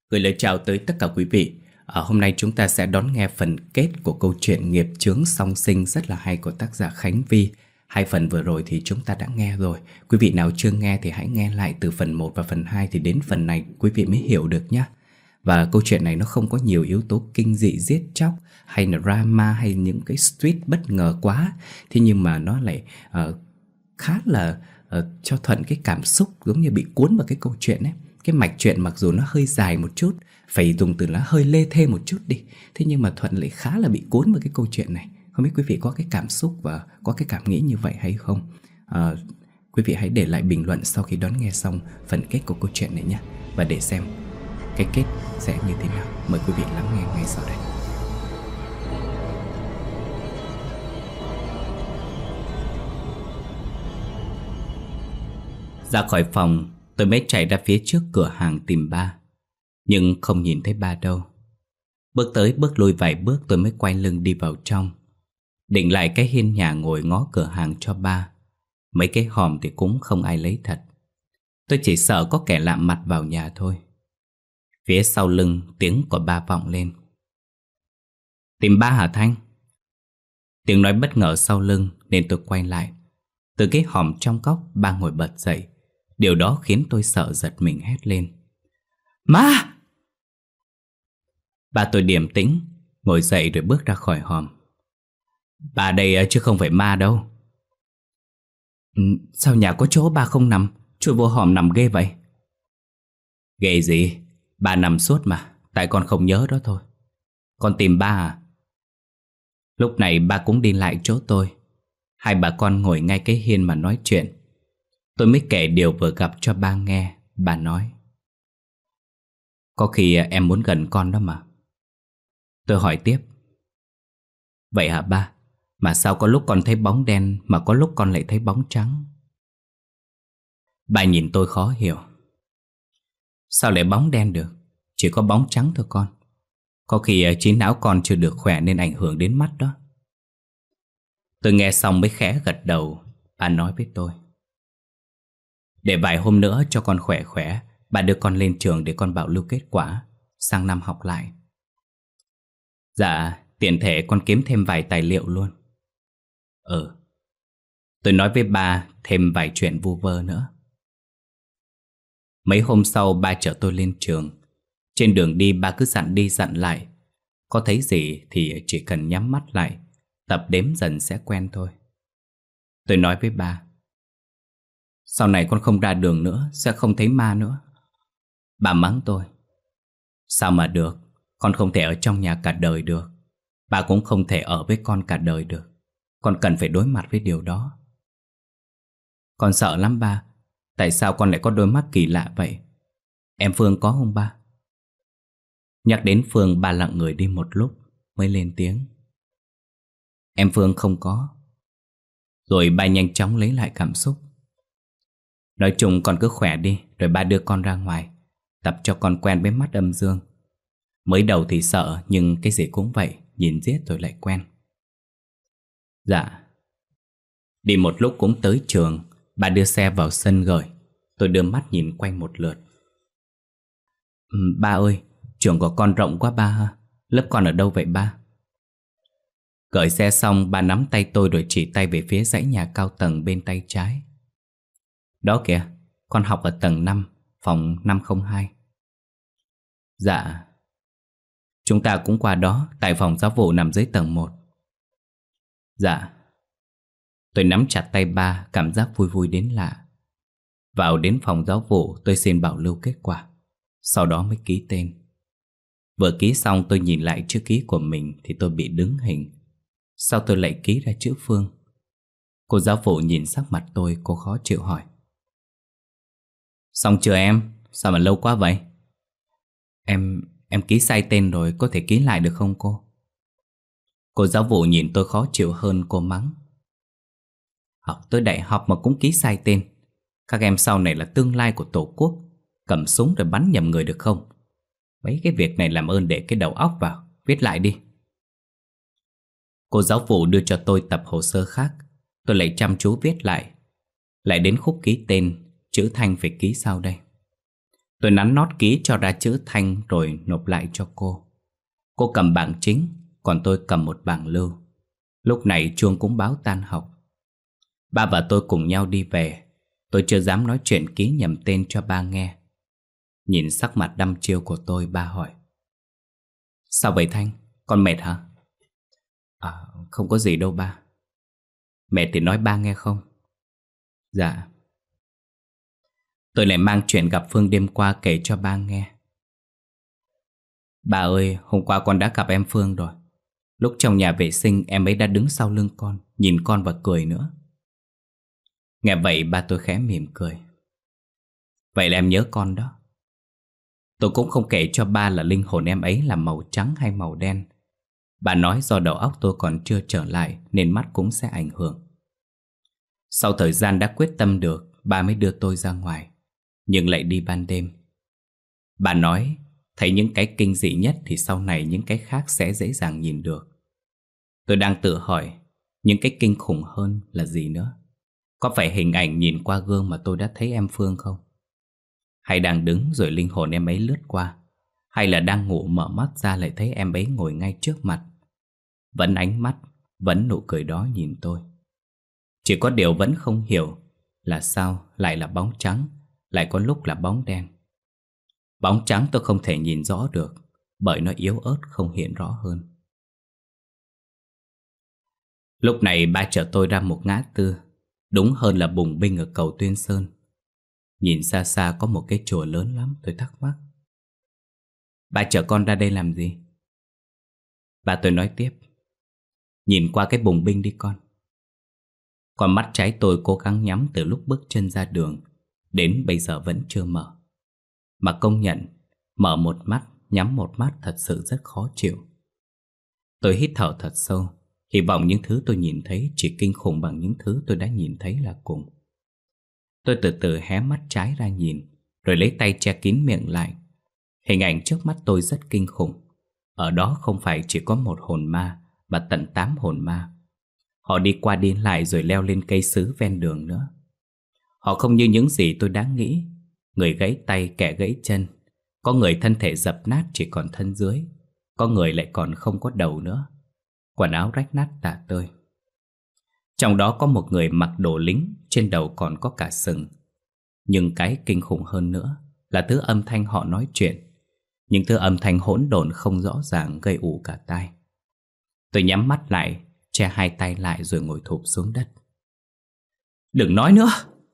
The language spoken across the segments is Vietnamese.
Gửi lời chào tới tất cả quý vị. Hôm nay chúng ta sẽ đón nghe phần kết của câu chuyện Nghiệp chướng song sinh rất là hay của tác giả Khánh Vy. Hai phần vừa rồi thì chúng ta đã nghe rồi. Quý vị nào chưa nghe thì hãy nghe lại từ phần 1 và phần 2 thì đến phần này quý vị mới hiểu được nhé. Và câu chuyện này nó không có nhiều yếu tố kinh dị giết chóc hay là drama hay những cái twist bất ngờ quá. Thế nhưng mà nó lại khá là cho Thuận cái cảm xúc giống như bị cuốn vào cái câu chuyện ấy. Cái mạch truyện mặc dù nó hơi dài một chút, phải dùng từ là hơi lê thê một chút đi, thế nhưng mà Thuận lại khá là bị cuốn vào cái câu chuyện này. Không biết quý vị có cái cảm xúc và có cái cảm nghĩ như vậy hay không? Quý vị hãy để lại bình luận sau khi đón nghe xong phần kết của câu chuyện này nhé. Và để xem cái kết sẽ như thế nào, mời quý vị lắng nghe ngay sau đây. Ra khỏi phòng, tôi mới chạy ra phía trước cửa hàng tìm ba, nhưng không nhìn thấy ba đâu. Bước tới bước lui vài bước tôi mới quay lưng đi vào trong, định lại cái hiên nhà ngồi ngó cửa hàng cho ba. Mấy cái hòm thì cũng không ai lấy thật. Tôi chỉ sợ có kẻ lạ mặt vào nhà thôi. Phía sau lưng tiếng của ba vọng lên. Tìm ba hả Thanh? Tiếng nói bất ngờ sau lưng nên tôi quay lại. Từ cái hòm trong góc ba ngồi bật dậy. Điều đó khiến tôi sợ giật mình hét lên. Ma! Ba tôi điềm tĩnh, ngồi dậy rồi bước ra khỏi hòm. Ba đây chứ không phải ma đâu. Sao nhà có chỗ ba không nằm, chui vô hòm nằm ghê vậy? Ghê gì? Ba nằm suốt mà, tại con không nhớ đó thôi. Con tìm ba à? Lúc này ba cũng đi lại chỗ tôi. Hai bà con ngồi ngay cái hiên mà nói chuyện. Tôi mới kể điều vừa gặp cho ba nghe. Bà nói: Có khi em muốn gần con đó mà. Tôi hỏi tiếp: Vậy hả ba? Mà sao có lúc con thấy bóng đen mà có lúc con lại thấy bóng trắng? Bà nhìn tôi khó hiểu. Sao lại bóng đen được? Chỉ có bóng trắng thôi con. Có khi trí não con chưa được khỏe nên ảnh hưởng đến mắt đó. Tôi nghe xong mới khẽ gật đầu. Bà nói với tôi: Để vài hôm nữa cho con khỏe khỏe, bà đưa con lên trường để con bảo lưu kết quả, sang năm học lại. Dạ, tiện thể con kiếm thêm vài tài liệu luôn. Tôi nói với ba thêm vài chuyện vu vơ nữa. Mấy hôm sau ba chở tôi lên trường. Trên đường đi ba cứ dặn đi dặn lại. Có thấy gì thì chỉ cần nhắm mắt lại, tập đếm dần sẽ quen thôi. Tôi nói với ba: Sau này con không ra đường nữa, sẽ không thấy ma nữa. Bà mắng tôi: Sao mà được, con không thể ở trong nhà cả đời được. Bà cũng không thể ở với con cả đời được. Con cần phải đối mặt với điều đó. Con sợ lắm ba. Tại sao con lại có đôi mắt kỳ lạ vậy? Em Phương có không ba? Nhắc đến Phương ba lặng người đi một lúc mới lên tiếng: Em Phương không có. Rồi ba nhanh chóng lấy lại cảm xúc. Nói chung con cứ khỏe đi, rồi ba đưa con ra ngoài, tập cho con quen với mắt âm dương. Mới đầu thì sợ, nhưng cái gì cũng vậy, nhìn riết rồi lại quen. Dạ. Đi một lúc cũng tới trường. Ba đưa xe vào sân gửi. Tôi đưa mắt nhìn quanh một lượt. Ba ơi, trường của con rộng quá ba ha. Lớp con ở đâu vậy ba? Gửi xe xong ba nắm tay tôi rồi chỉ tay về phía dãy nhà cao tầng bên tay trái. Đó kìa, con học ở tầng 5, phòng 502. Dạ. Chúng ta cũng qua đó, tại phòng giáo vụ nằm dưới tầng 1. Dạ. Tôi nắm chặt tay ba, cảm giác vui vui đến lạ. Vào đến phòng giáo vụ tôi xin bảo lưu kết quả, sau đó mới ký tên. Vừa ký xong tôi nhìn lại chữ ký của mình thì tôi bị đứng hình. Sao tôi lại ký ra chữ Phương? Cô giáo vụ nhìn sắc mặt tôi, cô khó chịu hỏi: Xong chưa em? Sao mà lâu quá vậy? Em ký sai tên rồi, có thể ký lại được không cô? Cô giáo vụ nhìn tôi khó chịu hơn, cô mắng: Học tới đại học mà cũng ký sai tên. Các em sau này là tương lai của Tổ quốc. Cầm súng rồi bắn nhầm người được không? Mấy cái việc này làm ơn để cái đầu óc vào, viết lại đi. Cô giáo vụ đưa cho tôi tập hồ sơ khác. Tôi lại chăm chú viết lại. Lại đến khúc ký tên, chữ Thanh phải ký sau đây. Tôi nắn nót ký cho ra chữ Thanh rồi nộp lại cho cô. Cô cầm bảng chính, còn tôi cầm một bảng lưu. Lúc này chuông cũng báo tan học. Ba và tôi cùng nhau đi về. Tôi chưa dám nói chuyện ký nhầm tên cho ba nghe. Nhìn sắc mặt đăm chiêu của tôi, ba hỏi: Sao vậy Thanh? Con mệt hả? Không có gì đâu ba. Mệt thì nói ba nghe không? Dạ. Tôi lại mang chuyện gặp Phương đêm qua kể cho ba nghe. Bà ơi, hôm qua con đã gặp em Phương rồi. Lúc trong nhà vệ sinh em ấy đã đứng sau lưng con, nhìn con và cười nữa. Nghe vậy ba tôi khẽ mỉm cười. Vậy là em nhớ con đó. Tôi cũng không kể cho ba là linh hồn em ấy là màu trắng hay màu đen. Bà nói do đầu óc tôi còn chưa trở lại nên mắt cũng sẽ ảnh hưởng. Sau thời gian đã quyết tâm được, ba mới đưa tôi ra ngoài, nhưng lại đi ban đêm. Bà nói thấy những cái kinh dị nhất thì sau này những cái khác sẽ dễ dàng nhìn được. Tôi đang tự hỏi những cái kinh khủng hơn là gì nữa. Có phải hình ảnh nhìn qua gương mà tôi đã thấy em Phương không? Hay đang đứng rồi linh hồn em ấy lướt qua? Hay là đang ngủ mở mắt ra lại thấy em ấy ngồi ngay trước mặt? Vẫn ánh mắt, vẫn nụ cười đó nhìn tôi. Chỉ có điều vẫn không hiểu là sao lại là bóng trắng, lại có lúc là bóng đen. Bóng trắng tôi không thể nhìn rõ được, bởi nó yếu ớt không hiện rõ hơn. Lúc này ba chở tôi ra một ngã tư, đúng hơn là bùng binh ở cầu Tuyên Sơn. Nhìn xa xa có một cái chùa lớn lắm, tôi thắc mắc. Ba chở con ra đây làm gì? Ba tôi nói tiếp: Nhìn qua cái bùng binh đi con. Con mắt trái tôi cố gắng nhắm từ lúc bước chân ra đường đến bây giờ vẫn chưa mở. Mà công nhận, mở một mắt, nhắm một mắt thật sự rất khó chịu. Tôi hít thở thật sâu, hy vọng những thứ tôi nhìn thấy chỉ kinh khủng bằng những thứ tôi đã nhìn thấy là cùng. Tôi từ từ hé mắt trái ra nhìn, rồi lấy tay che kín miệng lại. Hình ảnh trước mắt tôi rất kinh khủng. Ở đó không phải chỉ có một hồn ma, mà tận 8 hồn ma. Họ đi qua đi lại rồi leo lên cây sứ ven đường nữa. Họ không như những gì tôi đã nghĩ. Người gãy tay, kẻ gãy chân. Có người thân thể dập nát chỉ còn thân dưới. Có người lại còn không có đầu nữa. Quần áo rách nát tả tơi. Trong đó có một người mặc đồ lính, trên đầu còn có cả sừng. Nhưng cái kinh khủng hơn nữa là thứ âm thanh họ nói chuyện. Những thứ âm thanh hỗn độn không rõ ràng gây ù cả tai. Tôi nhắm mắt lại, che hai tay lại rồi ngồi thụp xuống đất. Đừng nói nữa!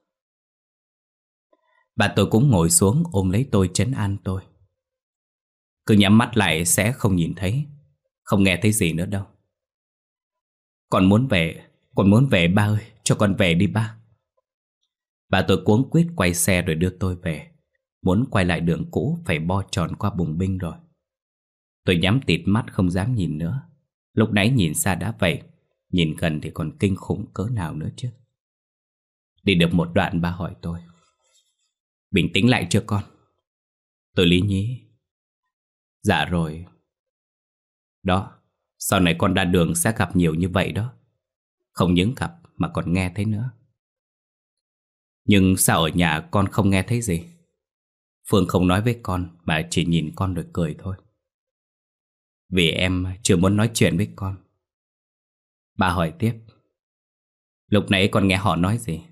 Bà tôi cũng ngồi xuống ôm lấy tôi trấn an tôi. Cứ nhắm mắt lại sẽ không nhìn thấy, không nghe thấy gì nữa đâu. Con muốn về ba ơi, cho con về đi ba. Bà tôi cuống quýt quay xe rồi đưa tôi về. Muốn quay lại đường cũ phải bo tròn qua bùng binh rồi. Tôi nhắm tịt mắt không dám nhìn nữa. Lúc nãy nhìn xa đã vậy, nhìn gần thì còn kinh khủng cỡ nào nữa chứ. Đi được một đoạn ba hỏi tôi: Bình tĩnh lại chưa con? Tôi lý nhí: Dạ rồi. Đó, sau này con ra đường sẽ gặp nhiều như vậy đó. Không những gặp mà còn nghe thấy nữa. Nhưng sao ở nhà con không nghe thấy gì? Phương không nói với con mà chỉ nhìn con rồi cười thôi. Vì em chưa muốn nói chuyện với con. Bà hỏi tiếp: Lúc nãy con nghe họ nói gì?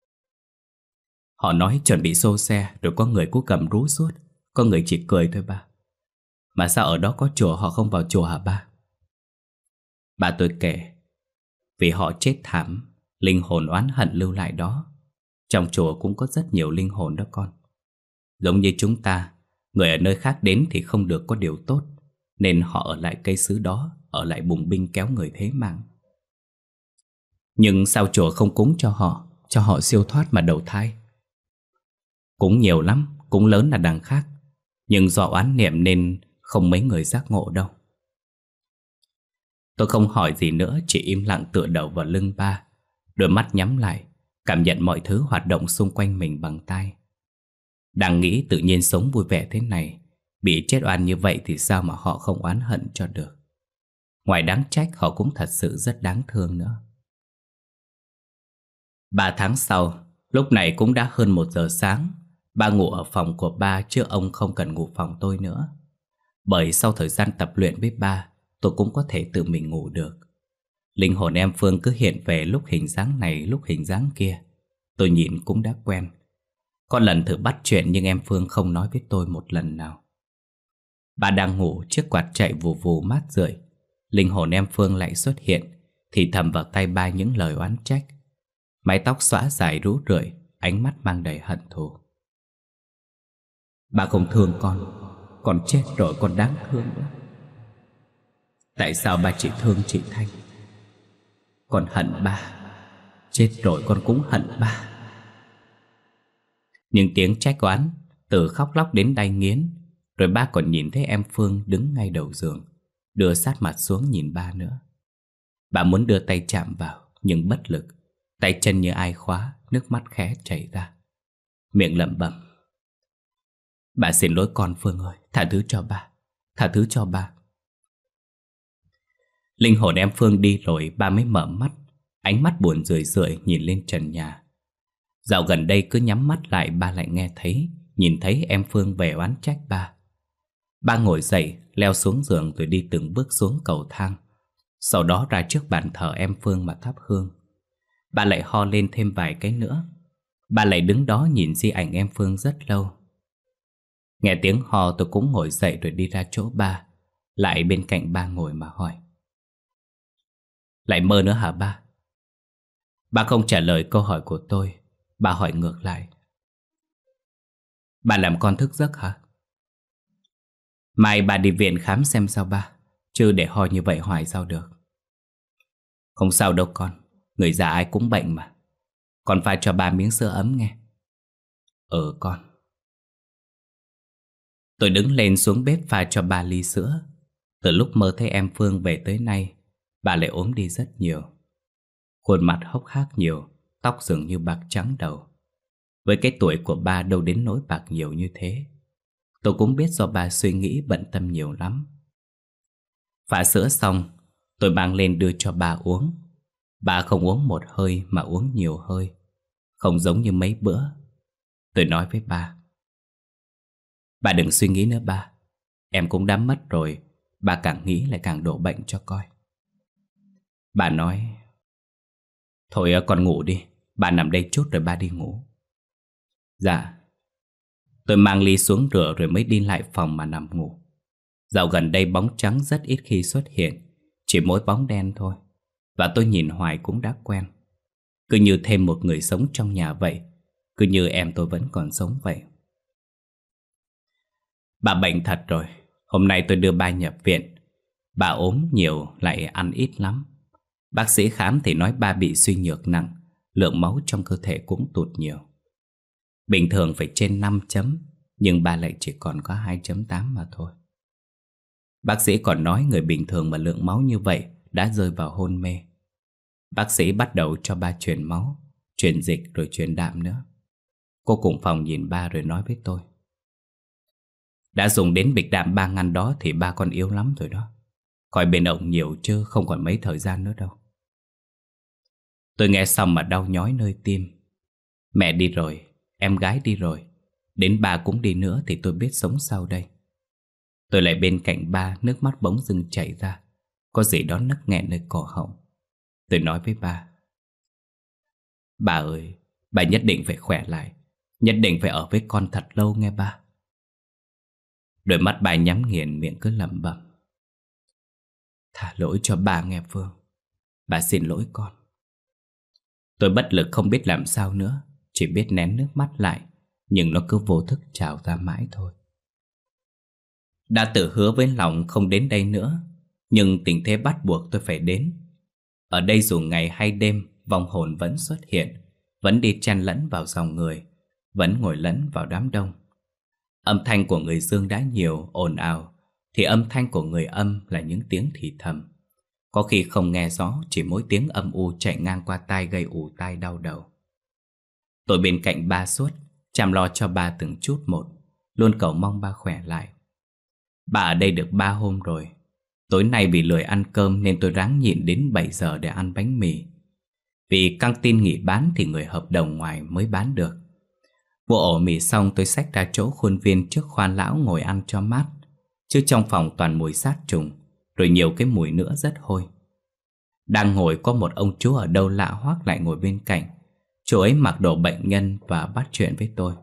Họ nói chuẩn bị xô xe, rồi có người cứ cầm rú suốt, có người chỉ cười thôi ba. Mà sao ở đó có chùa họ không vào chùa hả ba? Bà tôi kể: Vì họ chết thảm, linh hồn oán hận lưu lại đó. Trong chùa cũng có rất nhiều linh hồn đó con. Giống như chúng ta, người ở nơi khác đến thì không được có điều tốt, nên họ ở lại cây sứ đó, ở lại bùng binh kéo người thế mạng. Nhưng sao chùa không cúng cho họ siêu thoát mà đầu thai? Cúng nhiều lắm, cúng lớn là đằng khác. Nhưng do oán niệm nên không mấy người giác ngộ đâu. Tôi không hỏi gì nữa, chỉ im lặng tựa đầu vào lưng ba, đôi mắt nhắm lại, cảm nhận mọi thứ hoạt động xung quanh mình bằng tai. Đang nghĩ tự nhiên sống vui vẻ thế này, bị chết oan như vậy thì sao mà họ không oán hận cho được. Ngoài đáng trách, họ cũng thật sự rất đáng thương nữa. 3 tháng sau, lúc này cũng đã hơn 1 giờ sáng. Ba ngủ ở phòng của ba chứ ông không cần ngủ phòng tôi nữa. Bởi sau thời gian tập luyện với ba, tôi cũng có thể tự mình ngủ được. Linh hồn em Phương cứ hiện về lúc hình dáng này lúc hình dáng kia. Tôi nhìn cũng đã quen. Có lần thử bắt chuyện nhưng em Phương không nói với tôi một lần nào. Bà đang ngủ, chiếc quạt chạy vù vù mát rượi. Linh hồn em Phương lại xuất hiện, thì thầm vào tay ba những lời oán trách. Mái tóc xõa dài rũ rượi, ánh mắt mang đầy hận thù. Bà không thương con chết rồi con đáng thương nữa. Tại sao bà chỉ thương chị Thanh? Con hận ba, chết rồi con cũng hận ba. Nhưng tiếng trách oán, từ khóc lóc đến đay nghiến. Rồi ba còn nhìn thấy em Phương đứng ngay đầu giường, đưa sát mặt xuống nhìn ba nữa. Bà muốn đưa tay chạm vào, nhưng bất lực. Tay chân như ai khóa, nước mắt khẽ chảy ra. Miệng lẩm bẩm: bà xin lỗi con Phương ơi, tha thứ cho ba, tha thứ cho ba. Linh hồn em Phương đi rồi ba mới mở mắt, ánh mắt buồn rười rượi nhìn lên trần nhà. Dạo gần đây cứ nhắm mắt lại ba lại nghe thấy, nhìn thấy em Phương về oán trách ba. Ba ngồi dậy, leo xuống giường rồi đi từng bước xuống cầu thang. Sau đó ra trước bàn thờ em Phương mà thắp hương. Ba lại ho lên thêm vài cái nữa. Ba lại đứng đó nhìn di ảnh em Phương rất lâu. Nghe tiếng ho tôi cũng ngồi dậy rồi đi ra chỗ ba, lại bên cạnh ba ngồi mà hỏi: lại mơ nữa hả ba? Ba không trả lời câu hỏi của tôi. Ba hỏi ngược lại: bà làm con thức giấc hả? Mai bà đi viện khám xem sao ba, chứ để ho như vậy hoài sao được. Không sao đâu con, người già ai cũng bệnh mà. Con pha cho ba miếng sữa ấm nghe. Con. Tôi đứng lên xuống bếp pha cho ba ly sữa. Từ lúc mơ thấy em Phương về tới nay, bà lại ốm đi rất nhiều. Khuôn mặt hốc hác nhiều, tóc dường như bạc trắng đầu. Với cái tuổi của ba đâu đến nỗi bạc nhiều như thế. Tôi cũng biết do bà suy nghĩ bận tâm nhiều lắm. Pha sữa xong, tôi mang lên đưa cho bà uống. Bà không uống một hơi mà uống nhiều hơi, không giống như mấy bữa. Tôi nói với bà: bà đừng suy nghĩ nữa ba, em cũng đã mất rồi. Bà càng nghĩ lại càng đổ bệnh cho coi. Bà nói: thôi con ngủ đi, bà nằm đây chút rồi ba đi ngủ. Dạ. Tôi mang ly xuống rửa rồi mới đi lại phòng mà nằm ngủ. Dạo gần đây bóng trắng rất ít khi xuất hiện, chỉ mỗi bóng đen thôi. Và tôi nhìn hoài cũng đã quen. Cứ như thêm một người sống trong nhà vậy, cứ như em tôi vẫn còn sống vậy. Bà bệnh thật rồi. Hôm nay tôi đưa ba nhập viện. Bà ốm nhiều lại ăn ít lắm. Bác sĩ khám thì nói ba bị suy nhược nặng, lượng máu trong cơ thể cũng tụt nhiều. Bình thường phải trên 5 chấm, nhưng ba lại chỉ còn có 2,8 mà thôi. Bác sĩ còn nói người bình thường mà lượng máu như vậy đã rơi vào hôn mê. Bác sĩ bắt đầu cho ba truyền máu, truyền dịch rồi truyền đạm nữa. Cô cùng phòng nhìn ba rồi nói với tôi: đã dùng đến bịch đạm 3 ngăn đó thì ba con yếu lắm rồi đó. Coi bên ông nhiều chứ không còn mấy thời gian nữa đâu. Tôi nghe xong mà đau nhói nơi tim. Mẹ đi rồi, em gái đi rồi, đến ba cũng đi nữa thì tôi biết sống sao đây. Tôi lại bên cạnh ba, nước mắt bỗng dưng chảy ra, có gì đó nức nghẹn nơi cổ họng. Tôi nói với ba: bà ơi, bà nhất định phải khỏe lại, nhất định phải ở với con thật lâu nghe ba. Đôi mắt bà nhắm nghiền, miệng cứ lẩm bẩm: thả lỗi cho bà nghe Phương, bà xin lỗi con. Tôi bất lực không biết làm sao nữa, chỉ biết nén nước mắt lại, nhưng nó cứ vô thức trào ra mãi thôi. Đã tự hứa với lòng không đến đây nữa, nhưng tình thế bắt buộc tôi phải đến. Ở đây dù ngày hay đêm, vong hồn vẫn xuất hiện, vẫn đi chen lẫn vào dòng người, vẫn ngồi lẫn vào đám đông. Âm thanh của người dương đã nhiều, ồn ào, thì âm thanh của người âm là những tiếng thì thầm. Có khi không nghe rõ, chỉ mỗi tiếng âm u chạy ngang qua tai gây ù tai đau đầu. Tôi bên cạnh ba suốt, chăm lo cho ba từng chút một, luôn cầu mong ba khỏe lại. Ba ở đây được 3 hôm rồi. Tối nay vì lười ăn cơm nên tôi ráng nhịn đến 7 giờ để ăn bánh mì. Vì căng tin nghỉ bán thì người hợp đồng ngoài mới bán được. Mua ổ mì xong tôi xách ra chỗ khuôn viên trước khoan lão ngồi ăn cho mát. Chứ trong phòng toàn mùi sát trùng, rồi nhiều cái mùi nữa rất hôi. Đang ngồi có một ông chú ở đâu lạ hoắc lại ngồi bên cạnh. Chú ấy mặc đồ bệnh nhân và bắt chuyện với tôi.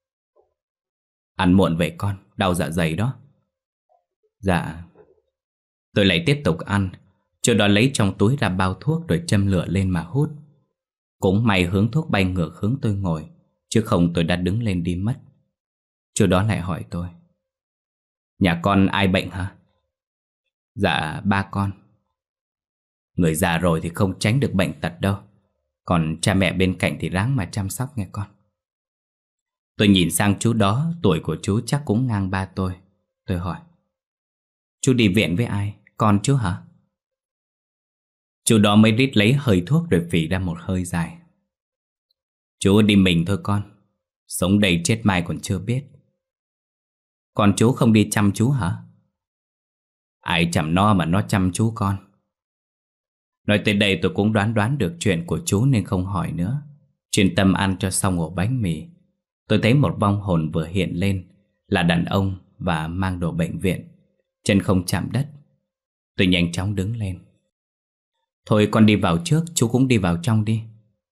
Ăn muộn vậy con, đau dạ dày đó. Dạ. Tôi lại tiếp tục ăn. Chú đó lấy trong túi ra bao thuốc rồi châm lửa lên mà hút. Cũng may hướng thuốc bay ngược hướng tôi ngồi, chứ không tôi đã đứng lên đi mất. Chú đó lại hỏi tôi: Nhà con ai bệnh hả? Dạ, ba con. Người già rồi thì không tránh được bệnh tật đâu. Còn cha mẹ bên cạnh thì ráng mà chăm sóc nghe con. Tôi nhìn sang chú đó, tuổi của chú chắc cũng ngang ba tôi. Tôi hỏi: Chú đi viện với ai? Con chú hả? Chú đó mới rít lấy hơi thuốc rồi phì ra một hơi dài. Chú đi mình thôi con. Sống đây chết mai còn chưa biết. Còn chú không đi chăm chú hả? Ai chăm nó mà nó chăm chú con. Nói tới đây tôi cũng đoán được chuyện của chú nên không hỏi nữa. Chuyên tâm ăn cho xong ổ bánh mì. Tôi thấy một vong hồn vừa hiện lên, là đàn ông và mang đồ bệnh viện. Chân không chạm đất. Tôi nhanh chóng đứng lên. Thôi con đi vào trước, chú cũng đi vào trong đi.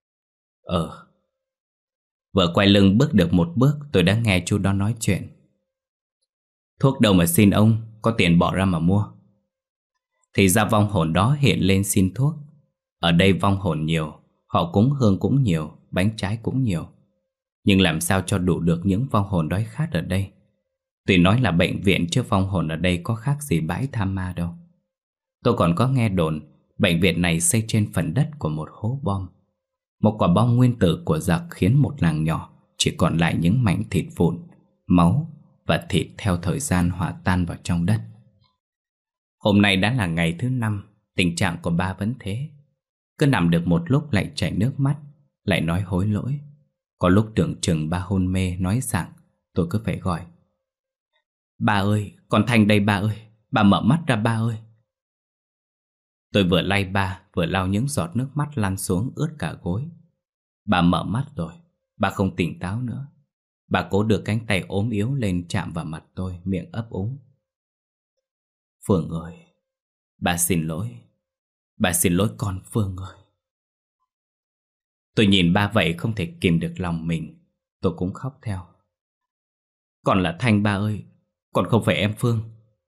Vừa quay lưng bước được một bước, tôi đã nghe chú đó nói chuyện. Thuốc đâu mà xin ông, có tiền bỏ ra mà mua. Thì ra vong hồn đó hiện lên xin thuốc. Ở đây vong hồn nhiều, họ cúng hương cũng nhiều, bánh trái cũng nhiều. Nhưng làm sao cho đủ được những vong hồn đói khát ở đây? Tuy nói là bệnh viện chứ vong hồn ở đây có khác gì bãi tha ma đâu. Tôi còn có nghe đồn bệnh viện này xây trên phần đất của một hố bom. Một quả bom nguyên tử của giặc khiến một làng nhỏ chỉ còn lại những mảnh thịt vụn, máu và thịt theo thời gian hòa tan vào trong đất. Hôm nay đã là ngày thứ 5, tình trạng của ba vẫn thế. Cứ nằm được một lúc lại chảy nước mắt, lại nói hối lỗi. Có lúc tưởng chừng ba hôn mê nói rằng tôi cứ phải gọi: Ba ơi, con Thanh đây ba ơi, ba mở mắt ra ba ơi. Tôi vừa lay ba, vừa lau những giọt nước mắt lăn xuống ướt cả gối. Bà mở mắt rồi, bà không tỉnh táo nữa. Bà cố đưa cánh tay ốm yếu lên chạm vào mặt tôi, miệng ấp úng: Phương ơi, bà xin lỗi. Bà xin lỗi con Phương ơi. Tôi nhìn ba vậy không thể kìm được lòng mình. Tôi cũng khóc theo. Con là Thanh ba ơi, con không phải em Phương.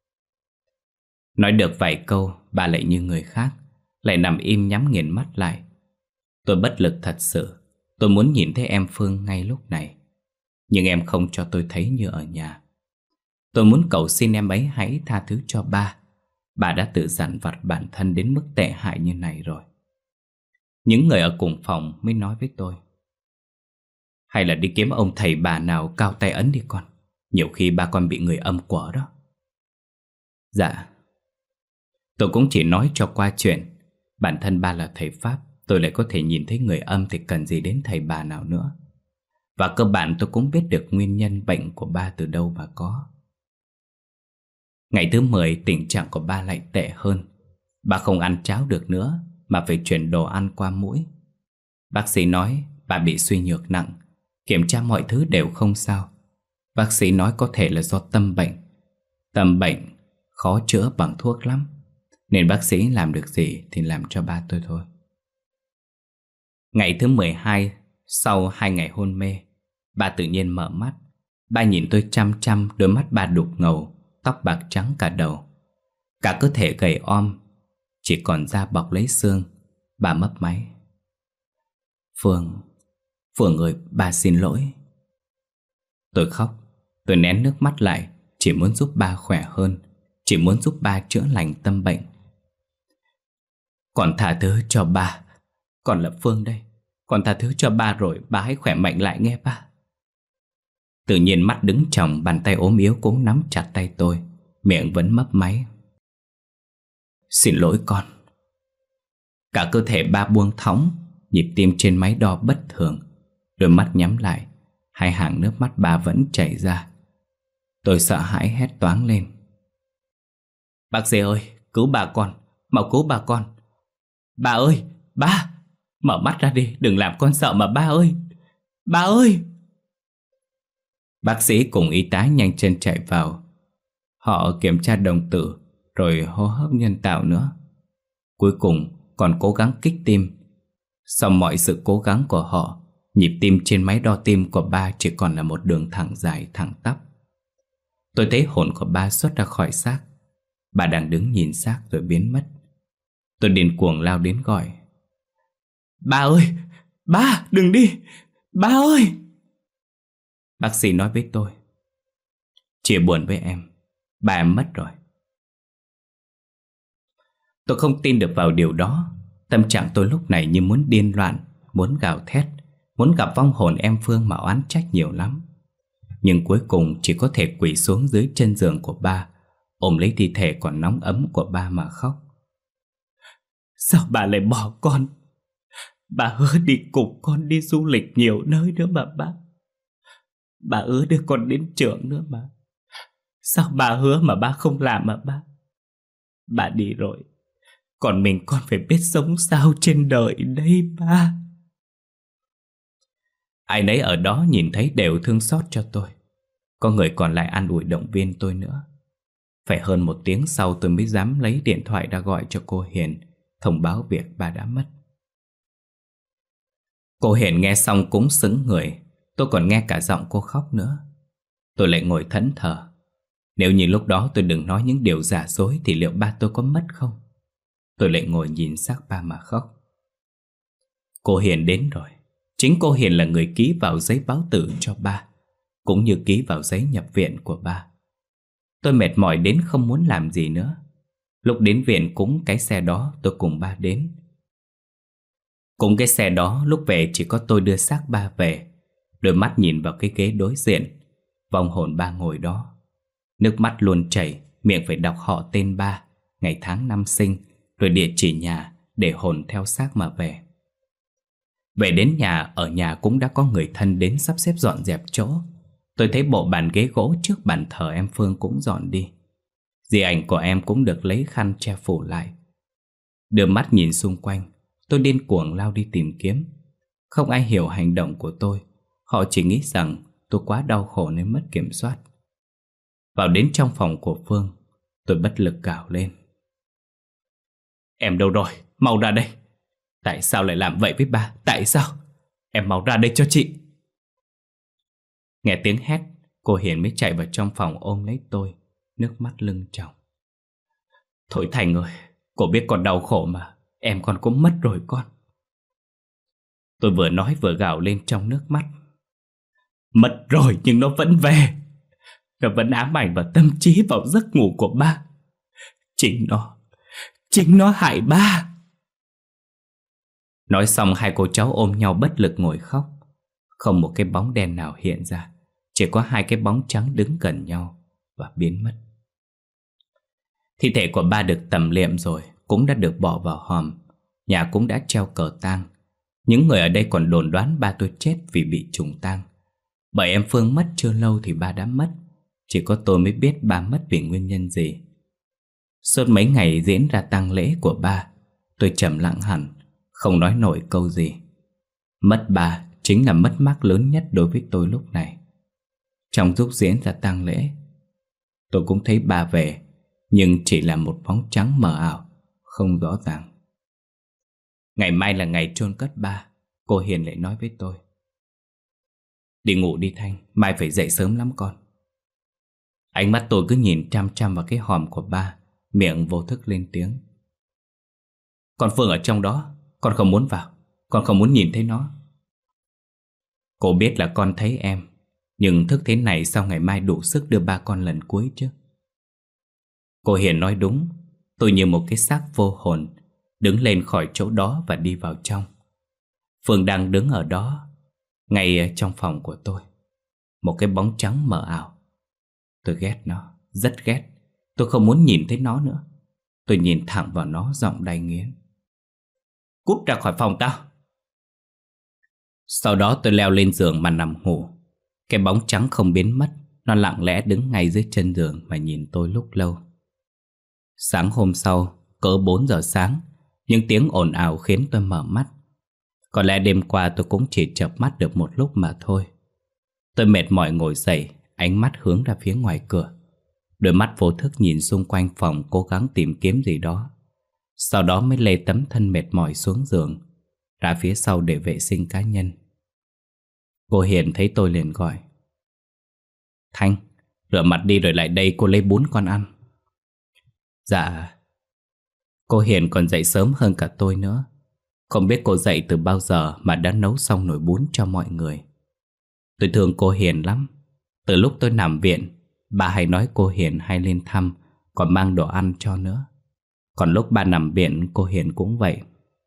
Nói được vài câu, bà lại như người khác, lại nằm im nhắm nghiền mắt lại. Tôi bất lực thật sự. Tôi muốn nhìn thấy em Phương ngay lúc này, nhưng em không cho tôi thấy như ở nhà. Tôi muốn cầu xin em ấy hãy tha thứ cho ba. Bà đã tự dằn vặt bản thân đến mức tệ hại như này rồi. Những người ở cùng phòng mới nói với tôi: Hay là đi kiếm ông thầy bà nào cao tay ấn đi con. Nhiều khi ba con bị người âm quở đó. Dạ. Tôi cũng chỉ nói cho qua chuyện. Bản thân ba là thầy Pháp, tôi lại có thể nhìn thấy người âm thì cần gì đến thầy bà nào nữa. Và cơ bản tôi cũng biết được nguyên nhân bệnh của ba từ đâu mà có. Ngày thứ 10 tình trạng của ba lại tệ hơn. Ba không ăn cháo được nữa mà phải chuyển đồ ăn qua mũi. Bác sĩ nói ba bị suy nhược nặng. Kiểm tra mọi thứ đều không sao. Bác sĩ nói có thể là do tâm bệnh. Tâm bệnh khó chữa bằng thuốc lắm, nên bác sĩ làm được gì thì làm cho ba tôi thôi. Ngày thứ 12, sau 2 ngày hôn mê, ba tự nhiên mở mắt. Ba nhìn tôi chăm chăm, đôi mắt ba đục ngầu, tóc bạc trắng cả đầu. Cả cơ thể gầy om, chỉ còn da bọc lấy xương. Bà mấp máy: Phương ơi, ba xin lỗi. Tôi khóc, tôi nén nước mắt lại, chỉ muốn giúp ba khỏe hơn, chỉ muốn giúp ba chữa lành tâm bệnh. Con tha thứ cho ba. Con là Phương đây. Con tha thứ cho ba rồi, ba hãy khỏe mạnh lại nghe ba. Tự nhiên mắt đứng tròng, bàn tay ốm yếu cũng nắm chặt tay tôi, miệng vẫn mấp máy: Xin lỗi con. Cả cơ thể ba buông thõng, nhịp tim trên máy đo bất thường. Đôi mắt nhắm lại, hai hàng nước mắt ba vẫn chảy ra. Tôi sợ hãi hét toáng lên: Bác sĩ ơi, cứu bà con, mau cứu bà con. Bà ơi, ba, mở mắt ra đi, đừng làm con sợ mà ba ơi. Ba ơi. Bác sĩ cùng y tá nhanh chân chạy vào. Họ kiểm tra đồng tử, rồi hô hấp nhân tạo nữa. Cuối cùng còn cố gắng kích tim. Sau mọi sự cố gắng của họ, nhịp tim trên máy đo tim của ba chỉ còn là một đường thẳng dài thẳng tắp. Tôi thấy hồn của ba xuất ra khỏi xác. Bà đang đứng nhìn xác rồi biến mất. Tôi điên cuồng lao đến gọi: "Ba ơi! Ba! Đừng đi! Ba ơi!" Bác sĩ nói với tôi: "Chia buồn với em, ba em mất rồi." Tôi không tin được vào điều đó. Tâm trạng tôi lúc này như muốn điên loạn, muốn gào thét, muốn gặp vong hồn em Phương mà oán trách nhiều lắm. Nhưng cuối cùng chỉ có thể quỳ xuống dưới chân giường của ba, ôm lấy thi thể còn nóng ấm của ba mà khóc. "Sao bà lại bỏ con? Bà hứa đi cùng con đi du lịch nhiều nơi nữa mà ba. Bà hứa đưa con đến trường nữa mà. Sao bà hứa mà ba không làm mà ba? Bà đi rồi, còn mình con phải biết sống sao trên đời đây ba." Ai nấy ở đó nhìn thấy đều thương xót cho tôi. Có người còn lại an ủi động viên tôi nữa. Phải hơn 1 tiếng sau tôi mới dám lấy điện thoại ra gọi cho cô Hiền, thông báo việc bà đã mất. Cô Hiền nghe xong cũng sững người. Tôi còn nghe cả giọng cô khóc nữa. Tôi lại ngồi thẫn thờ. Nếu như lúc đó tôi đừng nói những điều giả dối thì liệu ba tôi có mất không? Tôi lại ngồi nhìn xác ba mà khóc. Cô Hiền đến rồi. Chính cô Hiền là người ký vào giấy báo tử cho ba, cũng như ký vào giấy nhập viện của ba. Tôi mệt mỏi đến không muốn làm gì nữa. Lúc đến viện cũng cái xe đó tôi cùng ba đến. Cũng cái xe đó lúc về chỉ có tôi đưa xác ba về. Đôi mắt nhìn vào cái ghế đối diện, vong hồn ba ngồi đó. Nước mắt luôn chảy, miệng phải đọc họ tên ba, ngày tháng năm sinh, rồi địa chỉ nhà để hồn theo xác mà về. Về đến nhà, ở nhà cũng đã có người thân đến sắp xếp dọn dẹp chỗ. Tôi thấy bộ bàn ghế gỗ trước bàn thờ em Phương cũng dọn đi. Di ảnh của em cũng được lấy khăn che phủ lại. Đưa mắt nhìn xung quanh, tôi điên cuồng lao đi tìm kiếm. Không ai hiểu hành động của tôi. Họ chỉ nghĩ rằng tôi quá đau khổ nên mất kiểm soát. Vào đến trong phòng của Phương, tôi bất lực gào lên: "Em đâu rồi? Mau ra đây! Tại sao lại làm vậy với ba? Tại sao? Em mau ra đây cho chị!" Nghe tiếng hét, cô Hiền mới chạy vào trong phòng ôm lấy tôi, nước mắt lưng tròng. "Thôi Thành ơi, cô biết con đau khổ mà, em con cũng mất rồi con." Tôi vừa nói vừa gào lên trong nước mắt. Mất rồi nhưng nó vẫn về. Nó vẫn ám ảnh vào tâm trí, vào giấc ngủ của ba. Chính nó hại ba. Nói xong hai cô cháu ôm nhau bất lực ngồi khóc. Không một cái bóng đen nào hiện ra, chỉ có hai cái bóng trắng đứng gần nhau và biến mất. Thi thể của ba được tẩm liệm rồi, cũng đã được bỏ vào hòm. Nhà cũng đã treo cờ tang. Những người ở đây còn đồn đoán ba tôi chết vì bị trùng tang. Bởi em Phương mất chưa lâu thì ba đã mất. Chỉ có tôi mới biết ba mất vì nguyên nhân gì. Suốt mấy ngày diễn ra tang lễ của ba, tôi trầm lặng hẳn, không nói nổi câu gì. Mất ba chính là mất mát lớn nhất đối với tôi lúc này. Trong lúc diễn ra tang lễ, tôi cũng thấy ba về, nhưng chỉ là một bóng trắng mờ ảo, không rõ ràng. Ngày mai là ngày chôn cất ba, cô Hiền lại nói với tôi: "Đi ngủ đi Thanh, mai phải dậy sớm lắm con." Ánh mắt tôi cứ nhìn chăm chăm vào cái hòm của ba, miệng vô thức lên tiếng: "Con Phương ở trong đó, con không muốn vào, con không muốn nhìn thấy nó." Cô biết là con thấy em, nhưng thức thế này sao ngày mai đủ sức đưa ba con lần cuối chứ? Cô Hiền nói đúng. Tôi như một cái xác vô hồn, đứng lên khỏi chỗ đó và đi vào trong. Phương đang đứng ở đó, ngay trong phòng của tôi. Một cái bóng trắng mờ ảo. Tôi ghét nó, rất ghét. Tôi không muốn nhìn thấy nó nữa. Tôi nhìn thẳng vào nó, giọng đầy nghiến: "Cút ra khỏi phòng tao!" Sau đó tôi leo lên giường mà nằm ngủ. Cái bóng trắng không biến mất. Nó lặng lẽ đứng ngay dưới chân giường mà nhìn tôi lúc lâu. Sáng hôm sau, cỡ 4 giờ sáng, những tiếng ồn ào khiến tôi mở mắt. Có lẽ đêm qua tôi cũng chỉ chợp mắt được một lúc mà thôi. Tôi mệt mỏi ngồi dậy, ánh mắt hướng ra phía ngoài cửa. Đôi mắt vô thức nhìn xung quanh phòng, cố gắng tìm kiếm gì đó. Sau đó mới lê tấm thân mệt mỏi xuống giường, ra phía sau để vệ sinh cá nhân. Cô Hiền thấy tôi liền gọi: Thanh, rửa mặt đi rồi lại đây, cô lấy bún con ăn. Dạ. Cô Hiền còn dậy sớm hơn cả tôi nữa. Không biết cô dậy từ bao giờ mà đã nấu xong nồi bún cho mọi người. Tôi thương cô Hiền lắm. Từ lúc tôi nằm viện, bà hay nói cô Hiền hay lên thăm, còn mang đồ ăn cho nữa. Còn lúc bà nằm viện, cô Hiền cũng vậy.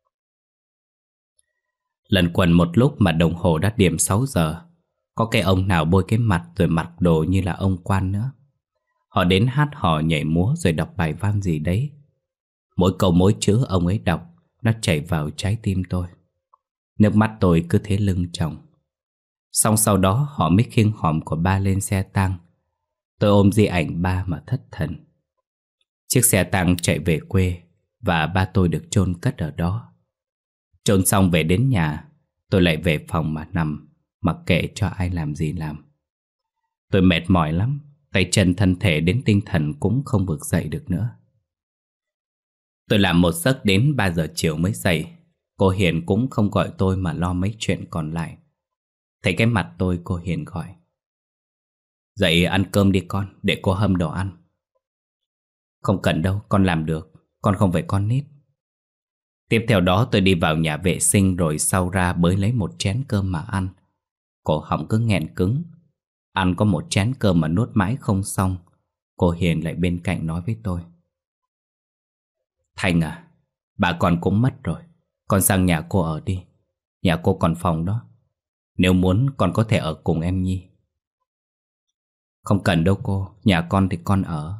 Lần quần một lúc mà đồng hồ đã điểm 6 giờ. Có cái ông nào bôi cái mặt rồi mặc đồ như là ông quan nữa. Họ đến hát hò nhảy múa rồi đọc bài văn gì đấy. Mỗi câu mỗi chữ ông ấy đọc, nó chảy vào trái tim tôi. Nước mắt tôi cứ thế lưng tròng. Xong sau đó họ mới khiêng hòm của ba lên xe tang. Tôi ôm di ảnh ba mà thất thần. Chiếc xe tang chạy về quê và ba tôi được chôn cất ở đó. Chôn xong về đến nhà, tôi lại về phòng mà nằm, mặc kệ cho ai làm gì làm. Tôi mệt mỏi lắm, tay chân thân thể đến tinh thần cũng không vực dậy được nữa. Tôi làm một giấc đến 3 giờ chiều mới dậy. Cô Hiền cũng không gọi tôi mà lo mấy chuyện còn lại. Thấy cái mặt tôi, cô Hiền gọi: Dậy ăn cơm đi con, để cô hâm đồ ăn. Không cần đâu, con làm được, con không phải con nít. Tiếp theo đó tôi đi vào nhà vệ sinh rồi sau ra bới lấy một chén cơm mà ăn. Cổ họng cứ nghẹn cứng. Ăn có một chén cơm mà nuốt mãi không xong. Cô Hiền lại bên cạnh nói với tôi: Thành à, bà con cũng mất rồi, con sang nhà cô ở đi. Nhà cô còn phòng đó. Nếu muốn con có thể ở cùng em Nhi. Không cần đâu cô, nhà con thì con ở.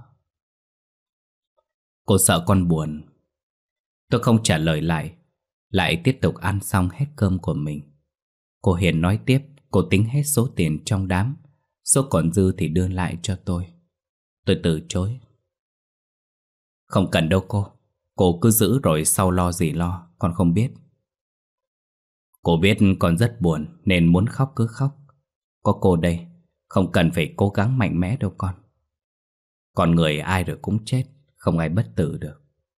Cô sợ con buồn. Tôi không trả lời lại tiếp tục ăn xong hết cơm của mình. Cô Hiền nói tiếp, cô tính hết số tiền trong đám, số còn dư thì đưa lại cho tôi. Tôi từ chối. Không cần đâu cô cứ giữ rồi sau lo gì lo, con không biết. Cô biết con rất buồn nên muốn khóc cứ khóc. Có cô đây, không cần phải cố gắng mạnh mẽ đâu con. Con người ai rồi cũng chết, không ai bất tử được.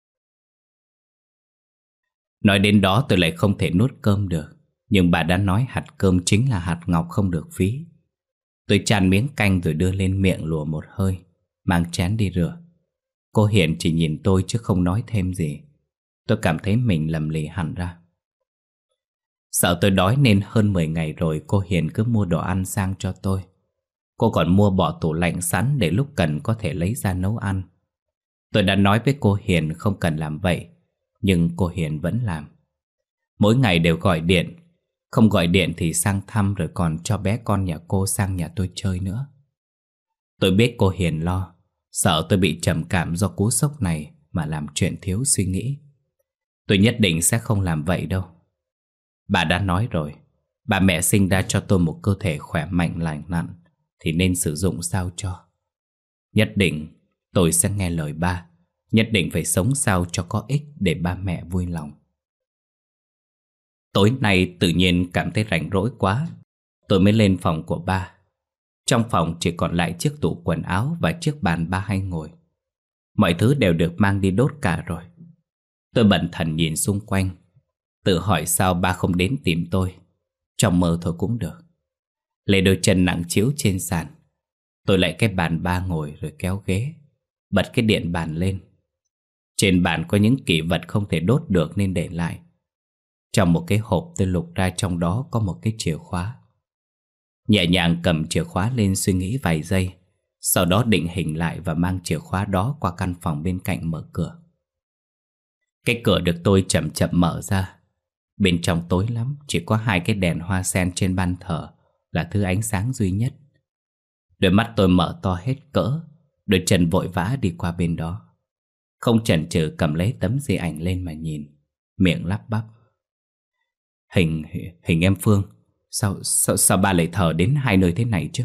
Nói đến đó tôi lại không thể nuốt cơm được. Nhưng bà đã nói hạt cơm chính là hạt ngọc không được phí. Tôi chan miếng canh rồi đưa lên miệng lùa một hơi, mang chén đi rửa. Cô Hiền chỉ nhìn tôi chứ không nói thêm gì. Tôi cảm thấy mình lầm lì hẳn ra. Sợ tôi đói nên hơn 10 ngày rồi cô Hiền cứ mua đồ ăn sang cho tôi. Cô còn mua bỏ tủ lạnh sẵn để lúc cần có thể lấy ra nấu ăn. Tôi đã nói với cô Hiền không cần làm vậy, nhưng cô Hiền vẫn làm. Mỗi ngày đều gọi điện. Không gọi điện thì sang thăm rồi còn cho bé con nhà cô sang nhà tôi chơi nữa. Tôi biết cô Hiền lo, sợ tôi bị trầm cảm do cú sốc này mà làm chuyện thiếu suy nghĩ. Tôi nhất định sẽ không làm vậy đâu. Bà đã nói rồi, bà mẹ sinh ra cho tôi một cơ thể khỏe mạnh lành lặn thì nên sử dụng sao cho. Nhất định tôi sẽ nghe lời ba. Nhất định phải sống sao cho có ích để ba mẹ vui lòng. Tối nay tự nhiên cảm thấy rảnh rỗi quá, tôi mới lên phòng của ba. Trong phòng chỉ còn lại chiếc tủ quần áo và chiếc bàn ba hay ngồi. Mọi thứ đều được mang đi đốt cả rồi. Tôi bần thần nhìn xung quanh, tự hỏi sao ba không đến tìm tôi. Trong mơ thôi cũng được. Lấy đôi chân nặng trĩu trên sàn, tôi lại cái bàn ba ngồi rồi kéo ghế, bật cái điện bàn lên. Trên bàn có những kỷ vật không thể đốt được nên để lại. Trong một cái hộp tôi lục ra trong đó có một cái chìa khóa. Nhẹ nhàng cầm chìa khóa lên suy nghĩ vài giây. Sau đó định hình lại và mang chìa khóa đó qua căn phòng bên cạnh mở cửa. Cái cửa được tôi chậm chậm mở ra. Bên trong tối lắm, chỉ có 2 cái đèn hoa sen trên ban thờ là thứ ánh sáng duy nhất. Đôi mắt tôi mở to hết cỡ, đôi chân vội vã đi qua bên đó. Không chần chừ cầm lấy tấm di ảnh lên mà nhìn, miệng lắp bắp. Hình em Phương. Sao ba lại thờ đến 2 nơi thế này chứ?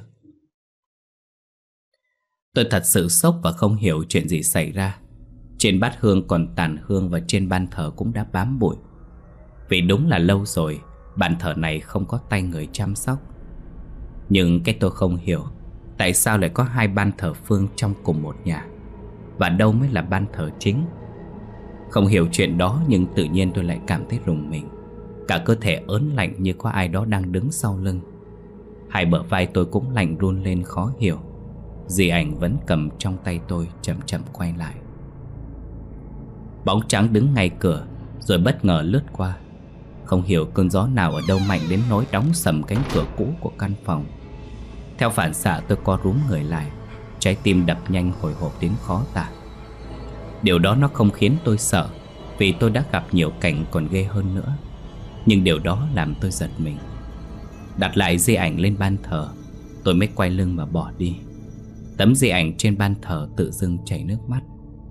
Tôi thật sự sốc và không hiểu chuyện gì xảy ra. Trên bát hương còn tàn hương và trên ban thờ cũng đã bám bụi. Vì đúng là lâu rồi bàn thờ này không có tay người chăm sóc. Nhưng cái tôi không hiểu, tại sao lại có hai ban thờ Phương trong cùng một nhà, và đâu mới là ban thờ chính. Không hiểu chuyện đó, nhưng tự nhiên tôi lại cảm thấy rùng mình. Cả cơ thể ớn lạnh như có ai đó đang đứng sau lưng. Hai bờ vai tôi cũng lạnh run lên khó hiểu. Di ảnh vẫn cầm trong tay tôi, chậm chậm quay lại. Bóng trắng đứng ngay cửa, rồi bất ngờ lướt qua. Không hiểu cơn gió nào ở đâu mạnh đến nỗi đóng sầm cánh cửa cũ của căn phòng. Theo phản xạ tôi co rúm người lại, trái tim đập nhanh hồi hộp đến khó tả. Điều đó nó không khiến tôi sợ, vì tôi đã gặp nhiều cảnh còn ghê hơn nữa. Nhưng điều đó làm tôi giật mình. Đặt lại di ảnh lên ban thờ, tôi mới quay lưng mà bỏ đi. Tấm di ảnh trên ban thờ tự dưng chảy nước mắt.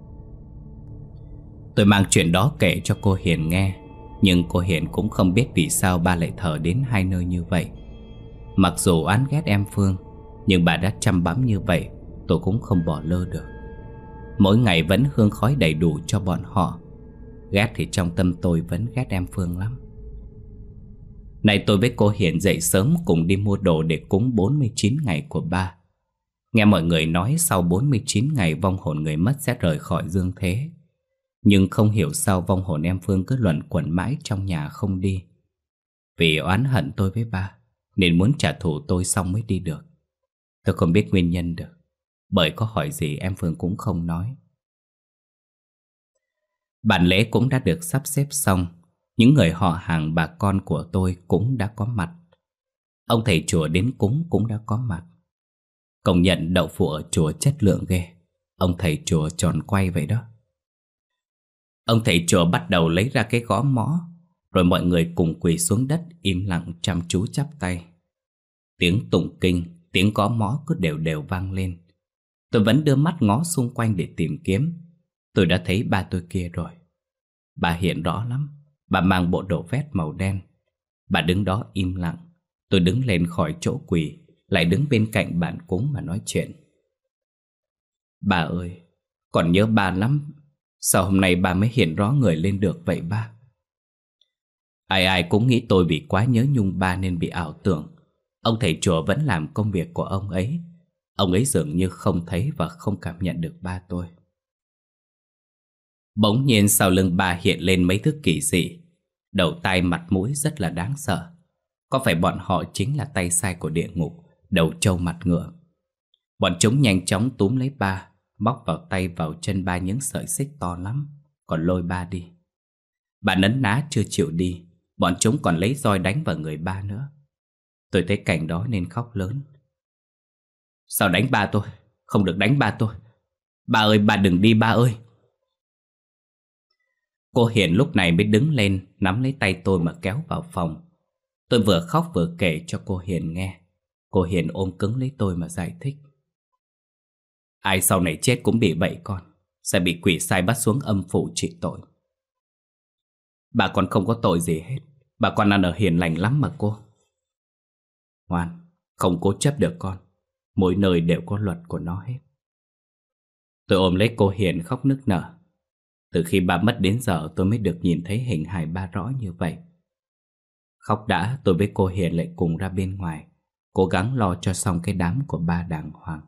Tôi mang chuyện đó kể cho cô Hiền nghe, nhưng cô Hiền cũng không biết vì sao ba lại thờ đến hai nơi như vậy. Mặc dù oán ghét em Phương, nhưng bà đã chăm bẵm như vậy, tôi cũng không bỏ lơ được. Mỗi ngày vẫn hương khói đầy đủ cho bọn họ. Ghét thì trong tâm tôi vẫn ghét em Phương lắm. Này tôi với cô Hiền dậy sớm cùng đi mua đồ để cúng 49 ngày của ba. Nghe mọi người nói sau 49 ngày vong hồn người mất sẽ rời khỏi dương thế. Nhưng không hiểu sao vong hồn em Phương cứ luẩn quẩn mãi trong nhà không đi. Vì oán hận tôi với ba, nên muốn trả thù tôi xong mới đi được. Tôi không biết nguyên nhân được, bởi có hỏi gì em Phương cũng không nói. Bàn lễ cũng đã được sắp xếp xong. Những người họ hàng bà con của tôi cũng đã có mặt. Ông thầy chùa đến cúng cũng đã có mặt. Công nhận đậu phụ ở chùa chất lượng ghê. Ông thầy chùa tròn quay vậy đó. Ông thầy chùa bắt đầu lấy ra cái gõ mõ, rồi mọi người cùng quỳ xuống đất im lặng chăm chú chắp tay. Tiếng tụng kinh, tiếng gõ mõ cứ đều đều vang lên. Tôi vẫn đưa mắt ngó xung quanh để tìm kiếm. Tôi đã thấy ba tôi kia rồi. Bà hiện rõ lắm. Bà mang bộ đồ vest màu đen. Bà đứng đó im lặng. Tôi đứng lên khỏi chỗ quỳ, lại đứng bên cạnh bàn cúng mà nói chuyện. Bà ơi, còn nhớ ba lắm. Sao hôm nay ba mới hiện rõ người lên được vậy ba? Ai ai cũng nghĩ tôi vì quá nhớ nhung ba nên bị ảo tưởng. Ông thầy chùa vẫn làm công việc của ông ấy. Ông ấy dường như không thấy và không cảm nhận được ba tôi. Bỗng nhiên sau lưng ba hiện lên mấy thứ kỳ dị. Đầu tai mặt mũi rất là đáng sợ. Có phải bọn họ chính là tay sai của địa ngục, đầu trâu mặt ngựa? Bọn chúng nhanh chóng túm lấy ba, móc vào tay vào chân ba những sợi xích to lắm, còn lôi ba đi. Bà nấn ná chưa chịu đi, bọn chúng còn lấy roi đánh vào người ba nữa. Tôi thấy cảnh đó nên khóc lớn. Sao đánh ba tôi? Không được đánh ba tôi. Ba ơi, ba đừng đi ba ơi. Cô Hiền lúc này mới đứng lên, nắm lấy tay tôi mà kéo vào phòng. Tôi vừa khóc vừa kể cho cô Hiền nghe. Cô Hiền ôm cứng lấy tôi mà giải thích. Ai sau này chết cũng bị vậy con, sẽ bị quỷ sai bắt xuống âm phủ trị tội. Bà con không có tội gì hết. Bà con ăn ở hiền lành lắm mà cô. Ngoan, không cố chấp được con. Mỗi nơi đều có luật của nó hết. Tôi ôm lấy cô Hiền khóc nức nở. Từ khi ba mất đến giờ tôi mới được nhìn thấy hình hài ba rõ như vậy. Khóc đã, tôi với cô Hiền lại cùng ra bên ngoài, cố gắng lo cho xong cái đám của ba đàng hoàng.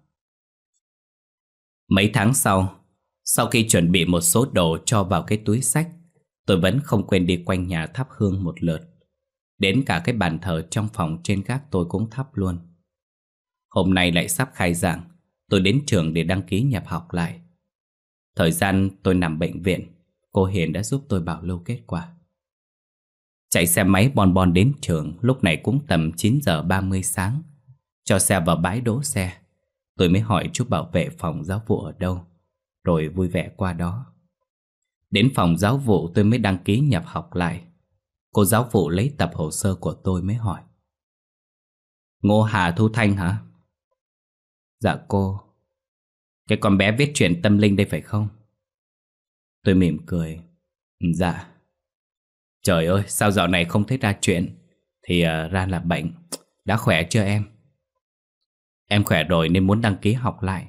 Mấy tháng sau khi chuẩn bị một số đồ cho vào cái túi xách, tôi vẫn không quên đi quanh nhà thắp hương một lượt. Đến cả cái bàn thờ trong phòng trên gác tôi cũng thắp luôn. Hôm nay lại sắp khai giảng, tôi đến trường để đăng ký nhập học lại. Thời gian tôi nằm bệnh viện, cô Hiền đã giúp tôi bảo lưu kết quả. Chạy xe máy bon bon đến trường, lúc này cũng tầm 9 giờ 30 sáng. Cho xe vào bãi đỗ xe, tôi mới hỏi chú bảo vệ phòng giáo vụ ở đâu, rồi vui vẻ qua đó. Đến phòng giáo vụ tôi mới đăng ký nhập học lại. Cô giáo vụ lấy tập hồ sơ của tôi mới hỏi. Ngô Hà Thu Thanh hả? Dạ cô. Cái con bé viết truyện tâm linh đây phải không? Tôi mỉm cười. Dạ. Trời ơi, sao dạo này không thấy ra chuyện? Thì ra là bệnh. Đã khỏe chưa em? Em khỏe rồi nên muốn đăng ký học lại.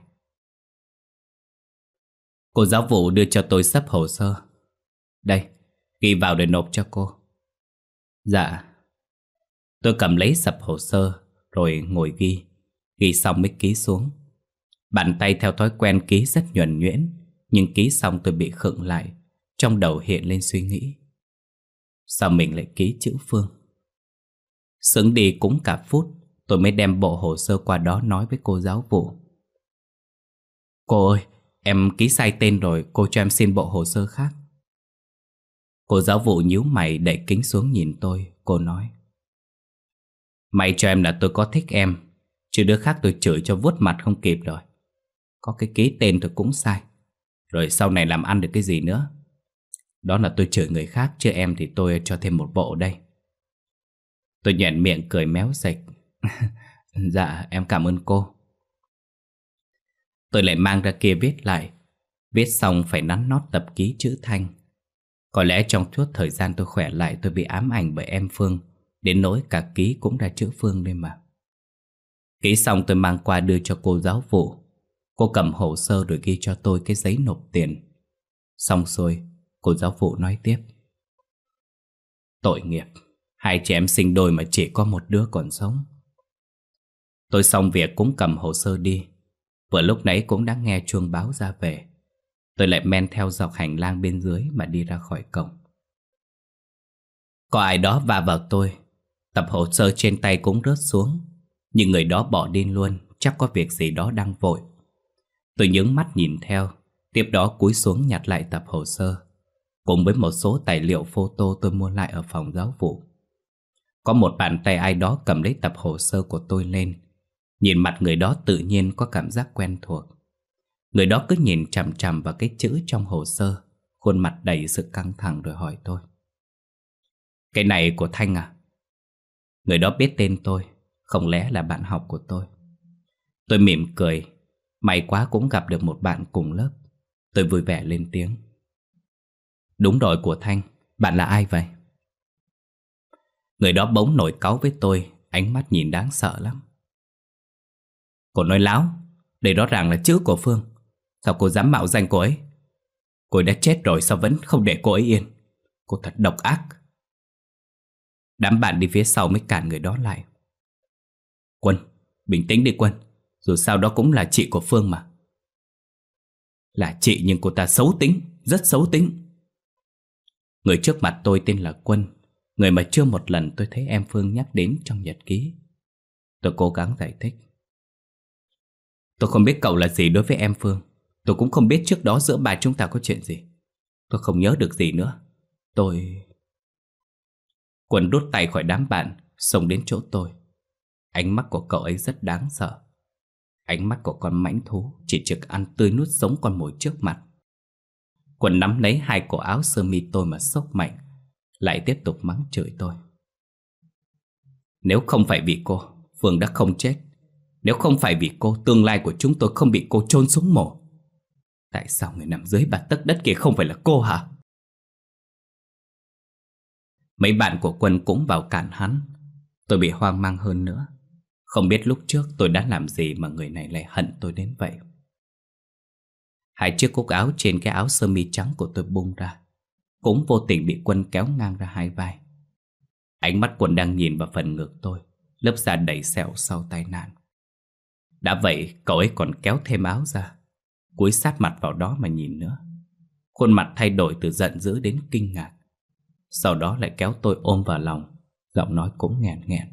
Cô giáo vụ đưa cho tôi xấp hồ sơ. Đây, ghi vào để nộp cho cô. Dạ. Tôi cầm lấy xập hồ sơ, rồi ngồi ghi. Ghi xong mới ký xuống. Bàn tay theo thói quen ký rất nhuần nhuyễn, nhưng ký xong tôi bị khựng lại. Trong đầu hiện lên suy nghĩ, sao mình lại ký chữ Phương? Sững đi cũng cả phút, tôi mới đem bộ hồ sơ qua đó nói với cô giáo vụ. Cô ơi, em ký sai tên rồi, cô cho em xin bộ hồ sơ khác. Cô giáo vụ nhíu mày đẩy kính xuống nhìn tôi. Cô nói, may cho em là tôi có thích em, chứ đứa khác tôi chửi cho vuốt mặt không kịp rồi. Có cái ký tên tôi cũng sai, rồi sau này làm ăn được cái gì nữa. Đó là tôi chửi người khác, chứ em thì tôi cho thêm một bộ đây. Tôi nhoẻn miệng cười méo sạch. Dạ em cảm ơn cô. Tôi lại mang ra kia viết lại. Viết xong phải nắn nót tập ký chữ Thanh. Có lẽ trong suốt thời gian tôi khỏe lại, tôi bị ám ảnh bởi em Phương, đến nỗi cả ký cũng ra chữ Phương đây mà. Ký xong tôi mang qua đưa cho cô giáo vụ. Cô cầm hồ sơ rồi ghi cho tôi cái giấy nộp tiền. Xong xuôi, cô giáo vụ nói tiếp. Tội nghiệp, hai chị em sinh đôi mà chỉ có một đứa còn sống. Tôi xong việc cũng cầm hồ sơ đi. Vừa lúc nãy cũng đã nghe chuông báo ra về. Tôi lại men theo dọc hành lang bên dưới mà đi ra khỏi cổng. Có ai đó va vào tôi. Tập hồ sơ trên tay cũng rớt xuống. Nhưng người đó bỏ đi luôn, chắc có việc gì đó đang vội. Tôi nhướng mắt nhìn theo, tiếp đó cúi xuống nhặt lại tập hồ sơ, cùng với một số tài liệu photo tôi mua lại ở phòng giáo vụ. Có một bàn tay ai đó cầm lấy tập hồ sơ của tôi lên. Nhìn mặt người đó tự nhiên có cảm giác quen thuộc. Người đó cứ nhìn chằm chằm vào cái chữ trong hồ sơ, khuôn mặt đầy sự căng thẳng rồi hỏi tôi. Cái này của Thanh à? Người đó biết tên tôi, không lẽ là bạn học của tôi? Tôi mỉm cười, may quá cũng gặp được một bạn cùng lớp. Tôi vui vẻ lên tiếng. Đúng rồi, của Thanh, bạn là ai vậy? Người đó bỗng nổi cáu với tôi, ánh mắt nhìn đáng sợ lắm. Cô nói láo, đây rõ ràng là chữ của Phương. Sao cô dám mạo danh cô ấy? Cô ấy đã chết rồi sao vẫn không để cô ấy yên? Cô thật độc ác. Đám bạn đi phía sau mới cản người đó lại. Quân, bình tĩnh đi Quân, dù sao đó cũng là chị của Phương mà. Là chị nhưng cô ta xấu tính, rất xấu tính. Người trước mặt tôi tên là Quân, người mà chưa một lần tôi thấy em Phương nhắc đến trong nhật ký. Tôi cố gắng giải thích. Tôi không biết cậu là gì đối với em Phương. Tôi cũng không biết trước đó giữa bà chúng ta có chuyện gì. Tôi không nhớ được gì nữa. Quân rút tay khỏi đám bạn, xông đến chỗ tôi. Ánh mắt của cậu ấy rất đáng sợ. Ánh mắt của con mãnh thú chỉ trực ăn tươi nuốt sống con mồi trước mặt. Quân nắm lấy hai cổ áo sơ mi tôi mà xốc mạnh, lại tiếp tục mắng chửi tôi. Nếu không phải vì cô, Phương đã không chết. Nếu không phải vì cô, tương lai của chúng tôi không bị cô chôn xuống mồ. Tại sao người nằm dưới bạt tấc đất kia không phải là cô hả? Mấy bạn của Quân cũng vào cản hắn. Tôi bị hoang mang hơn nữa. Không biết lúc trước tôi đã làm gì mà người này lại hận tôi đến vậy. Hai chiếc cúc áo trên cái áo sơ mi trắng của tôi bung ra, cũng vô tình bị Quân kéo ngang ra hai vai. Ánh mắt Quân đang nhìn vào phần ngực tôi, lớp da đầy sẹo sau tai nạn. Đã vậy cậu ấy còn kéo thêm áo ra, cúi sát mặt vào đó mà nhìn nữa. Khuôn mặt thay đổi từ giận dữ đến kinh ngạc. Sau đó lại kéo tôi ôm vào lòng, giọng nói cũng nghẹn nghẹn.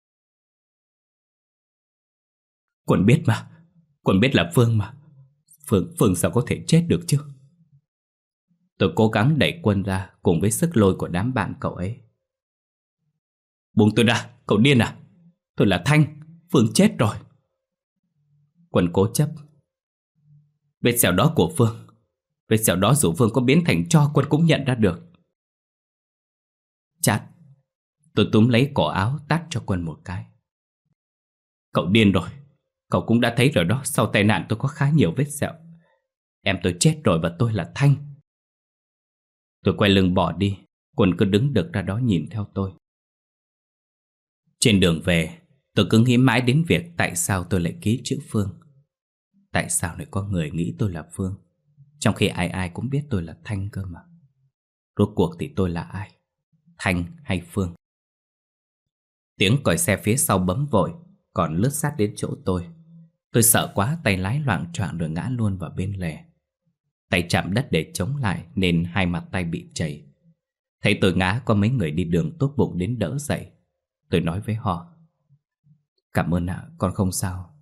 Quân biết mà, Quân biết là Phương mà. Phương sao có thể chết được chứ? Tôi cố gắng đẩy Quân ra cùng với sức lôi của đám bạn cậu ấy. Buông tôi ra, cậu điên à? Tôi là Thanh, Phương chết rồi. Quân cố chấp. Vết sẹo đó của Phương. Vết sẹo đó dù Phương có biến thành tro, Quân cũng nhận ra được. Chát. Tôi túm lấy cổ áo tát cho Quân một cái. Cậu điên rồi. Cậu cũng đã thấy rồi đó, sau tai nạn tôi có khá nhiều vết sẹo. Em tôi chết rồi và tôi là Thanh. Tôi quay lưng bỏ đi. Quân cứ đứng đực ra đó nhìn theo tôi. Trên đường về, tôi cứ nghĩ mãi đến việc tại sao tôi lại ký chữ Phương. Tại sao lại có người nghĩ tôi là Phương, trong khi ai ai cũng biết tôi là Thanh cơ mà. Rốt cuộc thì tôi là ai, Thanh hay Phương? Tiếng còi xe phía sau bấm vội. còn lướt sát đến chỗ tôi. Tôi sợ quá, tay lái loạng choạng rồi ngã luôn vào bên lề. Tay chạm đất để chống lại nên hai mặt tay bị chảy. Thấy tôi ngã, có mấy người đi đường tốt bụng đến đỡ dậy. Tôi nói với họ: "Cảm ơn ạ, con không sao."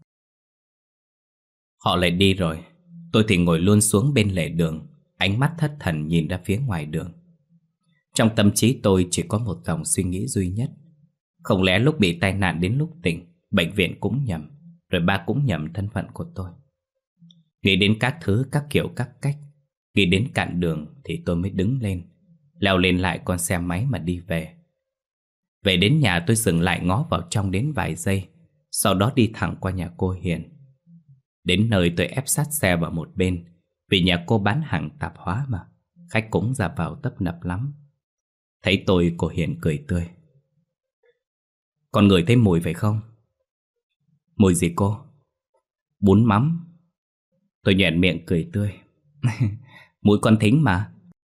Họ lại đi rồi. Tôi thì ngồi luôn xuống bên lề đường, ánh mắt thất thần nhìn ra phía ngoài đường. Trong tâm trí tôi chỉ có một dòng suy nghĩ duy nhất: không lẽ lúc bị tai nạn đến lúc tỉnh, bệnh viện cũng nhầm, rồi ba cũng nhầm thân phận của tôi. Nghĩ đến các thứ, các kiểu, các cách. Nghĩ đến cạn đường thì tôi mới đứng lên, leo lên lại con xe máy mà đi về. Về đến nhà tôi dừng lại ngó vào trong đến vài giây, sau đó đi thẳng qua nhà cô Hiền. Đến nơi tôi ép sát xe vào một bên, vì nhà cô bán hàng tạp hóa mà, khách cũng ra vào tấp nập lắm. Thấy tôi, cô Hiền cười tươi: "Con ngửi thấy mùi phải không?" "Mùi gì cô?" "Bún mắm." Tôi nhoẻn miệng cười tươi: "Mùi con thính mà."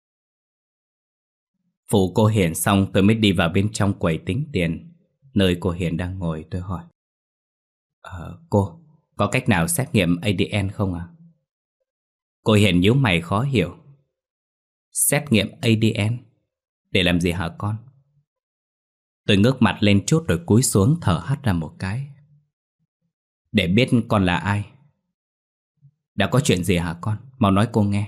Phụ cô Hiền xong tôi mới đi vào bên trong quầy tính tiền. Nơi cô Hiền đang ngồi, tôi hỏi: Cô, có cách nào xét nghiệm ADN không ạ?" Cô Hiền nhíu mày khó hiểu: "Xét nghiệm ADN? Để làm gì hả con?" Tôi ngước mặt lên chút rồi cúi xuống thở hắt ra một cái: "Để biết con là ai." "Đã có chuyện gì hả con? Mau nói cô nghe."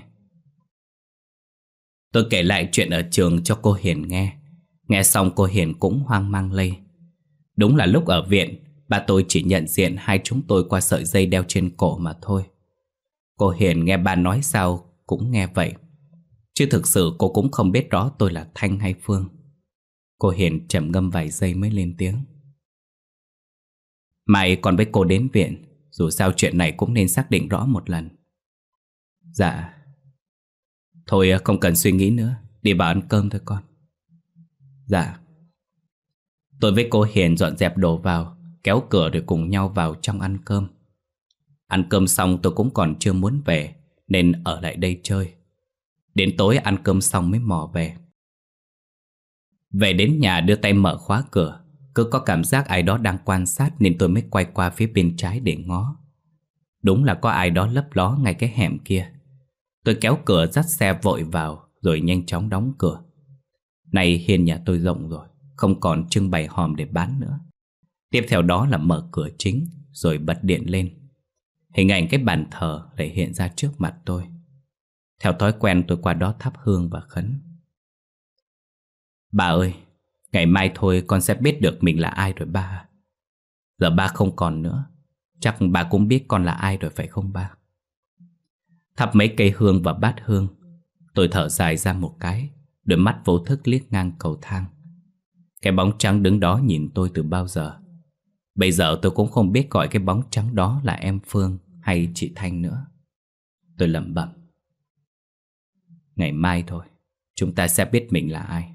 Tôi kể lại chuyện ở trường cho cô Hiền nghe. Nghe xong cô Hiền cũng hoang mang lây. Đúng là lúc ở viện, ba tôi chỉ nhận diện hai chúng tôi qua sợi dây đeo trên cổ mà thôi. Cô Hiền nghe ba nói sao cũng nghe vậy, chứ thực sự cô cũng không biết rõ tôi là Thanh hay Phương. Cô Hiền trầm ngâm vài giây mới lên tiếng: "Mai còn với cô đến viện, dù sao chuyện này cũng nên xác định rõ một lần." "Dạ." "Thôi không cần suy nghĩ nữa, đi vào ăn cơm thôi con." "Dạ." Tôi với cô Hiền dọn dẹp đồ vào, kéo cửa rồi cùng nhau vào trong ăn cơm. Ăn cơm xong tôi cũng còn chưa muốn về, nên ở lại đây chơi. Đến tối ăn cơm xong mới mò về. Về đến nhà đưa tay mở khóa cửa, cứ có cảm giác ai đó đang quan sát nên tôi mới quay qua phía bên trái để ngó. Đúng là có ai đó lấp ló ngay cái hẻm kia. Tôi kéo cửa dắt xe vội vào rồi nhanh chóng đóng cửa. Này hiên nhà tôi rộng rồi, không còn trưng bày hòm để bán nữa. Tiếp theo đó là mở cửa chính rồi bật điện lên. Hình ảnh cái bàn thờ lại hiện ra trước mặt tôi. Theo thói quen tôi qua đó thắp hương và khấn: "Bà ơi, ngày mai thôi con sẽ biết được mình là ai rồi ba. Giờ ba không còn nữa, chắc bà cũng biết con là ai rồi phải không ba?" Thắp mấy cây hương và bát hương, tôi thở dài ra một cái, đôi mắt vô thức liếc ngang cầu thang. Cái bóng trắng đứng đó nhìn tôi từ bao giờ. Bây giờ tôi cũng không biết gọi cái bóng trắng đó là em Phương hay chị Thanh nữa. Tôi lẩm bẩm: ngày mai thôi, chúng ta sẽ biết mình là ai.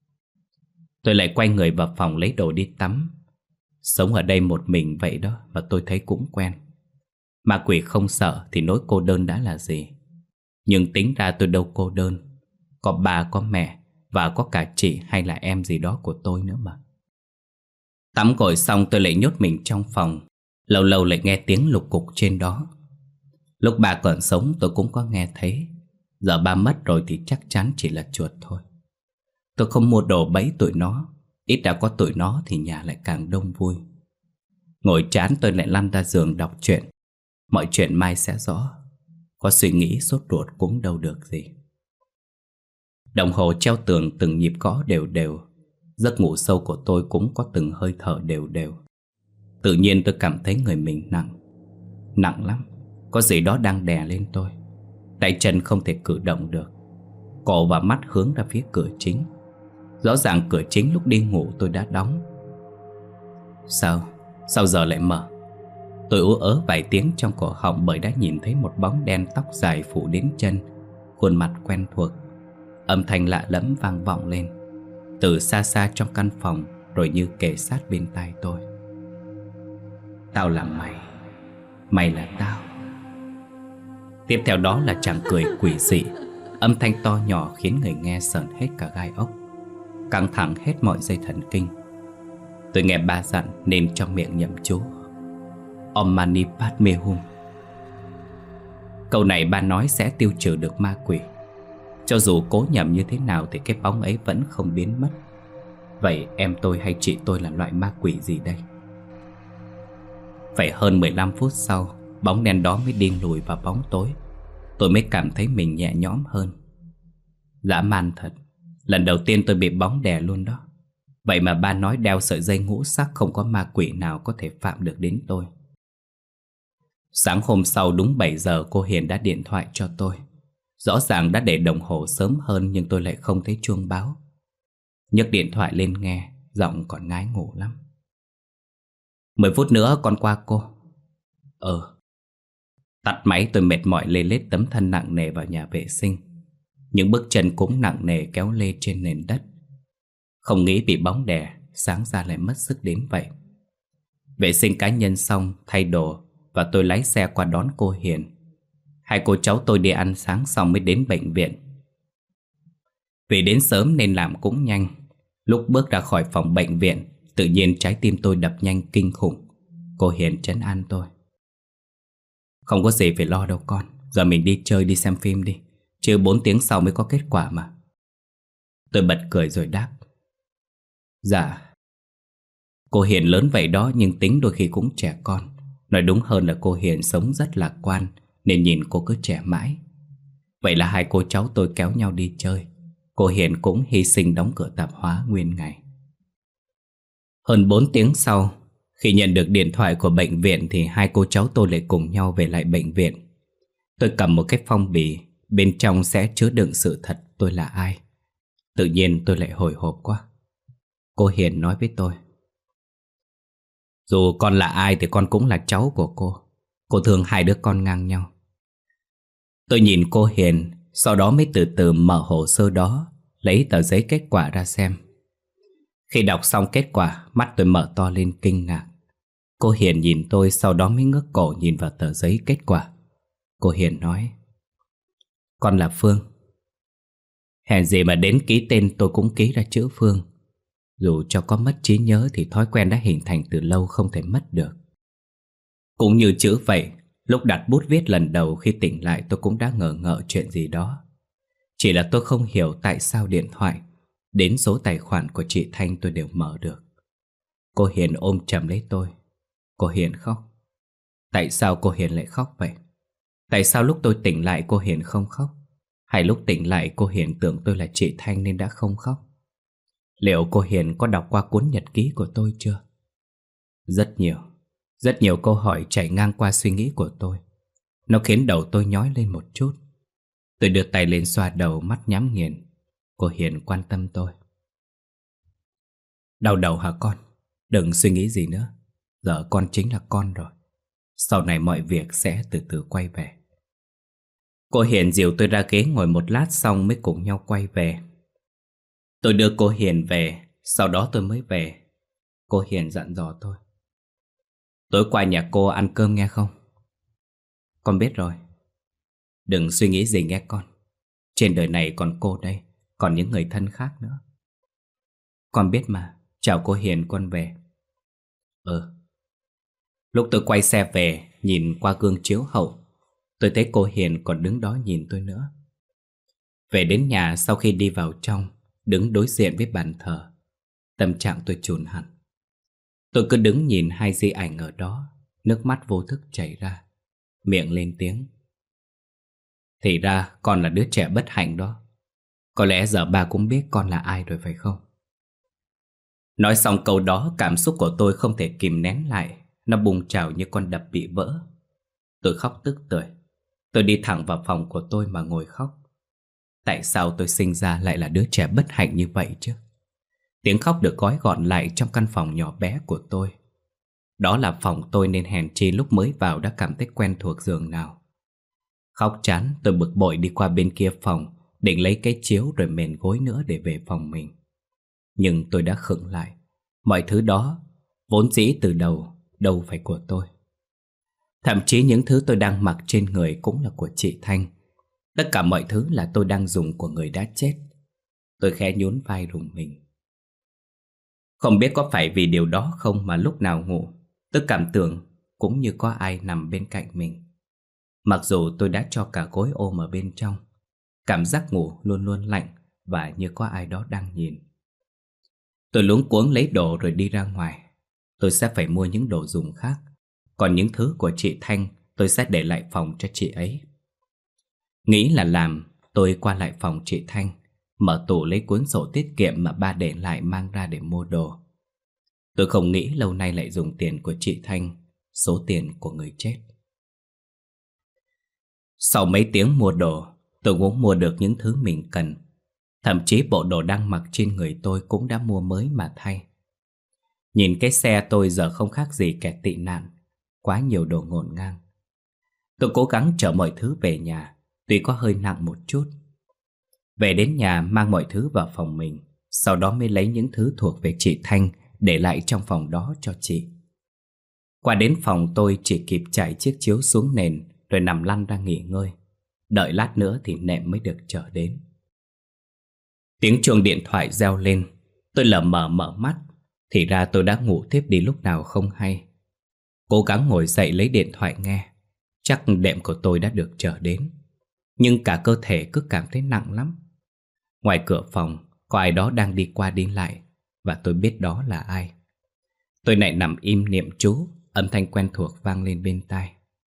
Tôi lại quay người vào phòng lấy đồ đi tắm. Sống ở đây một mình vậy đó mà tôi thấy cũng quen. Ma quỷ không sợ thì nỗi cô đơn đã là gì. Nhưng tính ra tôi đâu cô đơn. Có bà, có mẹ và có cả chị hay là em gì đó của tôi nữa mà. Tắm gội xong tôi lại nhốt mình trong phòng. Lâu lâu lại nghe tiếng lục cục trên đó. Lúc bà còn sống tôi cũng có nghe thấy. Giờ bà mất rồi thì chắc chắn chỉ là chuột thôi. Tôi không mua đồ bẫy tụi nó. Ít đã có tụi nó thì nhà lại càng đông vui. Ngồi chán tôi lại lăn ra giường đọc truyện. Mọi chuyện mai sẽ rõ. Có suy nghĩ sốt ruột cũng đâu được gì. Đồng hồ treo tường từng nhịp gõ đều đều. Giấc ngủ sâu của tôi cũng có từng hơi thở đều đều. Tự nhiên tôi cảm thấy người mình nặng. Nặng lắm. Có gì đó đang đè lên tôi. Tay chân không thể cử động được. Cổ và mắt hướng ra phía cửa chính. Rõ ràng cửa chính lúc đi ngủ tôi đã đóng. Sao giờ lại mở? Tôi ú ớ vài tiếng trong cổ họng bởi đã nhìn thấy một bóng đen tóc dài phủ đến chân, khuôn mặt quen thuộc. Âm thanh lạ lẫm vang vọng lên từ xa xa trong căn phòng, rồi như kề sát bên tai tôi. Tao là mày, mày là tao. Tiếp theo đó là chàng cười quỷ dị. Âm thanh to nhỏ khiến người nghe sởn hết cả gai ốc, căng thẳng hết mọi dây thần kinh. Tôi nghe ba dặn nên trong miệng nhẩm chú: Om Mani Padme Hum. Câu này ba nói sẽ tiêu trừ được ma quỷ. Cho dù cố nhầm như thế nào thì cái bóng ấy vẫn không biến mất. Vậy em tôi hay chị tôi là loại ma quỷ gì đây? Phải hơn 15 phút sau, bóng đen đó mới đi lùi vào bóng tối. Tôi mới cảm thấy mình nhẹ nhõm hơn. Dã man thật. Lần đầu tiên tôi bị bóng đè luôn đó. Vậy mà ba nói đeo sợi dây ngũ sắc không có ma quỷ nào có thể phạm được đến tôi. Sáng hôm sau đúng 7 giờ cô Hiền đã điện thoại cho tôi. Rõ ràng đã để đồng hồ sớm hơn nhưng tôi lại không thấy chuông báo. Nhấc điện thoại lên nghe, giọng còn ngái ngủ lắm. 10 phút nữa con qua cô. Tắt máy tôi mệt mỏi lê lết tấm thân nặng nề vào nhà vệ sinh. Những bước chân cũng nặng nề kéo lê trên nền đất. Không nghĩ bị bóng đè, sáng ra lại mất sức đến vậy. Vệ sinh cá nhân xong, thay đồ và tôi lái xe qua đón cô Hiền. Hai cô cháu tôi đi ăn sáng xong mới đến bệnh viện. Vì đến sớm nên làm cũng nhanh. Lúc bước ra khỏi phòng bệnh viện, tự nhiên trái tim tôi đập nhanh kinh khủng. Cô Hiền trấn an tôi. Không có gì phải lo đâu con. Giờ mình đi chơi đi xem phim đi. Chứ 4 tiếng sau mới có kết quả mà. Tôi bật cười rồi đáp. Dạ. Cô Hiền lớn vậy đó nhưng tính đôi khi cũng trẻ con. Nói đúng hơn là cô Hiền sống rất lạc quan nên nhìn cô cứ trẻ mãi. Vậy là hai cô cháu tôi kéo nhau đi chơi. Cô Hiền cũng hy sinh đóng cửa tạp hóa nguyên ngày. Hơn 4 tiếng sau, khi nhận được điện thoại của bệnh viện thì hai cô cháu tôi lại cùng nhau về lại bệnh viện. Tôi cầm một cái phong bì, bên trong sẽ chứa đựng sự thật tôi là ai. Tự nhiên tôi lại hồi hộp quá. Cô Hiền nói với tôi. Dù con là ai thì con cũng là cháu của cô. Cô thương hai đứa con ngang nhau. Tôi nhìn cô Hiền, sau đó mới từ từ mở hồ sơ đó, lấy tờ giấy kết quả ra xem. Khi đọc xong kết quả, mắt tôi mở to lên kinh ngạc. Cô Hiền nhìn tôi, sau đó mới ngước cổ nhìn vào tờ giấy kết quả. Cô Hiền nói. Con là Phương. Hèn gì mà đến ký tên tôi cũng ký ra chữ Phương. Dù cho có mất trí nhớ thì thói quen đã hình thành từ lâu không thể mất được. Cũng như chữ vậy, lúc đặt bút viết lần đầu khi tỉnh lại tôi cũng đã ngờ ngợ chuyện gì đó. Chỉ là tôi không hiểu tại sao điện thoại đến số tài khoản của chị Thanh tôi đều mở được. Cô Hiền ôm chầm lấy tôi. Cô Hiền khóc. Tại sao cô Hiền lại khóc vậy? Tại sao lúc tôi tỉnh lại cô Hiền không khóc? Hay lúc tỉnh lại cô Hiền tưởng tôi là chị Thanh nên đã không khóc? Liệu cô Hiền có đọc qua cuốn nhật ký của tôi chưa? Rất nhiều câu hỏi chạy ngang qua suy nghĩ của tôi. Nó khiến đầu tôi nhói lên một chút. Tôi đưa tay lên xoa đầu, mắt nhắm nghiền. Cô Hiền quan tâm tôi. Đau đầu hả con? Đừng suy nghĩ gì nữa. Giờ con chính là con rồi. Sau này mọi việc sẽ từ từ quay về. Cô Hiền dìu tôi ra ghế ngồi một lát xong mới cùng nhau quay về. Tôi đưa cô Hiền về, sau đó tôi mới về. Cô Hiền dặn dò tôi. Tối qua nhà cô ăn cơm nghe không? Con biết rồi. Đừng suy nghĩ gì nghe con. Trên đời này còn cô đây, còn những người thân khác nữa. Con biết mà. Chào cô Hiền, con về. Lúc tôi quay xe về, nhìn qua gương chiếu hậu, tôi thấy cô Hiền còn đứng đó nhìn tôi nữa. Về đến nhà sau khi đi vào trong, đứng đối diện với bàn thờ, tâm trạng tôi chùn hẳn. Tôi cứ đứng nhìn hai di ảnh ở đó, nước mắt vô thức chảy ra, miệng lên tiếng. Thì ra con là đứa trẻ bất hạnh đó. Có lẽ giờ ba cũng biết con là ai rồi phải không? Nói xong câu đó, cảm xúc của tôi không thể kìm nén lại. Nó bùng trào như con đập bị vỡ. Tôi khóc tức tưởi. Tôi đi thẳng vào phòng của tôi mà ngồi khóc. Tại sao tôi sinh ra lại là đứa trẻ bất hạnh như vậy chứ? Tiếng khóc được gói gọn lại trong căn phòng nhỏ bé của tôi. Đó là phòng tôi nên hèn chi lúc mới vào đã cảm thấy quen thuộc giường nào. Khóc chán, tôi bực bội đi qua bên kia phòng, định lấy cái chiếu rồi mền gối nữa để về phòng mình. Nhưng tôi đã khựng lại. Mọi thứ đó vốn dĩ từ đầu đâu phải của tôi. Thậm chí những thứ tôi đang mặc trên người cũng là của chị Thanh. Tất cả mọi thứ là tôi đang dùng của người đã chết. Tôi khẽ nhún vai rùng mình. Không biết có phải vì điều đó không mà lúc nào ngủ tôi cảm tưởng cũng như có ai nằm bên cạnh mình. Mặc dù tôi đã cho cả gối ôm ở bên trong, cảm giác ngủ luôn luôn lạnh và như có ai đó đang nhìn. Tôi luống cuống lấy đồ rồi đi ra ngoài. Tôi sẽ phải mua những đồ dùng khác, còn những thứ của chị Thanh tôi sẽ để lại phòng cho chị ấy. Nghĩ là làm, tôi qua lại phòng chị Thanh, mở tủ lấy cuốn sổ tiết kiệm mà ba để lại mang ra để mua đồ. Tôi không nghĩ lâu nay lại dùng tiền của chị Thanh, số tiền của người chết. Sau mấy tiếng mua đồ, tôi cũng mua được những thứ mình cần. Thậm chí bộ đồ đang mặc trên người tôi cũng đã mua mới mà thay. Nhìn cái xe tôi giờ không khác gì kẻ tị nạn, quá nhiều đồ ngổn ngang. Tôi cố gắng chở mọi thứ về nhà, tuy có hơi nặng một chút. Về đến nhà mang mọi thứ vào phòng mình, sau đó mới lấy những thứ thuộc về chị Thanh để lại trong phòng đó cho chị. Qua đến phòng tôi chỉ kịp trải chiếc chiếu xuống nền rồi nằm lăn ra nghỉ ngơi. Đợi lát nữa thì nệm mới được chở đến. Tiếng chuông điện thoại reo lên. Tôi lờ mờ mở mắt. Thì ra tôi đã ngủ tiếp đi lúc nào không hay. Cố gắng ngồi dậy lấy điện thoại nghe. Chắc đệm của tôi đã được chở đến. Nhưng cả cơ thể cứ cảm thấy nặng lắm. Ngoài cửa phòng có ai đó đang đi qua đi lại, và tôi biết đó là ai. Tôi lại nằm im niệm chú. Âm thanh quen thuộc vang lên bên tai.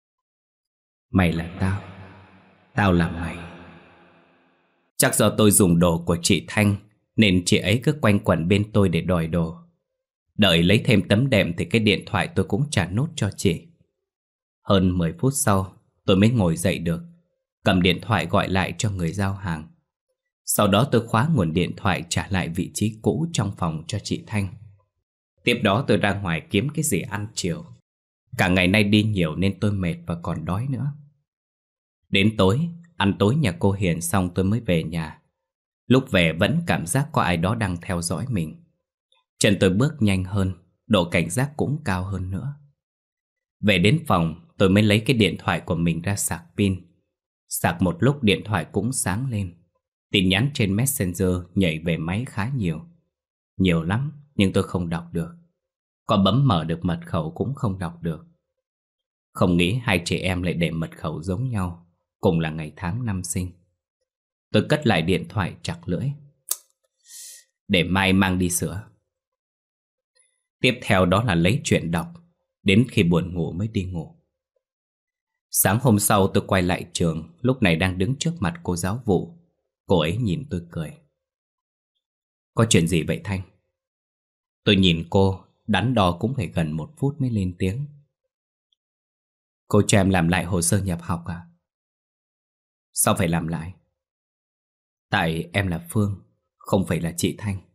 Mày là tao, tao là mày. Chắc do tôi dùng đồ của chị Thanh nên chị ấy cứ quanh quẩn bên tôi để đòi đồ. Đợi lấy thêm tấm đệm thì cái điện thoại tôi cũng trả nốt cho chị. Hơn 10 phút sau tôi mới ngồi dậy được, cầm điện thoại gọi lại cho người giao hàng. Sau đó tôi khóa nguồn điện thoại trả lại vị trí cũ trong phòng cho chị Thanh. Tiếp đó tôi ra ngoài kiếm cái gì ăn chiều. Cả ngày nay đi nhiều nên tôi mệt và còn đói nữa. Đến tối, ăn tối nhà cô Hiền xong tôi mới về nhà. Lúc về vẫn cảm giác có ai đó đang theo dõi mình. Chân tôi bước nhanh hơn, độ cảnh giác cũng cao hơn nữa. Về đến phòng, tôi mới lấy cái điện thoại của mình ra sạc pin. Sạc một lúc điện thoại cũng sáng lên. Tin nhắn trên Messenger nhảy về máy khá nhiều. Nhiều lắm, nhưng tôi không đọc được. Có bấm mở được mật khẩu cũng không đọc được. Không nghĩ hai chị em lại để mật khẩu giống nhau, cùng là ngày tháng năm sinh. Tôi cất lại điện thoại chặt lưỡi. Để mai mang đi sửa. Tiếp theo đó là lấy chuyện đọc, đến khi buồn ngủ mới đi ngủ. Sáng hôm sau tôi quay lại trường, lúc này đang đứng trước mặt cô giáo vụ. Cô ấy nhìn tôi cười. Có chuyện gì vậy Thanh? Tôi nhìn cô, đắn đo cũng phải gần 1 phút mới lên tiếng. Cô cho em làm lại hồ sơ nhập học à? Sao phải làm lại? Tại em là Phương, không phải là chị Thanh.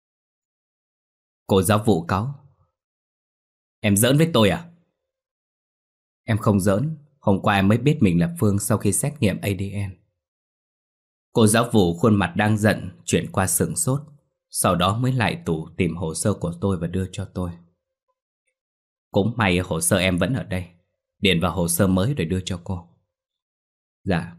Cô giáo vụ cáu. Em giỡn với tôi à? Em không giỡn, hôm qua em mới biết mình là Phương sau khi xét nghiệm ADN. Cô giáo vụ khuôn mặt đang giận chuyển qua sửng sốt. Sau đó mới lại tủ tìm hồ sơ của tôi và đưa cho tôi. Cũng may hồ sơ em vẫn ở đây. Điền vào hồ sơ mới rồi đưa cho cô. Dạ.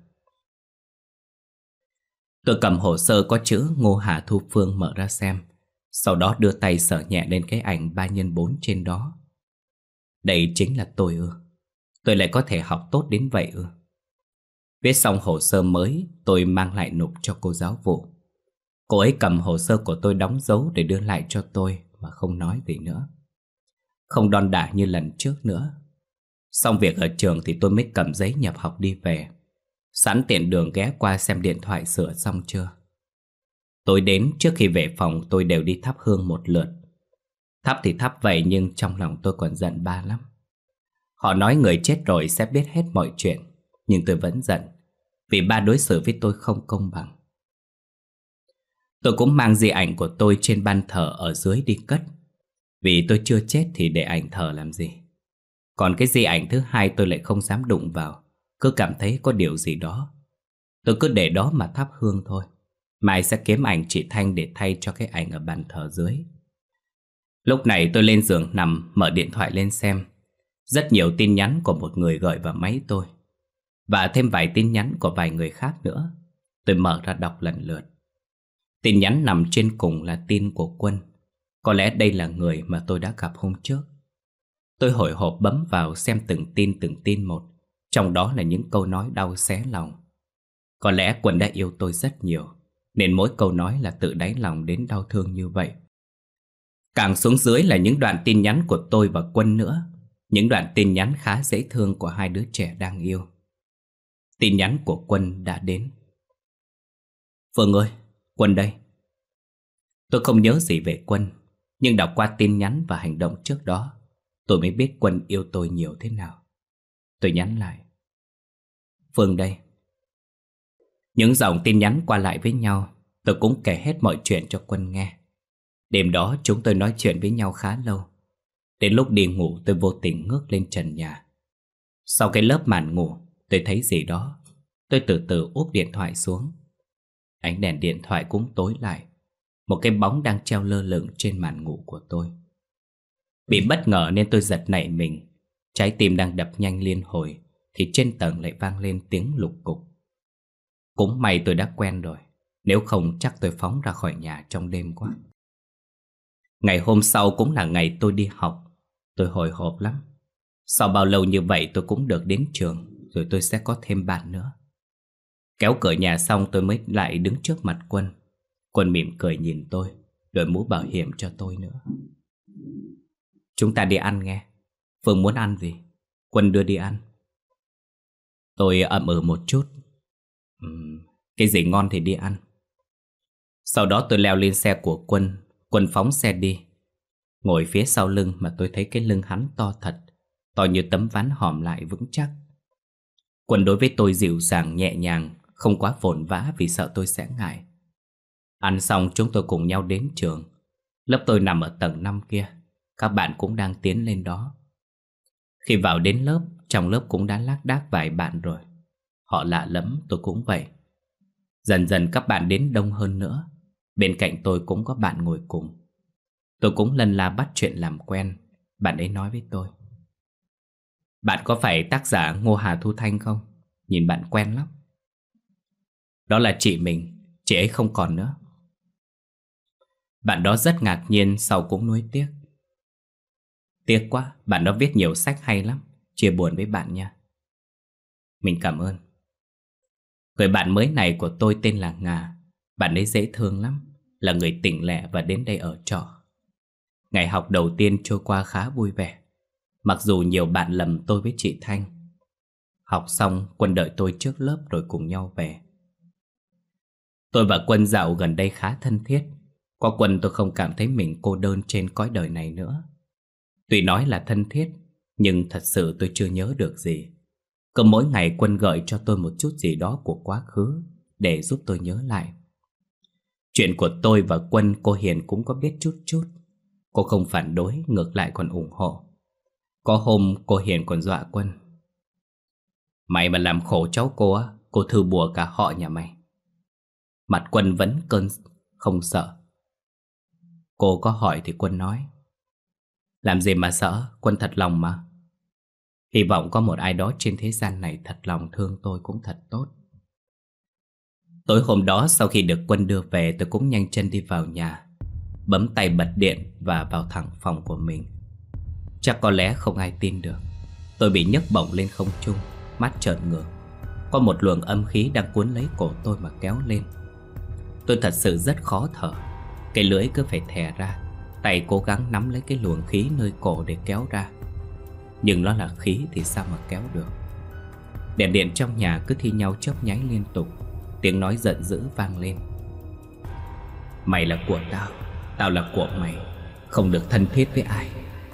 Tôi cầm hồ sơ có chữ Ngô Hà Thu Phương mở ra xem. Sau đó đưa tay sờ nhẹ lên cái ảnh 3x4 trên đó. Đây chính là tôi ư? Tôi lại có thể học tốt đến vậy ư? Viết xong hồ sơ mới, tôi mang lại nộp cho cô giáo vụ. Cô ấy cầm hồ sơ của tôi đóng dấu để đưa lại cho tôi mà không nói gì nữa. Không đon đả như lần trước nữa. Xong việc ở trường thì tôi mới cầm giấy nhập học đi về. Sẵn tiện đường ghé qua xem điện thoại sửa xong chưa. Tối đến trước khi về phòng tôi đều đi thắp hương một lượt. Thắp thì thắp vậy nhưng trong lòng tôi còn giận ba lắm. Họ nói người chết rồi sẽ biết hết mọi chuyện, nhưng tôi vẫn giận vì ba đối xử với tôi không công bằng. Tôi cũng mang di ảnh của tôi trên ban thờ ở dưới đi cất. Vì tôi chưa chết thì để ảnh thờ làm gì. Còn cái di ảnh thứ hai tôi lại không dám đụng vào, cứ cảm thấy có điều gì đó. Tôi cứ để đó mà thắp hương thôi. Mai sẽ kiếm ảnh chị Thanh để thay cho cái ảnh ở bàn thờ dưới. Lúc này tôi lên giường nằm, mở điện thoại lên xem. Rất nhiều tin nhắn của một người gửi vào máy tôi, và thêm vài tin nhắn của vài người khác nữa. Tôi mở ra đọc lần lượt. Tin nhắn nằm trên cùng là tin của Quân. Có lẽ đây là người mà tôi đã gặp hôm trước. Tôi hồi hộp bấm vào xem từng tin một. Trong đó là những câu nói đau xé lòng. Có lẽ Quân đã yêu tôi rất nhiều, nên mỗi câu nói là tự đáy lòng đến đau thương như vậy. Càng xuống dưới là những đoạn tin nhắn của tôi và Quân nữa. Những đoạn tin nhắn khá dễ thương của hai đứa trẻ đang yêu. Tin nhắn của Quân đã đến. Phương ơi, Quân đây. Tôi không nhớ gì về Quân, nhưng đọc qua tin nhắn và hành động trước đó, tôi mới biết Quân yêu tôi nhiều thế nào. Tôi nhắn lại. Phương đây. Những dòng tin nhắn qua lại với nhau, tôi cũng kể hết mọi chuyện cho Quân nghe. Đêm đó chúng tôi nói chuyện với nhau khá lâu. Đến lúc đi ngủ tôi vô tình ngước lên trần nhà. Sau cái lớp màn ngủ, tôi thấy gì đó. Tôi từ từ úp điện thoại xuống. Ánh đèn điện thoại cũng tối lại. Một cái bóng đang treo lơ lửng trên màn ngủ của tôi. Bị bất ngờ nên tôi giật nảy mình. Trái tim đang đập nhanh liên hồi thì trên tầng lại vang lên tiếng lục cục. Cũng may tôi đã quen rồi, nếu không chắc tôi phóng ra khỏi nhà trong đêm quá. Ngày hôm sau cũng là ngày tôi đi học. Tôi hồi hộp lắm. Sau bao lâu như vậy tôi cũng được đến trường, rồi tôi sẽ có thêm bạn nữa. Kéo cửa nhà xong tôi mới lại đứng trước mặt Quân. Quân mỉm cười nhìn tôi, đội mũ bảo hiểm cho tôi nữa. Chúng ta đi ăn nghe. Phương muốn ăn gì? Quân đưa đi ăn. Tôi ậm một chút. Cái gì ngon thì đi ăn. Sau đó tôi leo lên xe của Quân. Quân phóng xe đi. Ngồi phía sau lưng mà tôi thấy cái lưng hắn to thật, to như tấm ván hòm lại vững chắc. Quân đối với tôi dịu dàng nhẹ nhàng, không quá vồn vã vì sợ tôi sẽ ngại. Ăn xong chúng tôi cùng nhau đến trường. Lớp tôi nằm ở tầng 5 kia. Các bạn cũng đang tiến lên đó. Khi vào đến lớp, trong lớp cũng đã lác đác vài bạn rồi. Họ lạ lắm, tôi cũng vậy. Dần dần các bạn đến đông hơn nữa. Bên cạnh tôi cũng có bạn ngồi cùng. Tôi cũng lân la bắt chuyện làm quen. Bạn ấy nói với tôi. Bạn có phải tác giả Ngô Hà Thu Thanh không? Nhìn bạn quen lắm. Đó là chị mình, chị ấy không còn nữa. Bạn đó rất ngạc nhiên, sau cũng nuối tiếc. Tiếc quá, bạn đó viết nhiều sách hay lắm. Chia buồn với bạn nha. Mình cảm ơn. Người bạn mới này của tôi tên là Ngà. Bạn ấy dễ thương lắm, là người tỉnh lẻ và đến đây ở trọ. Ngày học đầu tiên trôi qua khá vui vẻ, mặc dù nhiều bạn lầm tôi với chị Thanh. Học xong, Quân đợi tôi trước lớp rồi cùng nhau về. Tôi và Quân dạo gần đây khá thân thiết. Có Quân tôi không cảm thấy mình cô đơn trên cõi đời này nữa. Tuy nói là thân thiết, nhưng thật sự tôi chưa nhớ được gì. Cứ mỗi ngày Quân gợi cho tôi một chút gì đó của quá khứ để giúp tôi nhớ lại. Chuyện của tôi và Quân cô Hiền cũng có biết chút chút. Cô không phản đối, ngược lại còn ủng hộ. Có hôm cô Hiền còn dọa Quân. Mày mà làm khổ cháu cô á, cô thư bùa cả họ nhà mày. Mặt Quân vẫn cơn không sợ. Cô có hỏi thì Quân nói. Làm gì mà sợ, Quân thật lòng mà. Hy vọng có một ai đó trên thế gian này thật lòng thương tôi cũng thật tốt. Tối hôm đó sau khi được Quân đưa về, tôi cũng nhanh chân đi vào nhà, bấm tay bật điện và vào thẳng phòng của mình. Chắc có lẽ không ai tin được. Tôi bị nhấc bổng lên không trung, mắt trợn ngược. Có một luồng âm khí đang cuốn lấy cổ tôi mà kéo lên. Tôi thật sự rất khó thở. Cái lưỡi cứ phải thè ra, tay cố gắng nắm lấy cái luồng khí nơi cổ để kéo ra. Nhưng nó là khí thì sao mà kéo được. Đèn điện trong nhà cứ thi nhau chớp nháy liên tục. Tiếng nói giận dữ vang lên. Mày là của tao, tao là của mày, không được thân thiết với ai.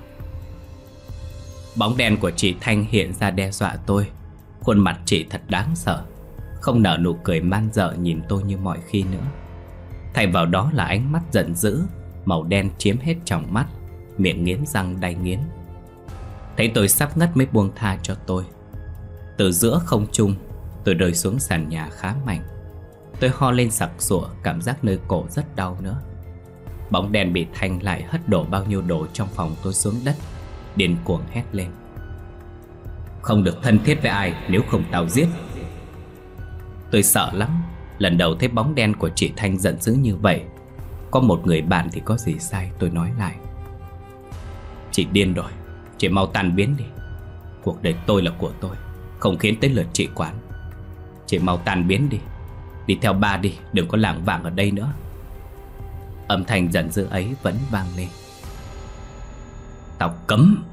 Bóng đen của chị Thanh hiện ra đe dọa tôi. Khuôn mặt chị thật đáng sợ, không nở nụ cười man dợ nhìn tôi như mọi khi nữa. Thay vào đó là ánh mắt giận dữ, màu đen chiếm hết tròng mắt, miệng nghiến răng đay nghiến. Thấy tôi sắp ngất mới buông tha cho tôi. Từ giữa không trung, tôi rơi xuống sàn nhà khá mạnh. Tôi ho lên sặc sụa, cảm giác nơi cổ rất đau nữa. Bóng đèn bị Thanh lại hất đổ bao nhiêu đồ trong phòng tôi xuống đất, điên cuồng hét lên. Không được thân thiết với ai, nếu không tao giết. Tôi sợ lắm. Lần đầu thấy bóng đen của chị Thanh giận dữ như vậy. Có một người bạn thì có gì sai, tôi nói lại. Chị điên rồi, Chị mau tan biến đi. Cuộc đời tôi là của tôi, không khiến tới lượt chị quản. Chị mau tan biến đi. Đi theo ba đi, đừng có lảng vảng ở đây nữa. Âm thanh giận dữ ấy vẫn vang lên. Tao cấm.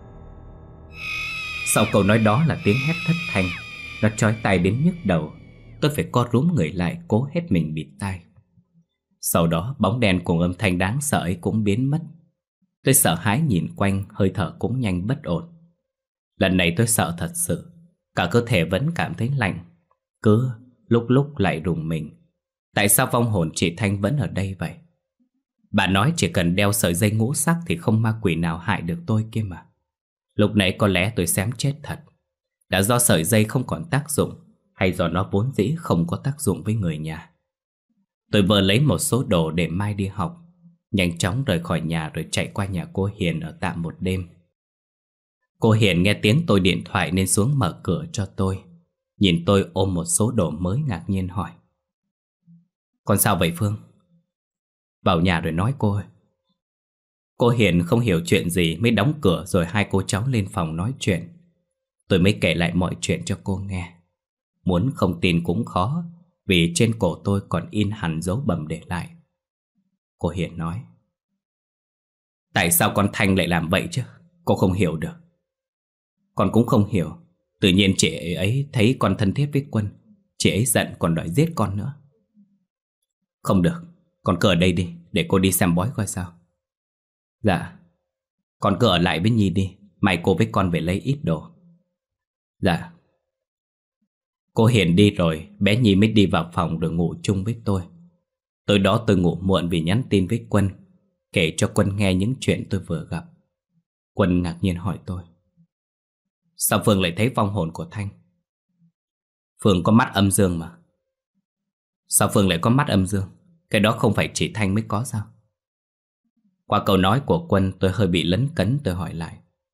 Sau câu nói đó là tiếng hét thất thanh. Nó chói tai đến nhức đầu. Tôi phải co rúm người lại, cố hết mình bịt tai. Sau đó bóng đen cùng âm thanh đáng sợ ấy cũng biến mất. Tôi sợ hãi nhìn quanh, hơi thở cũng nhanh bất ổn. Lần này tôi sợ thật sự. Cả cơ thể vẫn cảm thấy lạnh. Cứ lúc lúc lại rùng mình. Tại sao vong hồn chị Thanh vẫn ở đây vậy? Bà nói chỉ cần đeo sợi dây ngũ sắc thì không ma quỷ nào hại được tôi kia mà. Lúc nãy có lẽ tôi xém chết thật. Đã do sợi dây không còn tác dụng, hay do nó vốn dĩ không có tác dụng với người nhà? Tôi vừa lấy một số đồ để mai đi học, nhanh chóng rời khỏi nhà rồi chạy qua nhà cô Hiền ở tạm một đêm. Cô Hiền nghe tiếng tôi điện thoại nên xuống mở cửa cho tôi. Nhìn tôi ôm một số đồ mới ngạc nhiên hỏi: Con sao vậy Phương? Vào nhà rồi nói cô ơi. Cô Hiền không hiểu chuyện gì mới đóng cửa rồi hai cô cháu lên phòng nói chuyện. Tôi mới kể lại mọi chuyện cho cô nghe. Muốn không tin cũng khó, vì trên cổ tôi còn in hẳn dấu bầm để lại. Cô Hiền nói: Tại sao con Thanh lại làm vậy chứ? Cô không hiểu được. Con cũng không hiểu. Tự nhiên chị ấy thấy con thân thiết với Quân, chị ấy giận còn đòi giết con nữa. Không được, con cứ ở đây đi, để cô đi xem bói coi sao. Dạ. Con cứ ở lại với Nhi đi, mai cô với con về lấy ít đồ. Dạ. Cô Hiền đi rồi, bé Nhi mới đi vào phòng rồi ngủ chung với tôi. Tối đó tôi ngủ muộn vì nhắn tin với Quân, kể cho Quân nghe những chuyện tôi vừa gặp. Quân ngạc nhiên hỏi tôi: Sao Phương lại thấy vong hồn của Thanh? Phương có mắt âm dương mà. Sao Phương lại có mắt âm dương? Cái đó không phải chỉ Thanh mới có sao? Qua câu nói của Quân tôi hơi bị lấn cấn, tôi hỏi lại: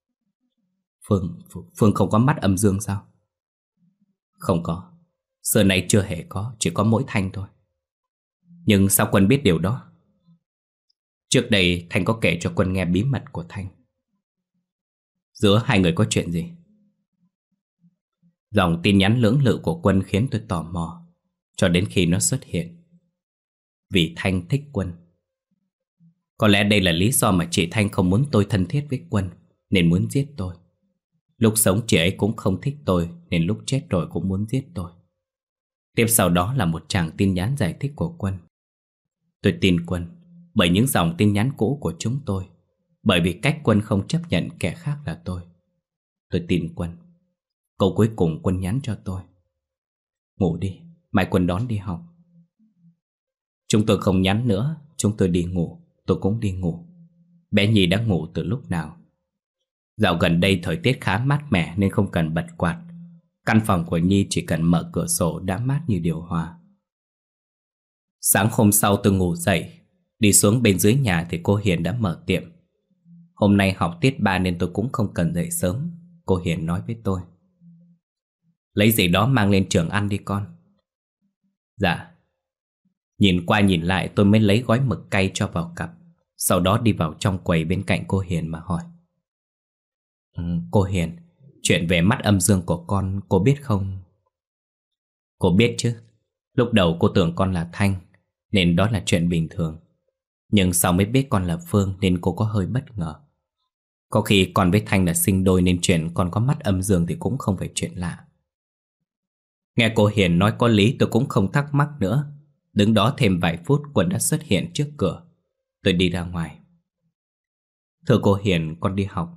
Phương không có mắt âm dương sao? Không có. Xưa nay chưa hề có, chỉ có mỗi Thanh thôi. Nhưng sao Quân biết điều đó? Trước đây Thanh có kể cho Quân nghe bí mật của Thanh. Giữa hai người có chuyện gì? Dòng tin nhắn lưỡng lự của Quân khiến tôi tò mò, cho đến khi nó xuất hiện. Vì Thanh thích Quân. Có lẽ đây là lý do mà chị Thanh không muốn tôi thân thiết với Quân, nên muốn giết tôi. Lúc sống chị ấy cũng không thích tôi, nên lúc chết rồi cũng muốn giết tôi. Tiếp sau đó là một tràng tin nhắn giải thích của Quân. Tôi tin Quân bởi những dòng tin nhắn cũ của chúng tôi, bởi vì cách Quân không chấp nhận kẻ khác là tôi. Tôi tin Quân. Câu cuối cùng Quân nhắn cho tôi: Ngủ đi, mai Quân đón đi học. Chúng tôi không nhắn nữa, chúng tôi đi ngủ. Tôi cũng đi ngủ. Bé Nhi đã ngủ từ lúc nào. Dạo gần đây thời tiết khá mát mẻ nên không cần bật quạt. Căn phòng của Nhi chỉ cần mở cửa sổ đã mát như điều hòa. Sáng hôm sau tôi ngủ dậy, đi xuống bên dưới nhà thì cô Hiền đã mở tiệm. Hôm nay học tiết 3 nên tôi cũng không cần dậy sớm. Cô Hiền nói với tôi: Lấy gì đó mang lên trường ăn đi con. Dạ. Nhìn qua nhìn lại tôi mới lấy gói mực cay cho vào cặp. Sau đó đi vào trong quầy bên cạnh cô Hiền mà hỏi: Cô Hiền, chuyện về mắt âm dương của con cô biết không? Cô biết chứ. Lúc đầu cô tưởng con là Thanh, nên đó là chuyện bình thường. Nhưng sau mới biết con là Phương nên cô có hơi bất ngờ. Có khi con với Thanh là sinh đôi nên chuyện con có mắt âm dương thì cũng không phải chuyện lạ. Nghe cô Hiền nói có lý tôi cũng không thắc mắc nữa. Đứng đó thêm vài phút Quân đã xuất hiện trước cửa. Tôi đi ra ngoài. Thưa cô Hiền, con đi học.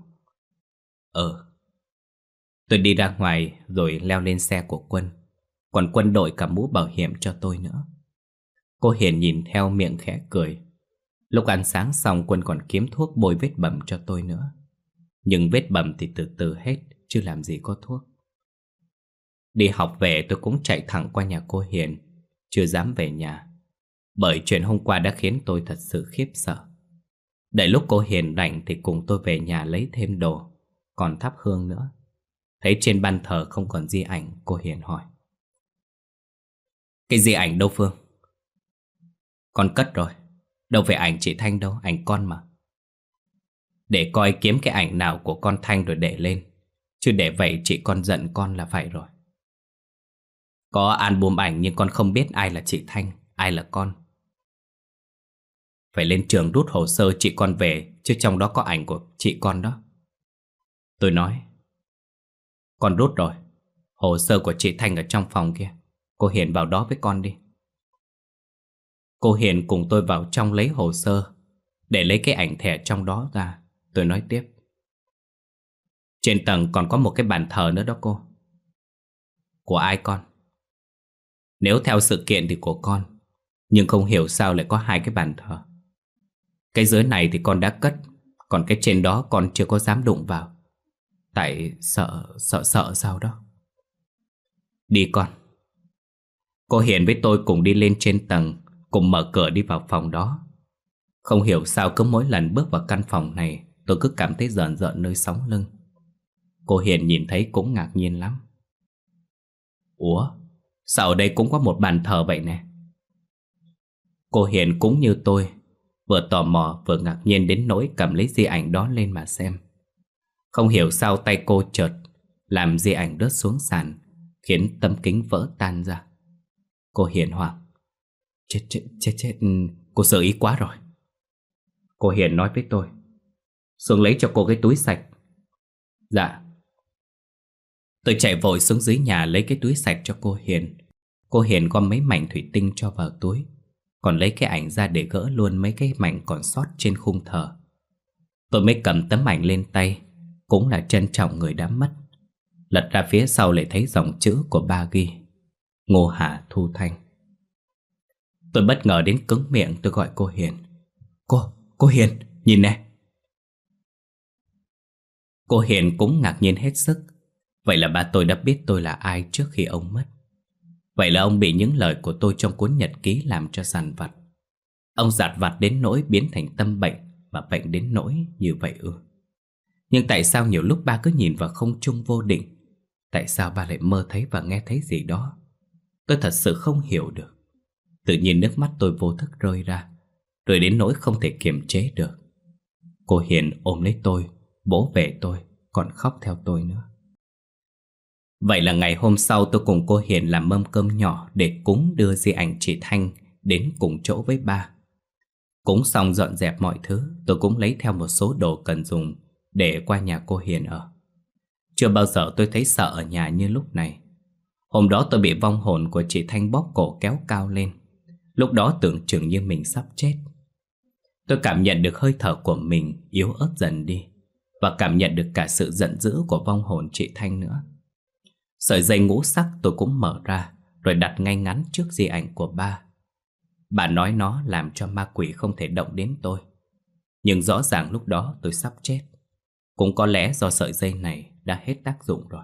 Tôi đi ra ngoài rồi leo lên xe của Quân. Còn Quân đội cả mũ bảo hiểm cho tôi nữa. Cô Hiền nhìn theo miệng khẽ cười. Lúc ăn sáng xong Quân còn kiếm thuốc bôi vết bầm cho tôi nữa. Nhưng vết bầm thì từ từ hết, chứ làm gì có thuốc. Đi học về tôi cũng chạy thẳng qua nhà cô Hiền, chưa dám về nhà, bởi chuyện hôm qua đã khiến tôi thật sự khiếp sợ. Đợi lúc cô Hiền rảnh thì cùng tôi về nhà lấy thêm đồ, còn thắp hương nữa. Thấy trên ban thờ không còn di ảnh, cô Hiền hỏi: Cái di ảnh đâu Phương? Con cất rồi. Đâu phải ảnh chị Thanh đâu, ảnh con mà. Để coi kiếm cái ảnh nào của con Thanh rồi để lên. Chứ để vậy chị con giận con là phải rồi. Có album ảnh nhưng con không biết ai là chị Thanh, ai là con. Phải lên trường rút hồ sơ chị con về, chứ trong đó có ảnh của chị con đó. Tôi nói. Con rút rồi. Hồ sơ của chị Thanh ở trong phòng kia. Cô Hiền vào đó với con đi. Cô Hiền cùng tôi vào trong lấy hồ sơ, để lấy cái ảnh thẻ trong đó ra. Tôi nói tiếp. Trên tầng còn có một cái bàn thờ nữa đó cô. Của ai con? Nếu theo sự kiện thì của con, nhưng không hiểu sao lại có hai cái bàn thờ. Cái dưới này thì con đã cất, còn cái trên đó con chưa có dám đụng vào. Tại sợ sao đó. Đi con. Cô Hiền với tôi cùng đi lên trên tầng, cùng mở cửa đi vào phòng đó. Không hiểu sao cứ mỗi lần bước vào căn phòng này, tôi cứ cảm thấy rợn rợn nơi sống lưng. Cô Hiền nhìn thấy cũng ngạc nhiên lắm. Ủa, sao ở đây cũng có một bàn thờ vậy nè? Cô Hiền cũng như tôi, vừa tò mò vừa ngạc nhiên đến nỗi cầm lấy di ảnh đó lên mà xem. Không hiểu sao tay cô chợt làm di ảnh rớt xuống sàn, khiến tấm kính vỡ tan ra. Cô Hiền hoảng. Chết, cô sợ ý quá rồi. Cô Hiền nói với tôi. Xuống lấy cho cô cái túi sạch. Dạ. Tôi chạy vội xuống dưới nhà lấy cái túi sạch cho cô Hiền. Cô Hiền gom mấy mảnh thủy tinh cho vào túi, còn lấy cái ảnh ra để gỡ luôn mấy cái mảnh còn sót trên khung thờ. Tôi mới cầm tấm ảnh lên tay, cũng là trân trọng người đã mất. Lật ra phía sau lại thấy dòng chữ của ba ghi: Ngô Hà Thu Thanh. Tôi bất ngờ đến cứng miệng, tôi gọi cô Hiền. Cô Hiền, nhìn nè. Cô Hiền cũng ngạc nhiên hết sức. Vậy là ba tôi đã biết tôi là ai trước khi ông mất. Vậy là ông bị những lời của tôi trong cuốn nhật ký làm cho dằn vặt. Ông dạt vặt đến nỗi biến thành tâm bệnh, và bệnh đến nỗi như vậy ư? Nhưng tại sao nhiều lúc ba cứ nhìn vào không trung vô định? Tại sao ba lại mơ thấy và nghe thấy gì đó? Tôi thật sự không hiểu được. Tự nhiên nước mắt tôi vô thức rơi ra, rồi đến nỗi không thể kiềm chế được. Cô Hiền ôm lấy tôi, vỗ về tôi, còn khóc theo tôi nữa. Vậy là ngày hôm sau tôi cùng cô Hiền làm mâm cơm nhỏ để cúng đưa di ảnh chị Thanh đến cùng chỗ với ba. Cúng xong dọn dẹp mọi thứ, tôi cũng lấy theo một số đồ cần dùng để qua nhà cô Hiền ở. Chưa bao giờ tôi thấy sợ ở nhà như lúc này. Hôm đó tôi bị vong hồn của chị Thanh bóp cổ kéo cao lên. Lúc đó tưởng chừng như mình sắp chết. Tôi cảm nhận được hơi thở của mình yếu ớt dần đi, và cảm nhận được cả sự giận dữ của vong hồn chị Thanh nữa. Sợi dây ngũ sắc tôi cũng mở ra, rồi đặt ngay ngắn trước di ảnh của ba. Bà nói nó làm cho ma quỷ không thể động đến tôi. Nhưng rõ ràng lúc đó tôi sắp chết. Cũng có lẽ do sợi dây này đã hết tác dụng rồi.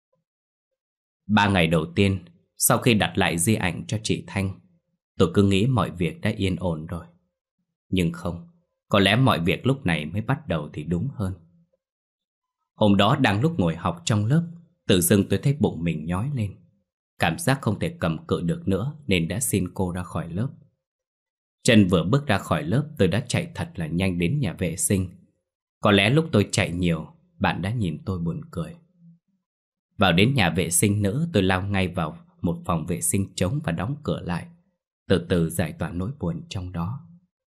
3 ngày đầu tiên, sau khi đặt lại di ảnh cho chị Thanh, tôi cứ nghĩ mọi việc đã yên ổn rồi. Nhưng không, có lẽ mọi việc lúc này mới bắt đầu thì đúng hơn. Hôm đó đang lúc ngồi học trong lớp, tự dưng tôi thấy bụng mình nhói lên. Cảm giác không thể cầm cự được nữa nên đã xin cô ra khỏi lớp. Chân vừa bước ra khỏi lớp, tôi đã chạy thật là nhanh đến nhà vệ sinh. Có lẽ lúc tôi chạy nhiều, bạn đã nhìn tôi buồn cười. Vào đến nhà vệ sinh nữ, tôi lao ngay vào một phòng vệ sinh trống và đóng cửa lại, từ từ giải tỏa nỗi buồn trong đó.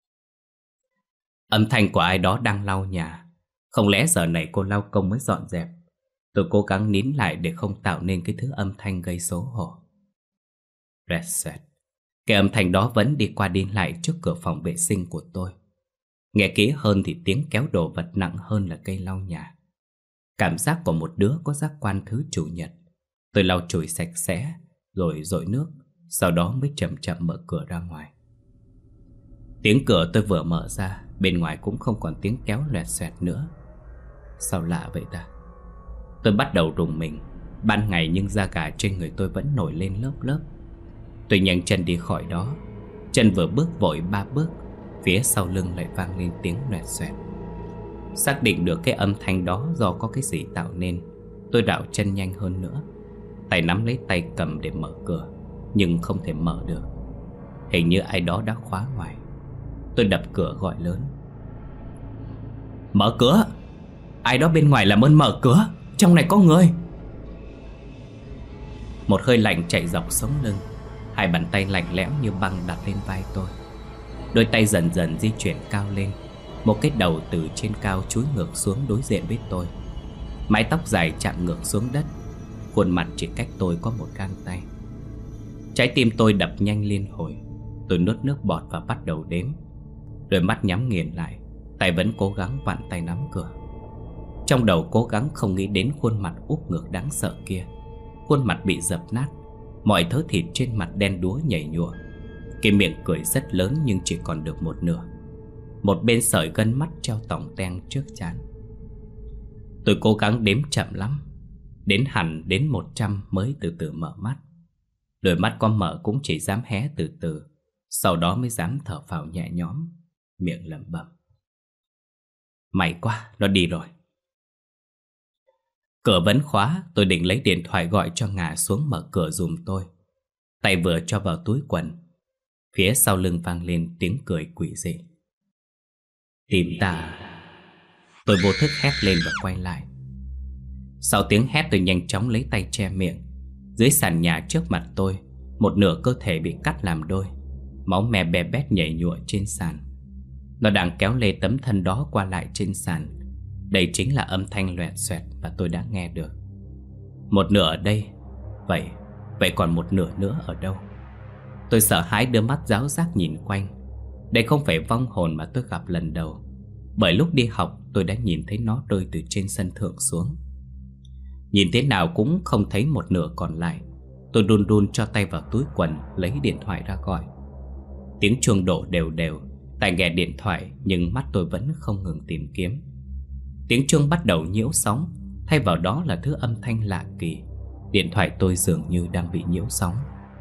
Âm thanh của ai đó đang lau nhà. Không lẽ giờ này cô lao công mới dọn dẹp? Tôi cố gắng nín lại để không tạo nên cái thứ âm thanh gây xấu hổ. Rẹt xẹt. Cái âm thanh đó vẫn đi qua đi lại trước cửa phòng vệ sinh của tôi. Nghe kỹ hơn thì tiếng kéo đồ vật nặng hơn là cây lau nhà. Cảm giác của một đứa có giác quan thứ chủ nhật. Tôi lau chùi sạch sẽ, rồi dội nước, sau đó mới chậm chậm mở cửa ra ngoài. Tiếng cửa tôi vừa mở ra, bên ngoài cũng không còn tiếng kéo loẹt xoẹt nữa. Sao lạ vậy ta? Tôi bắt đầu rùng mình. Ban ngày nhưng da gà trên người tôi vẫn nổi lên lớp lớp. Tôi nhanh chân đi khỏi đó. Chân vừa bước vội 3 bước, phía sau lưng lại vang lên tiếng loẹt xoẹt. Xác định được cái âm thanh đó do có cái gì tạo nên, tôi đảo chân nhanh hơn nữa. Tay nắm lấy tay cầm để mở cửa, nhưng không thể mở được. Hình như ai đó đã khóa ngoài. Tôi đập cửa gọi lớn. Mở cửa! Ai đó bên ngoài làm ơn mở cửa! Trong này có người! Một hơi lạnh chạy dọc sống lưng. Hai bàn tay lạnh lẽo như băng đặt lên vai tôi. Đôi tay dần dần di chuyển cao lên. Một cái đầu từ trên cao chúi ngược xuống đối diện với tôi. Mái tóc dài chạm ngược xuống đất. Khuôn mặt chỉ cách tôi có một gang tay. Trái tim tôi đập nhanh liên hồi. Tôi nuốt nước bọt và bắt đầu đếm. Đôi mắt nhắm nghiền lại, tay vẫn cố gắng vặn tay nắm cửa. Trong đầu cố gắng không nghĩ đến khuôn mặt úp ngược đáng sợ kia. Khuôn mặt bị dập nát, mọi thớ thịt trên mặt đen đúa nhảy nhụa. Cái miệng cười rất lớn nhưng chỉ còn được một nửa. Một bên sợi gân mắt treo tỏng teng trước trán. Tôi cố gắng đếm chậm lắm, đến hẳn đến 100 mới từ từ mở mắt. Đôi mắt có mở cũng chỉ dám hé từ từ, sau đó mới dám thở phào nhẹ nhõm, miệng lẩm bẩm: may quá, nó đi rồi. Cửa vẫn khóa. Tôi định lấy điện thoại gọi cho Ngà xuống mở cửa giùm tôi. Tay vừa cho vào túi quần, phía sau lưng vang lên tiếng cười quỷ dị. Tìm ta? Tôi vô thức hét lên và quay lại. Sau tiếng hét tôi nhanh chóng lấy tay che miệng. Dưới sàn nhà trước mặt tôi, một nửa cơ thể bị cắt làm đôi. Máu me be bét nhảy nhụa trên sàn. Nó đang kéo lê tấm thân đó qua lại trên sàn. Đây chính là âm thanh loẹt xoẹt mà tôi đã nghe được. Một nửa ở đây. Vậy còn một nửa nữa ở đâu? Tôi sợ hãi đưa mắt ráo rác nhìn quanh. Đây không phải vong hồn mà tôi gặp lần đầu, bởi lúc đi học tôi đã nhìn thấy nó rơi từ trên sân thượng xuống. Nhìn thế nào cũng không thấy một nửa còn lại. Tôi đun đun cho tay vào túi quần, lấy điện thoại ra gọi. Tiếng chuông đổ đều đều. Tai nghe điện thoại nhưng mắt tôi vẫn không ngừng tìm kiếm. Tiếng chuông bắt đầu nhiễu sóng, thay vào đó là thứ âm thanh lạ kỳ. Điện thoại tôi dường như đang bị nhiễu sóng.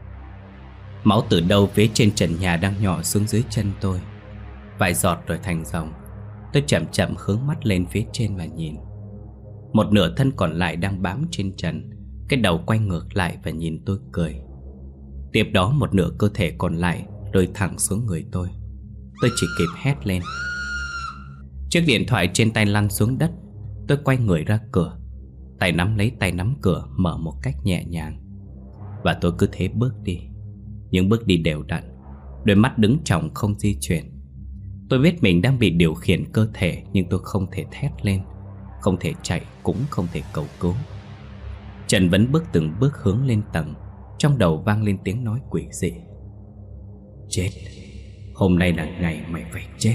Máu từ đâu phía trên trần nhà đang nhỏ xuống dưới chân tôi. Vài giọt rồi thành dòng. Tôi chậm chậm hướng mắt lên phía trên và nhìn. Một nửa thân còn lại đang bám trên trần. Cái đầu quay ngược lại và nhìn tôi cười. Tiếp đó một nửa cơ thể còn lại rơi thẳng xuống người tôi. Tôi chỉ kịp hét lên. Chiếc điện thoại trên tay lăn xuống đất. Tôi quay người ra cửa, tay nắm lấy tay nắm cửa, mở một cách nhẹ nhàng. Và tôi cứ thế bước đi. Những bước đi đều đặn, đôi mắt đứng chòng không di chuyển. Tôi biết mình đang bị điều khiển cơ thể, nhưng tôi không thể thét lên, không thể chạy, cũng không thể cầu cứu. Trần vẫn bước từng bước hướng lên tầng. Trong đầu vang lên tiếng nói quỷ dị: chết, hôm nay là ngày mày phải chết.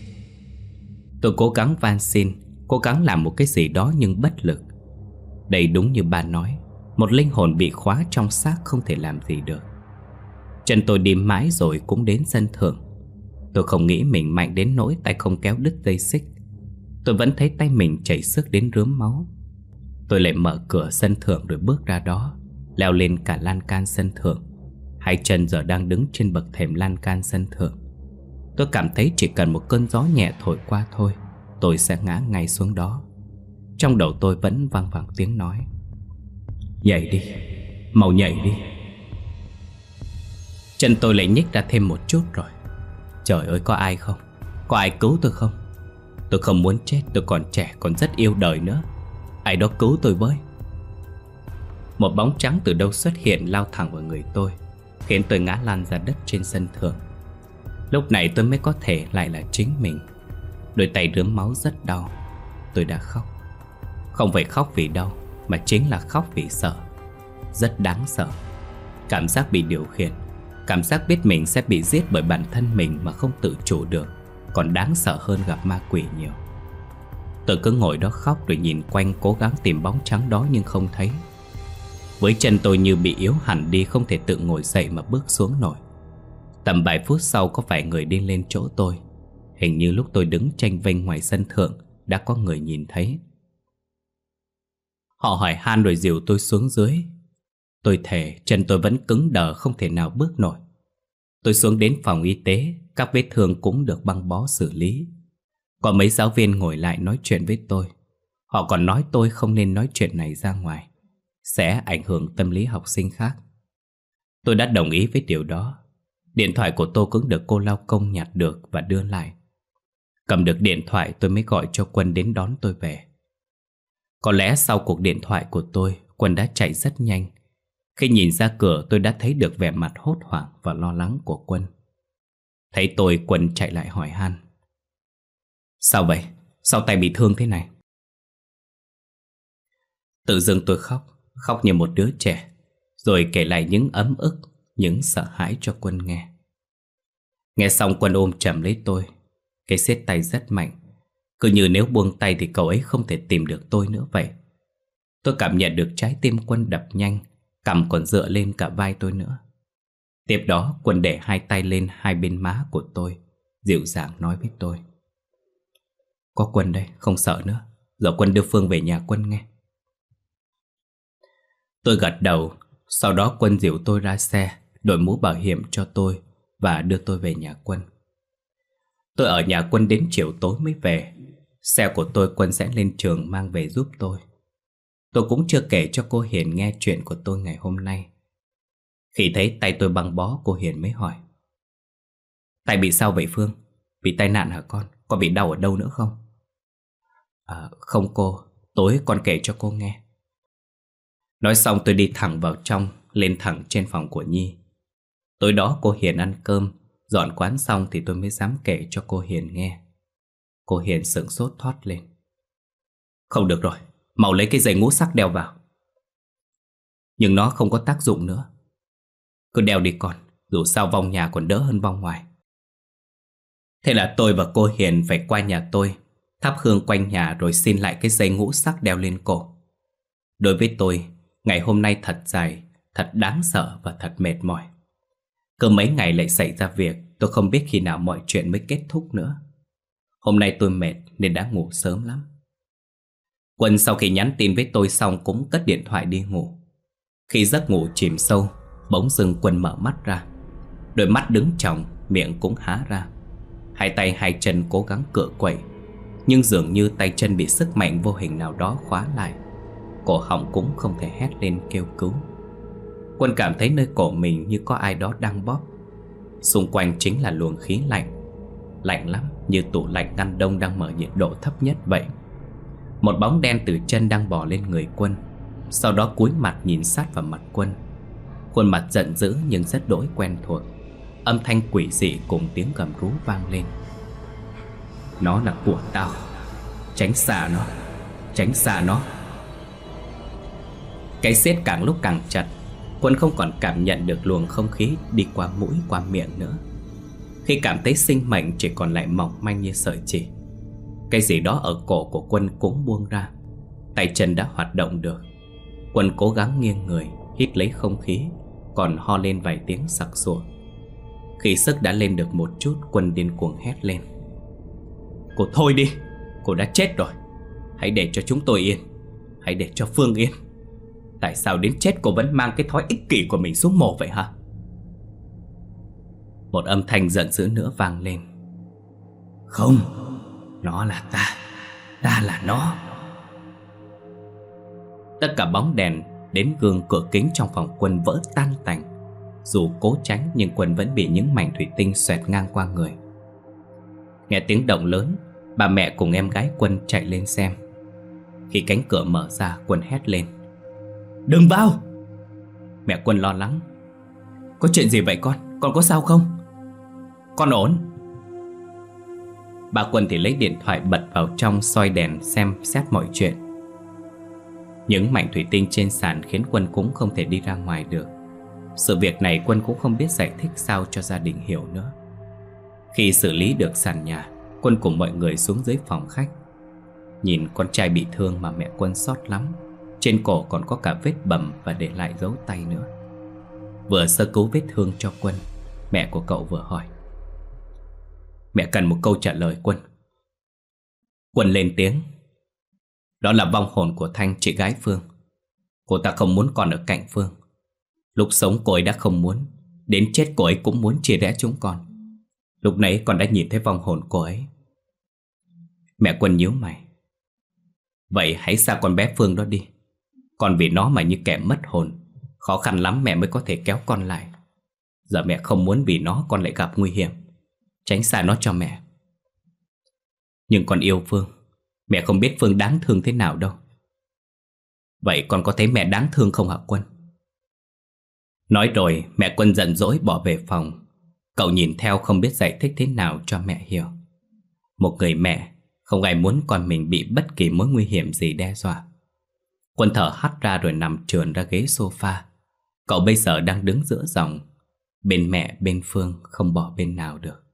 Tôi cố gắng van xin, cố gắng làm một cái gì đó nhưng bất lực. Đây đúng như bà nói, một linh hồn bị khóa trong xác không thể làm gì được. Chân tôi đi mãi rồi cũng đến sân thượng. Tôi không nghĩ mình mạnh đến nỗi tay không kéo đứt dây xích. Tôi vẫn thấy tay mình chảy xước đến rướm máu. Tôi lại mở cửa sân thượng rồi bước ra đó, leo lên cả lan can sân thượng. Hai chân giờ đang đứng trên bậc thềm lan can sân thượng. Tôi cảm thấy chỉ cần một cơn gió nhẹ thổi qua thôi, tôi sẽ ngã ngay xuống đó. Trong đầu tôi vẫn vang vẳng tiếng nói: nhảy đi, mau nhảy đi. Chân tôi lại nhích ra thêm một chút rồi. Trời ơi, có ai không? Có ai cứu tôi không? Tôi không muốn chết, tôi còn trẻ, còn rất yêu đời nữa. Ai đó cứu tôi với. Một bóng trắng từ đâu xuất hiện lao thẳng vào người tôi, khiến tôi ngã lăn ra đất trên sân thượng. Lúc này tôi mới có thể lại là chính mình. Đôi tay rướm máu rất đau. Tôi đã khóc. Không phải khóc vì đau, mà chính là khóc vì sợ. Rất đáng sợ. Cảm giác bị điều khiển, cảm giác biết mình sẽ bị giết bởi bản thân mình mà không tự chủ được, còn đáng sợ hơn gặp ma quỷ nhiều. Tôi cứ ngồi đó khóc rồi nhìn quanh, cố gắng tìm bóng trắng đó nhưng không thấy. Với chân tôi như bị yếu hẳn đi, không thể tự ngồi dậy mà bước xuống nổi. Tầm vài phút sau có vài người đi lên chỗ tôi. Hình như lúc tôi đứng chênh vênh ngoài sân thượng đã có người nhìn thấy. Họ hỏi han rồi dìu tôi xuống dưới. Tôi thề chân tôi vẫn cứng đờ, không thể nào bước nổi. Tôi xuống đến phòng y tế. Các vết thương cũng được băng bó xử lý. Có mấy giáo viên ngồi lại nói chuyện với tôi. Họ còn nói tôi không nên nói chuyện này ra ngoài, sẽ ảnh hưởng tâm lý học sinh khác. Tôi đã đồng ý với điều đó. Điện thoại của tôi cũng được cô lao công nhặt được và đưa lại. Cầm được điện thoại tôi mới gọi cho Quân đến đón tôi về. Có lẽ sau cuộc điện thoại của tôi, Quân đã chạy rất nhanh. Khi nhìn ra cửa tôi đã thấy được vẻ mặt hốt hoảng và lo lắng của Quân. Thấy tôi, Quân chạy lại hỏi han: Sao vậy? Sao tay bị thương thế này? Tự dưng tôi khóc như một đứa trẻ, rồi kể lại những ấm ức, những sợ hãi cho Quân nghe. Nghe xong, Quân ôm chầm lấy tôi. Cái siết tay rất mạnh, cứ như nếu buông tay thì cậu ấy không thể tìm được tôi nữa vậy. Tôi cảm nhận được trái tim Quân đập nhanh, cằm còn dựa lên cả vai tôi nữa. Tiếp đó Quân để hai tay lên hai bên má của tôi, dịu dàng nói với tôi: Có Quân đây, không sợ nữa. Giờ Quân đưa Phương về nhà Quân nghe. Tôi gật đầu. Sau đó Quân dìu tôi ra xe, đội mũ bảo hiểm cho tôi và đưa tôi về nhà Quân. Tôi ở nhà Quân đến chiều tối mới về. Xe của tôi Quân sẽ lên trường mang về giúp tôi. Tôi cũng chưa kể cho cô Hiền nghe chuyện của tôi ngày hôm nay. Khi thấy tay tôi băng bó, cô Hiền mới hỏi: Tay bị sao vậy Phương? Bị tai nạn hả con? Con bị đau ở đâu nữa không? Không cô, tối con kể cho cô nghe. Nói xong tôi đi thẳng vào trong, lên thẳng trên phòng của Nhi. Tối đó cô Hiền ăn cơm, dọn quán xong thì tôi mới dám kể cho cô Hiền nghe. Cô Hiền sững sốt thốt lên: Không được rồi, mau lấy cái dây ngũ sắc đeo vào. Nhưng nó không có tác dụng nữa. Cứ đeo đi con, dù sao vong nhà còn đỡ hơn vong ngoài. Thế là tôi và cô Hiền phải qua nhà tôi, thắp hương quanh nhà rồi xin lại cái dây ngũ sắc đeo lên cổ. Đối với tôi, ngày hôm nay thật dài, thật đáng sợ và thật mệt mỏi. Cứ mấy ngày lại xảy ra việc, tôi không biết khi nào mọi chuyện mới kết thúc nữa. Hôm nay tôi mệt nên đã ngủ sớm lắm. Quân sau khi nhắn tin với tôi xong cũng cất điện thoại đi ngủ. Khi giấc ngủ chìm sâu, bỗng dưng Quân mở mắt ra. Đôi mắt đứng tròng, miệng cũng há ra. Hai tay hai chân cố gắng cựa quậy, nhưng dường như tay chân bị sức mạnh vô hình nào đó khóa lại. Cổ họng cũng không thể hét lên kêu cứu. Quân cảm thấy nơi cổ mình như có ai đó đang bóp. Xung quanh chính là luồng khí lạnh. Lạnh lắm, như tủ lạnh ngăn đông đang mở nhiệt độ thấp nhất vậy. Một bóng đen từ chân đang bò lên người Quân, sau đó cúi mặt nhìn sát vào mặt Quân. Khuôn mặt giận dữ nhưng rất đỗi quen thuộc. Âm thanh quỷ dị cùng tiếng gầm rú vang lên: Nó là của tao, tránh xa nó, tránh xa nó. Cái siết càng lúc càng chặt. Quân không còn cảm nhận được luồng không khí đi qua mũi qua miệng nữa. Khi cảm thấy sinh mệnh chỉ còn lại mỏng manh như sợi chỉ, cái gì đó ở cổ của Quân cũng buông ra. Tay chân đã hoạt động được. Quân cố gắng nghiêng người, hít lấy không khí, còn ho lên vài tiếng sặc sụa. Khi sức đã lên được một chút, Quân điên cuồng hét lên: Cô thôi đi, cô đã chết rồi. Hãy để cho chúng tôi yên, hãy để cho Phương yên. Tại sao đến chết cô vẫn mang cái thói ích kỷ của mình xuống mồ vậy hả? Một âm thanh giận dữ nữa vang lên: Không, nó là ta, ta là nó. Tất cả bóng đèn đến gương cửa kính trong phòng Quân vỡ tan tành. Dù cố tránh nhưng Quân vẫn bị những mảnh thủy tinh xoẹt ngang qua người. Nghe tiếng động lớn, bà mẹ cùng em gái Quân chạy lên xem. Khi cánh cửa mở ra, Quân hét lên: Đừng vào! Mẹ Quân lo lắng: Có chuyện gì vậy con? Con có sao không? Con ổn. Bà Quân thì lấy điện thoại bật vào trong soi đèn xem xét mọi chuyện. Những mảnh thủy tinh trên sàn khiến Quân cũng không thể đi ra ngoài được. Sự việc này Quân cũng không biết giải thích sao cho gia đình hiểu nữa. Khi xử lý được sàn nhà, Quân cùng mọi người xuống dưới phòng khách. Nhìn con trai bị thương mà mẹ Quân xót lắm. Trên cổ còn có cả vết bầm và để lại dấu tay nữa. Vừa sơ cứu vết thương cho Quân, mẹ của cậu vừa hỏi: Mẹ cần một câu trả lời Quân. Quân lên tiếng: Đó là vong hồn của Thanh, chị gái Phương. Cô ta không muốn còn ở cạnh Phương. Lúc sống cô ấy đã không muốn, đến chết cô ấy cũng muốn chia rẽ chúng con. Lúc nãy con đã nhìn thấy vong hồn cô ấy. Mẹ Quân nhíu mày: Vậy hãy xa con bé Phương đó đi. Con vì nó mà như kẻ mất hồn, khó khăn lắm mẹ mới có thể kéo con lại. Giờ mẹ không muốn vì nó con lại gặp nguy hiểm. Tránh xa nó cho mẹ. Nhưng con yêu Phương. Mẹ không biết Phương đáng thương thế nào đâu. Vậy con có thấy mẹ đáng thương không hả Quân? Nói rồi mẹ Quân giận dỗi bỏ về phòng. Cậu nhìn theo không biết giải thích thế nào cho mẹ hiểu. Một người mẹ không ai muốn con mình bị bất kỳ mối nguy hiểm gì đe dọa. Quân thở hắt ra rồi nằm trườn ra ghế sofa. Cậu bây giờ đang đứng giữa dòng, bên mẹ bên Phương, không bỏ bên nào được.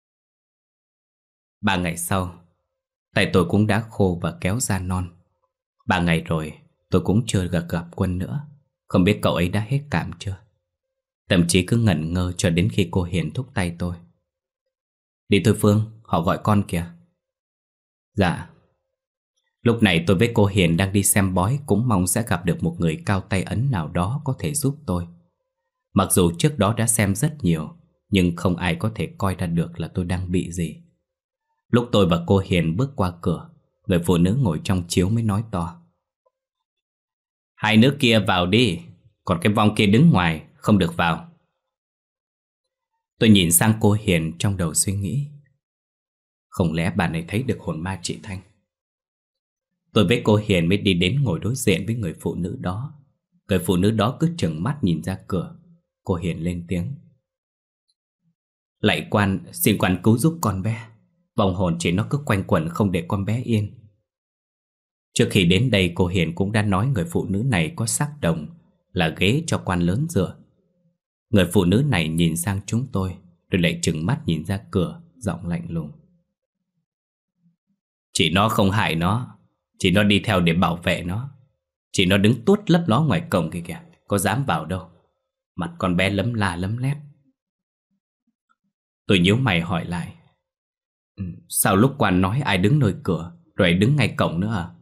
3 ngày sau, tay tôi cũng đã khô và kéo ra non. 3 ngày rồi tôi cũng chưa gặp Quân nữa. Không biết cậu ấy đã hết cảm chưa. Thậm chí cứ ngẩn ngơ cho đến khi cô Hiền thúc tay tôi. Đi thôi Phương, họ gọi con kìa. Dạ. Lúc này tôi với cô Hiền đang đi xem bói, cũng mong sẽ gặp được một người cao tay ấn nào đó có thể giúp tôi. Mặc dù trước đó đã xem rất nhiều, nhưng không ai có thể coi ra được là tôi đang bị gì. Lúc tôi và cô Hiền bước qua cửa, người phụ nữ ngồi trong chiếu mới nói to. Hai đứa kia vào đi, còn cái vong kia đứng ngoài, không được vào. Tôi nhìn sang cô Hiền trong đầu suy nghĩ. Không lẽ bà này thấy được hồn ma chị Thanh? Tôi với cô Hiền mới đi đến ngồi đối diện với người phụ nữ đó. Người phụ nữ đó cứ trừng mắt nhìn ra cửa. Cô Hiền lên tiếng. Lạy quan, xin quan cứu giúp con bé. Vong hồn chỉ nó cứ quanh quẩn không để con bé yên. Trước khi đến đây cô Hiền cũng đã nói người phụ nữ này có xác đồng, là ghế cho quan lớn dựa. Người phụ nữ này nhìn sang chúng tôi, rồi lại trừng mắt nhìn ra cửa, giọng lạnh lùng. Chị nó không hại nó, chị nó đi theo để bảo vệ nó. Chị nó đứng tuốt lấp ló ngoài cổng kìa kìa, có dám vào đâu. Mặt con bé lấm la lấm lét. Tôi nhíu mày hỏi lại. Sao lúc quan nói ai đứng nơi cửa, rồi đứng ngay cổng nữa à?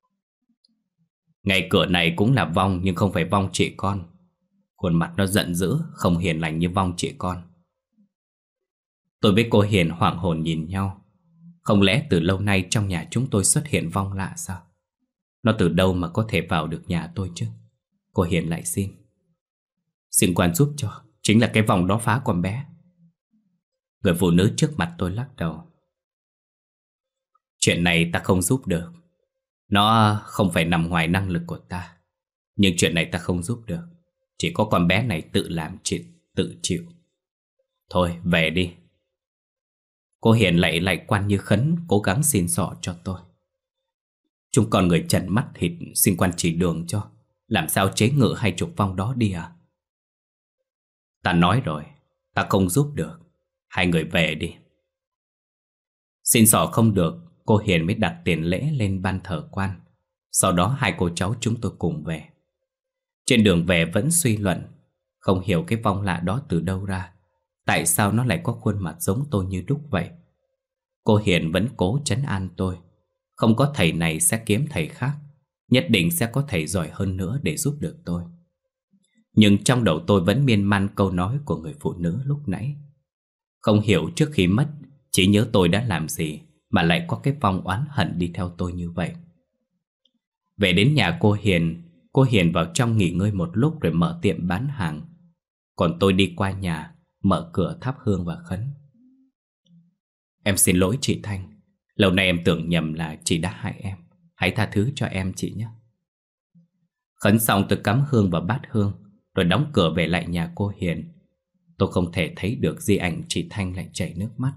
Ngay cửa này cũng là vong, nhưng không phải vong chị con. Khuôn mặt nó giận dữ, không hiền lành như vong chị con. Tôi với cô Hiền hoảng hồn nhìn nhau. Không lẽ từ lâu nay trong nhà chúng tôi xuất hiện vong lạ sao? Nó từ đâu mà có thể vào được nhà tôi chứ? Cô Hiền lại xin. Xin quan giúp cho, chính là cái vong đó phá con bé. Người phụ nữ trước mặt tôi lắc đầu. Chuyện này ta không giúp được. Nó không phải nằm ngoài năng lực của ta. Nhưng chuyện này ta không giúp được. Chỉ có con bé này tự làm chuyện, tự chịu. Thôi về đi. Cô Hiền lại quan như khấn, cố gắng xin xỏ cho tôi. Chúng con người trần mắt thịt, xin quan chỉ đường cho. Làm sao chế ngự 20 vong đó đi à? Ta nói rồi, ta không giúp được. Hai người về đi. Xin xỏ không được, cô Hiền mới đặt tiền lễ lên ban thờ quan. Sau đó hai cô cháu chúng tôi cùng về. Trên đường về vẫn suy luận, không hiểu cái vong lạ đó từ đâu ra. Tại sao nó lại có khuôn mặt giống tôi như đúc vậy? Cô Hiền vẫn cố trấn an tôi. Không có thầy này sẽ kiếm thầy khác. Nhất định sẽ có thầy giỏi hơn nữa để giúp được tôi. Nhưng trong đầu tôi vẫn miên man câu nói của người phụ nữ lúc nãy. Không hiểu trước khi mất, chỉ nhớ tôi đã làm gì mà lại có cái vong oán hận đi theo tôi như vậy. Về đến nhà cô Hiền vào trong nghỉ ngơi một lúc rồi mở tiệm bán hàng. Còn tôi đi qua nhà, mở cửa thắp hương và khấn. Em xin lỗi chị Thanh. Lâu nay em tưởng nhầm là chị đã hại em. Hãy tha thứ cho em chị nhé. Khấn xong tôi cắm hương vào bát hương, rồi đóng cửa về lại nhà cô Hiền. Tôi không thể thấy được di ảnh chị Thanh lại chảy nước mắt.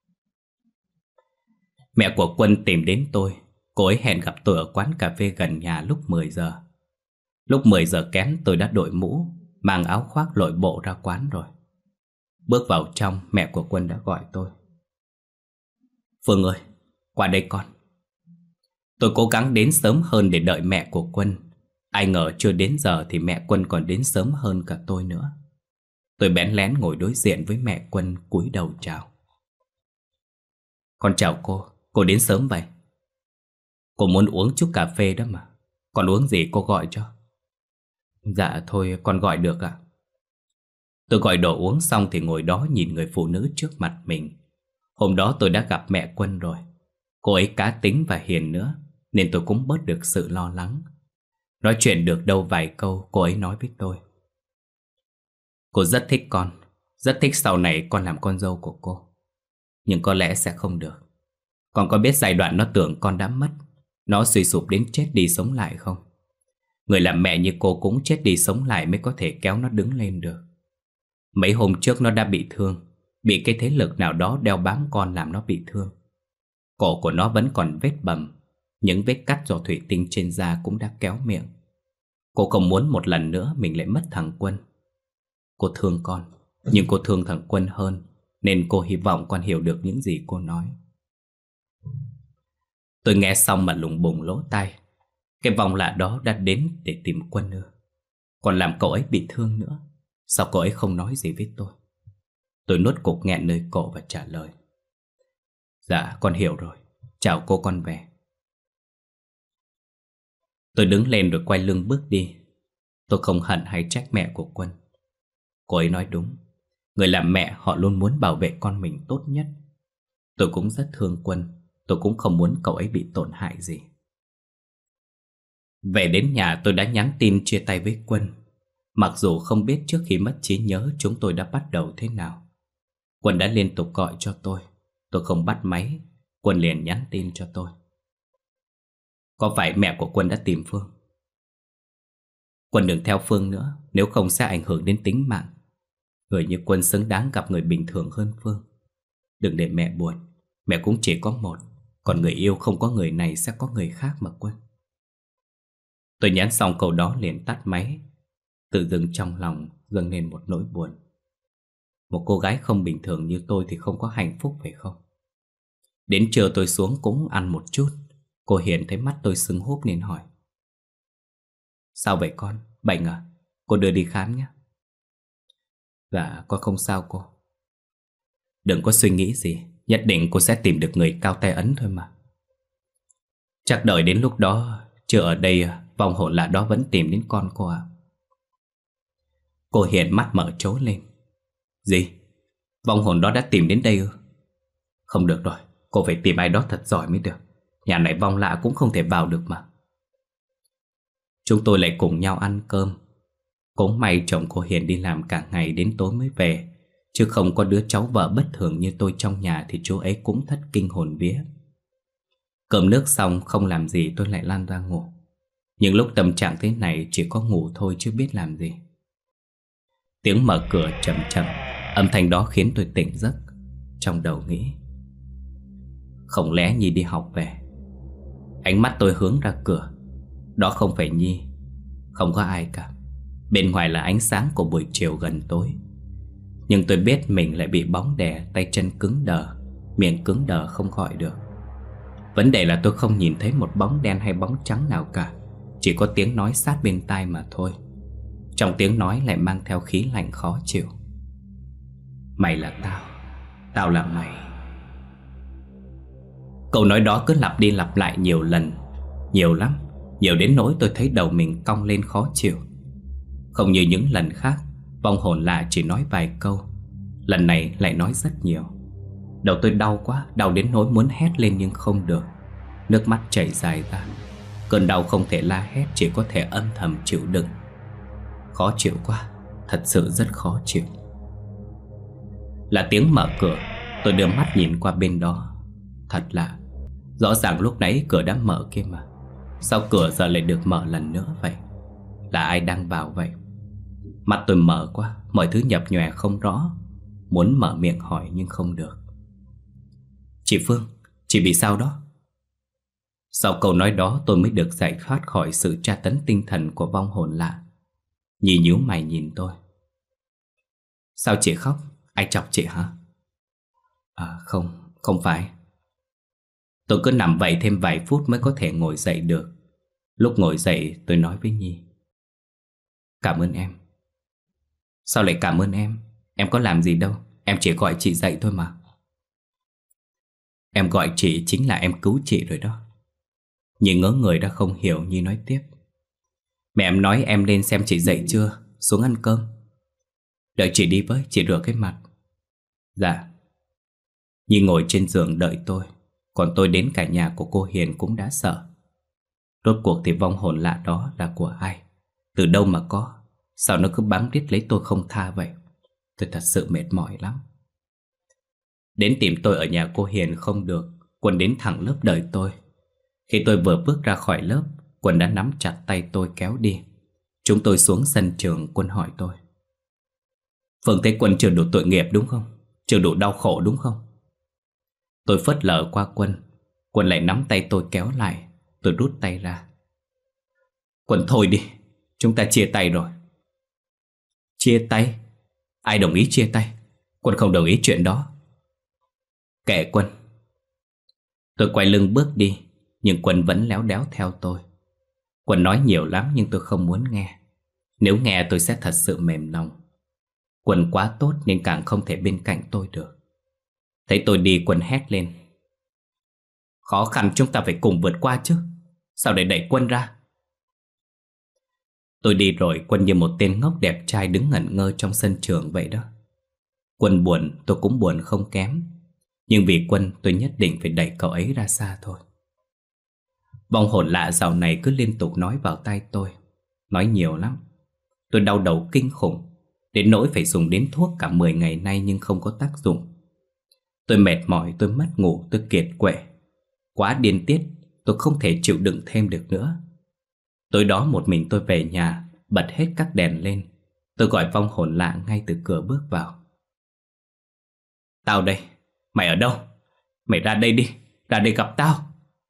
Mẹ của Quân tìm đến tôi. Cô ấy hẹn gặp tôi ở quán cà phê gần nhà lúc 10 giờ. Lúc 10 giờ kém tôi đã đội mũ, mang áo khoác lội bộ ra quán rồi. Bước vào trong, mẹ của Quân đã gọi tôi. Phương ơi, qua đây con. Tôi cố gắng đến sớm hơn để đợi mẹ của Quân. Ai ngờ chưa đến giờ thì mẹ Quân còn đến sớm hơn cả tôi nữa. Tôi bén lén ngồi đối diện với mẹ Quân, cúi đầu chào. Con chào cô đến sớm vậy. Cô muốn uống chút cà phê đó mà. Con uống gì cô gọi cho? Dạ thôi con gọi được ạ. Tôi gọi đồ uống xong thì ngồi đó nhìn người phụ nữ trước mặt mình. Hôm đó tôi đã gặp mẹ Quân rồi. Cô ấy cá tính và hiền nữa, nên tôi cũng bớt được sự lo lắng. Nói chuyện được đâu vài câu, cô ấy nói với tôi. Cô rất thích con, rất thích sau này con làm con dâu của cô. Nhưng có lẽ sẽ không được. Con có biết giai đoạn nó tưởng con đã mất, nó suy sụp đến chết đi sống lại không? Người làm mẹ như cô cũng chết đi sống lại mới có thể kéo nó đứng lên được. Mấy hôm trước nó đã bị thương, bị cái thế lực nào đó đeo bám con làm nó bị thương. Cổ của nó vẫn còn vết bầm, những vết cắt do thủy tinh trên da cũng đã kéo miệng. Cô không muốn một lần nữa mình lại mất thằng Quân. Cô thương con, nhưng cô thương thằng Quân hơn, nên cô hy vọng con hiểu được những gì cô nói. Tôi nghe xong mà lùng bùng lỗ tai. Cái vong lạ đó đã đến để tìm Quân nữa, còn làm cậu ấy bị thương nữa. Sao cậu ấy không nói gì với tôi? Tôi nuốt cục nghẹn nơi cổ và trả lời: Dạ con hiểu rồi, chào cô, con về. Tôi đứng lên rồi quay lưng bước đi. Tôi không hận hay trách mẹ của Quân. Cô ấy nói đúng, người làm mẹ họ luôn muốn bảo vệ con mình tốt nhất. Tôi cũng rất thương Quân, tôi cũng không muốn cậu ấy bị tổn hại gì. Về đến nhà tôi đã nhắn tin chia tay với Quân, mặc dù không biết trước khi mất trí nhớ chúng tôi đã bắt đầu thế nào. Quân đã liên tục gọi cho tôi không bắt máy. Quân liền nhắn tin cho tôi: Có phải mẹ của Quân đã tìm Phương? Quân đừng theo Phương nữa, nếu không sẽ ảnh hưởng đến tính mạng. Người như Quân xứng đáng gặp người bình thường hơn Phương. Đừng để mẹ buồn, mẹ cũng chỉ có một, còn người yêu không có người này sẽ có người khác mà Quân. Tôi nhắn xong câu đó liền tắt máy. Tự dưng trong lòng dâng lên một nỗi buồn. Một cô gái không bình thường như tôi thì không có hạnh phúc phải không? Đến trưa tôi xuống cũng ăn một chút. Cô Hiền thấy mắt tôi sưng húp nên hỏi: Sao vậy con? Bệnh à? Cô đưa đi khám nhé. Dạ con không sao cô. Đừng có suy nghĩ gì, nhất định cô sẽ tìm được người cao tay ấn thôi mà. Chắc đợi đến lúc đó, chưa ở đây vong hồn lạ đó vẫn tìm đến con cô ạ. Cô Hiền mắt mở trố lên. Gì? Vong hồn đó đã tìm đến đây ư? Không được rồi, cô phải tìm ai đó thật giỏi mới được. Nhà này vong lạ cũng không thể vào được mà. Chúng tôi lại cùng nhau ăn cơm. Cũng may chồng cô Hiền đi làm cả ngày đến tối mới về, chứ không có đứa cháu vợ bất thường như tôi trong nhà thì chú ấy cũng thất kinh hồn vía. Cơm nước xong không làm gì tôi lại lăn ra ngủ. Nhưng lúc tâm trạng thế này chỉ có ngủ thôi chứ biết làm gì. Tiếng mở cửa chậm chậm, âm thanh đó khiến tôi tỉnh giấc. Trong đầu nghĩ: Không lẽ Nhi đi học về? Ánh mắt tôi hướng ra cửa. Đó không phải Nhi, không có ai cả. Bên ngoài là ánh sáng của buổi chiều gần tối. Nhưng tôi biết mình lại bị bóng đè, tay chân cứng đờ, miệng cứng đờ không gọi được. Vấn đề là tôi không nhìn thấy một bóng đen hay bóng trắng nào cả. Chỉ có tiếng nói sát bên tai mà thôi. Trong tiếng nói lại mang theo khí lạnh khó chịu. Mày là tao, tao là mày. Câu nói đó cứ lặp đi lặp lại nhiều lần, nhiều lắm, nhiều đến nỗi tôi thấy đầu mình cong lên khó chịu. Không như những lần khác, vong hồn lạ chỉ nói vài câu. Lần này lại nói rất nhiều. Đầu tôi đau quá, đau đến nỗi muốn hét lên nhưng không được. Nước mắt chảy dài ra. Cơn đau không thể la hét, chỉ có thể âm thầm chịu đựng. Khó chịu quá, thật sự rất khó chịu. Là tiếng mở cửa. Tôi đưa mắt nhìn qua bên đó. Thật lạ, rõ ràng lúc nãy cửa đã mở kia mà. Sao cửa giờ lại được mở lần nữa vậy? Là ai đang vào vậy? Mắt tôi mở quá, mọi thứ nhập nhòe không rõ. Muốn mở miệng hỏi nhưng không được. Chị Phương, chị bị sao đó? Sau câu nói đó tôi mới được giải thoát khỏi sự tra tấn tinh thần của vong hồn lạ. Nhi nhíu mày nhìn tôi. Sao chị khóc? Ai chọc chị hả? À không, không phải. Tôi cứ nằm vậy thêm vài phút mới có thể ngồi dậy được. Lúc ngồi dậy tôi nói với Nhi: Cảm ơn em. Sao lại cảm ơn em? Em có làm gì đâu, em chỉ gọi chị dậy thôi mà. Em gọi chị chính là em cứu chị rồi đó. Nhi ngớ người đã không hiểu. Nhi nói tiếp: Mẹ em nói em lên xem chị dậy chưa, xuống ăn cơm. Đợi chị đi với, chị rửa cái mặt. Dạ. Nhi ngồi trên giường đợi tôi. Còn tôi đến cả nhà của cô Hiền cũng đã sợ. Rốt cuộc thì vong hồn lạ đó là của ai? Từ đâu mà có? Sao nó cứ bám riết lấy tôi không tha vậy? Tôi thật sự mệt mỏi lắm. Đến tìm tôi ở nhà cô Hiền không được. Quân đến thẳng lớp đợi tôi. Khi tôi vừa bước ra khỏi lớp, Quân đã nắm chặt tay tôi kéo đi. Chúng tôi xuống sân trường. Quân hỏi tôi: Phương thấy Quân chưa đủ tội nghiệp đúng không? Chưa đủ đau khổ đúng không? Tôi phớt lờ qua Quân. Quân lại nắm tay tôi kéo lại. Tôi rút tay ra. Quân thôi đi, chúng ta chia tay rồi. Chia tay? Ai đồng ý chia tay? Quân không đồng ý chuyện đó. Kệ Quân. Tôi quay lưng bước đi, nhưng Quân vẫn léo đéo theo tôi. Quân nói nhiều lắm nhưng tôi không muốn nghe. Nếu nghe tôi sẽ thật sự mềm lòng. Quân quá tốt nên càng không thể bên cạnh tôi được. Thấy tôi đi, Quân hét lên: Khó khăn chúng ta phải cùng vượt qua chứ. Sao để đẩy Quân ra? Tôi đi rồi, Quân như một tên ngốc đẹp trai đứng ngẩn ngơ trong sân trường vậy đó. Quân buồn, tôi cũng buồn không kém. Nhưng vì Quân, tôi nhất định phải đẩy cậu ấy ra xa thôi. Vong hồn lạ dạo này cứ liên tục nói vào tai tôi. Nói nhiều lắm. Tôi đau đầu kinh khủng, đến nỗi phải dùng đến thuốc cả 10 ngày nay nhưng không có tác dụng. Tôi mệt mỏi, tôi mất ngủ, tôi kiệt quệ. Quá điên tiết, tôi không thể chịu đựng thêm được nữa. Tối đó một mình tôi về nhà, bật hết các đèn lên. Tôi gọi vong hồn lạ ngay từ cửa bước vào. Tao đây. Mày ở đâu? Mày ra đây đi, ra đây gặp tao.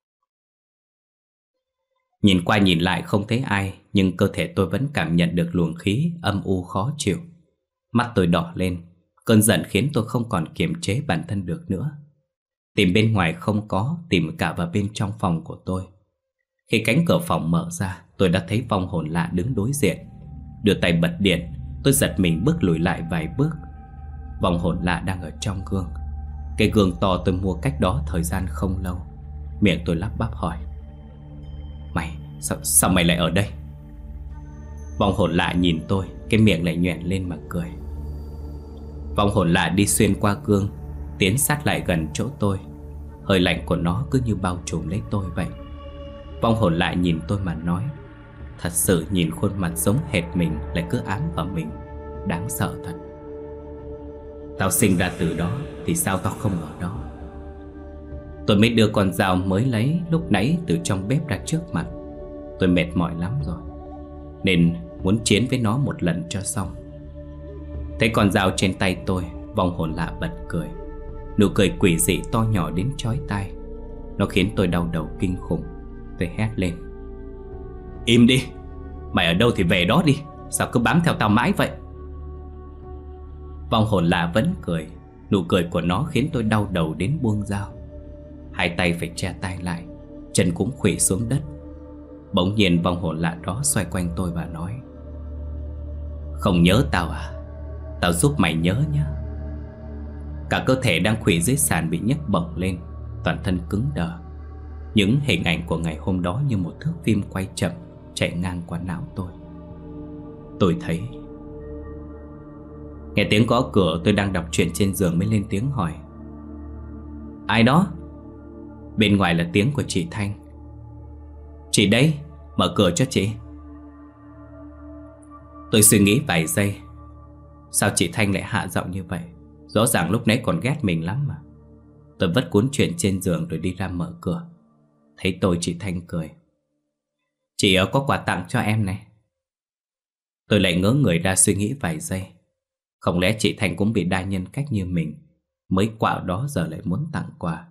Nhìn qua nhìn lại không thấy ai, nhưng cơ thể tôi vẫn cảm nhận được luồng khí âm u khó chịu. Mắt tôi đỏ lên. Cơn giận khiến tôi không còn kiềm chế bản thân được nữa. Tìm bên ngoài không có, tìm cả vào bên trong phòng của tôi. Khi cánh cửa phòng mở ra, tôi đã thấy vong hồn lạ đứng đối diện. Đưa tay bật điện, tôi giật mình bước lùi lại vài bước. Vong hồn lạ đang ở trong gương. Cái gương to tôi mua cách đó thời gian không lâu. Miệng tôi lắp bắp hỏi: Mày, sao mày lại ở đây? Vong hồn lạ nhìn tôi, cái miệng lại nhoẻn lên mà cười. Vong hồn lạ đi xuyên qua gương, tiến sát lại gần chỗ tôi. Hơi lạnh của nó cứ như bao trùm lấy tôi vậy. Vong hồn lạ nhìn tôi mà nói: Thật sự nhìn khuôn mặt giống hệt mình lại cứ ám vào mình. Đáng sợ thật. Tao sinh ra từ đó thì sao tao không ở đó? Tôi mới đưa con dao mới lấy lúc nãy từ trong bếp ra trước mặt. Tôi mệt mỏi lắm rồi, nên muốn chiến với nó một lần cho xong. Thấy con dao trên tay tôi, vong hồn lạ bật cười. Nụ cười quỷ dị to nhỏ đến chói tai. Nó khiến tôi đau đầu kinh khủng. Tôi hét lên: Im đi! Mày ở đâu thì về đó đi. Sao cứ bám theo tao mãi vậy? Vong hồn lạ vẫn cười. Nụ cười của nó khiến tôi đau đầu đến buông dao. Hai tay phải che tay lại, chân cũng khuỵu xuống đất. Bỗng nhiên vong hồn lạ đó xoay quanh tôi và nói: Không nhớ tao à? Tao giúp mày nhớ nhé. Cả cơ thể đang khuỵu dưới sàn bị nhấc bổng lên, toàn thân cứng đờ. Những hình ảnh của ngày hôm đó như một thước phim quay chậm chạy ngang qua não tôi. Tôi thấy. Nghe tiếng gõ cửa, tôi đang đọc truyện trên giường mới lên tiếng hỏi: Ai đó? Bên ngoài là tiếng của chị Thanh. Chị đây, mở cửa cho chị. Tôi suy nghĩ vài giây. Sao chị Thanh lại hạ giọng như vậy? Rõ ràng lúc nãy còn ghét mình lắm mà. Tôi vất cuốn truyện trên giường rồi đi ra mở cửa. Thấy tôi, chị Thanh cười: Chị có quà tặng cho em này. Tôi lại ngớ người ra suy nghĩ vài giây. Không lẽ chị Thanh cũng bị đa nhân cách như mình, mới quạo đó giờ lại muốn tặng quà?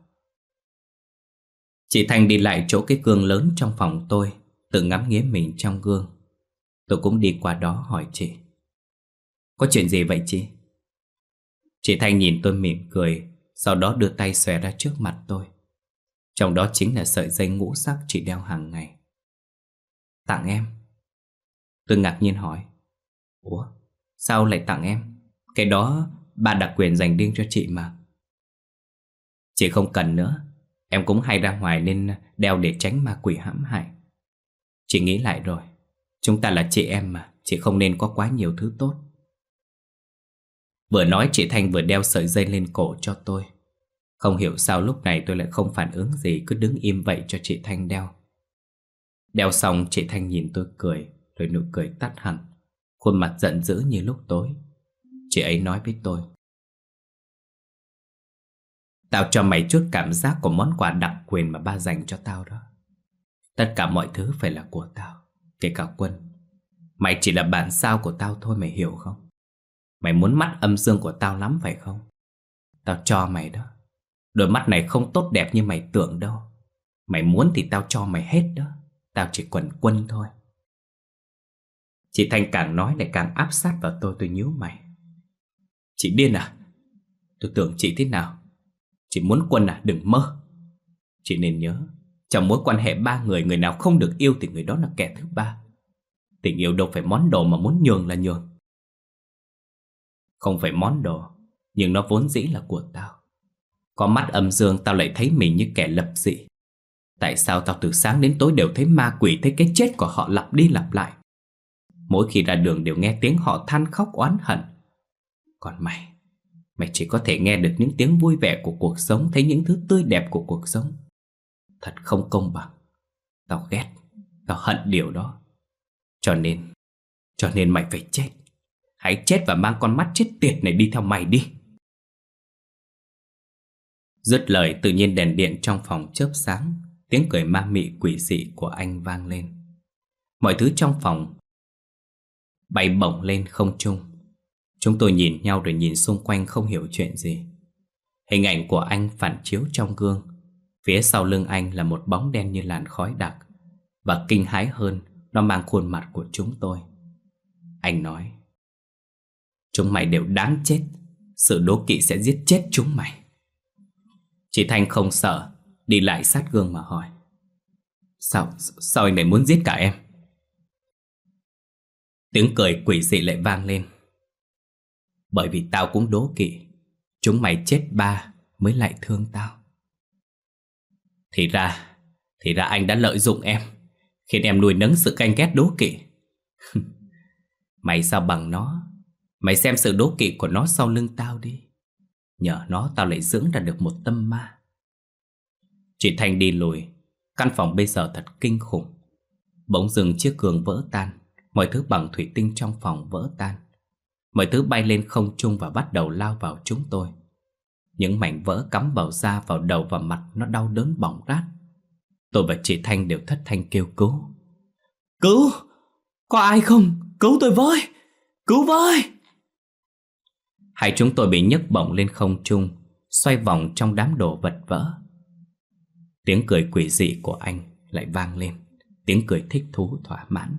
Chị Thanh đi lại chỗ cái gương lớn trong phòng tôi, tự ngắm nghía mình trong gương. Tôi cũng đi qua đó hỏi chị: Có chuyện gì vậy chị? Chị Thanh nhìn tôi mỉm cười, sau đó đưa tay xòe ra trước mặt tôi. Trong đó chính là sợi dây ngũ sắc chị đeo hàng ngày. Tặng em? Tôi ngạc nhiên hỏi: Ủa, sao lại tặng em? Cái đó bà đặc quyền dành riêng cho chị mà. Chị không cần nữa. Em cũng hay ra ngoài nên đeo để tránh ma quỷ hãm hại. Chị nghĩ lại rồi, chúng ta là chị em mà, chị không nên có quá nhiều thứ tốt. Vừa nói chị Thanh vừa đeo sợi dây lên cổ cho tôi. Không hiểu sao lúc này tôi lại không phản ứng gì, cứ đứng im vậy cho chị Thanh đeo. Đeo xong chị Thanh nhìn tôi cười, rồi nụ cười tắt hẳn, khuôn mặt giận dữ như lúc tối. Chị ấy nói với tôi: Tao cho mày chút cảm giác của món quà đặc quyền mà ba dành cho tao đó. Tất cả mọi thứ phải là của tao, kể cả Quân. Mày chỉ là bạn sao của tao thôi, mày hiểu không? Mày muốn mắt âm dương của tao lắm phải không? Tao cho mày đó. Đôi mắt này không tốt đẹp như mày tưởng đâu. Mày muốn thì tao cho mày hết đó. Tao chỉ cần Quân thôi. Chị Thanh càng nói lại càng áp sát vào tôi nhíu mày. Chị điên à? Tôi tưởng chị thế nào? Chị muốn Quân à? Đừng mơ. Chị nên nhớ, trong mối quan hệ ba người, người nào không được yêu thì người đó là kẻ thứ ba. Tình yêu đâu phải món đồ mà muốn nhường là nhường. Không phải món đồ, nhưng nó vốn dĩ là của tao. Có mắt âm dương tao lại thấy mình như kẻ lập dị. Tại sao tao từ sáng đến tối đều thấy ma quỷ, thấy cái chết của họ lặp đi lặp lại? Mỗi khi ra đường đều nghe tiếng họ than khóc oán hận. Còn mày chỉ có thể nghe được những tiếng vui vẻ của cuộc sống, thấy những thứ tươi đẹp của cuộc sống. Thật không công bằng. Tao ghét, tao hận điều đó. Cho nên mày phải chết. Hãy chết và mang con mắt chết tiệt này đi theo mày đi. Dứt lời, tự nhiên đèn điện trong phòng chớp sáng. Tiếng cười ma mị quỷ dị của anh vang lên. Mọi thứ trong phòng bay bổng lên không trung. Chúng tôi nhìn nhau rồi nhìn xung quanh không hiểu chuyện gì. Hình ảnh của anh phản chiếu trong gương. Phía sau lưng anh là một bóng đen như làn khói đặc. Và kinh hãi hơn, nó mang khuôn mặt của chúng tôi. Anh nói: chúng mày đều đáng chết. Sự đố kỵ sẽ giết chết chúng mày. Chị Thanh không sợ, đi lại sát gương mà hỏi: Sao anh lại muốn giết cả em? Tiếng cười quỷ dị lại vang lên: bởi vì tao cũng đố kỵ. Chúng mày chết ba mới lại thương tao. Thì ra anh đã lợi dụng em, khiến em nuôi nấng sự ganh ghét đố kỵ. Mày sao bằng nó? Mày xem sự đố kỵ của nó sau lưng tao đi. Nhờ nó tao lại dưỡng ra được một tâm ma. Chị Thanh đi lùi. Căn phòng bây giờ thật kinh khủng. Bỗng dưng chiếc giường vỡ tan. Mọi thứ bằng thủy tinh trong phòng vỡ tan. Mọi thứ bay lên không trung và bắt đầu lao vào chúng tôi. Những mảnh vỡ cắm vào da, vào đầu và mặt. Nó đau đớn bỏng rát. Tôi và chị Thanh đều thất thanh kêu cứu. Cứu! Có ai không? Cứu tôi với! Cứu với! Hai chúng tôi bị nhấc bổng lên không trung, xoay vòng trong đám đồ vật vỡ. Tiếng cười quỷ dị của anh lại vang lên. Tiếng cười thích thú thỏa mãn.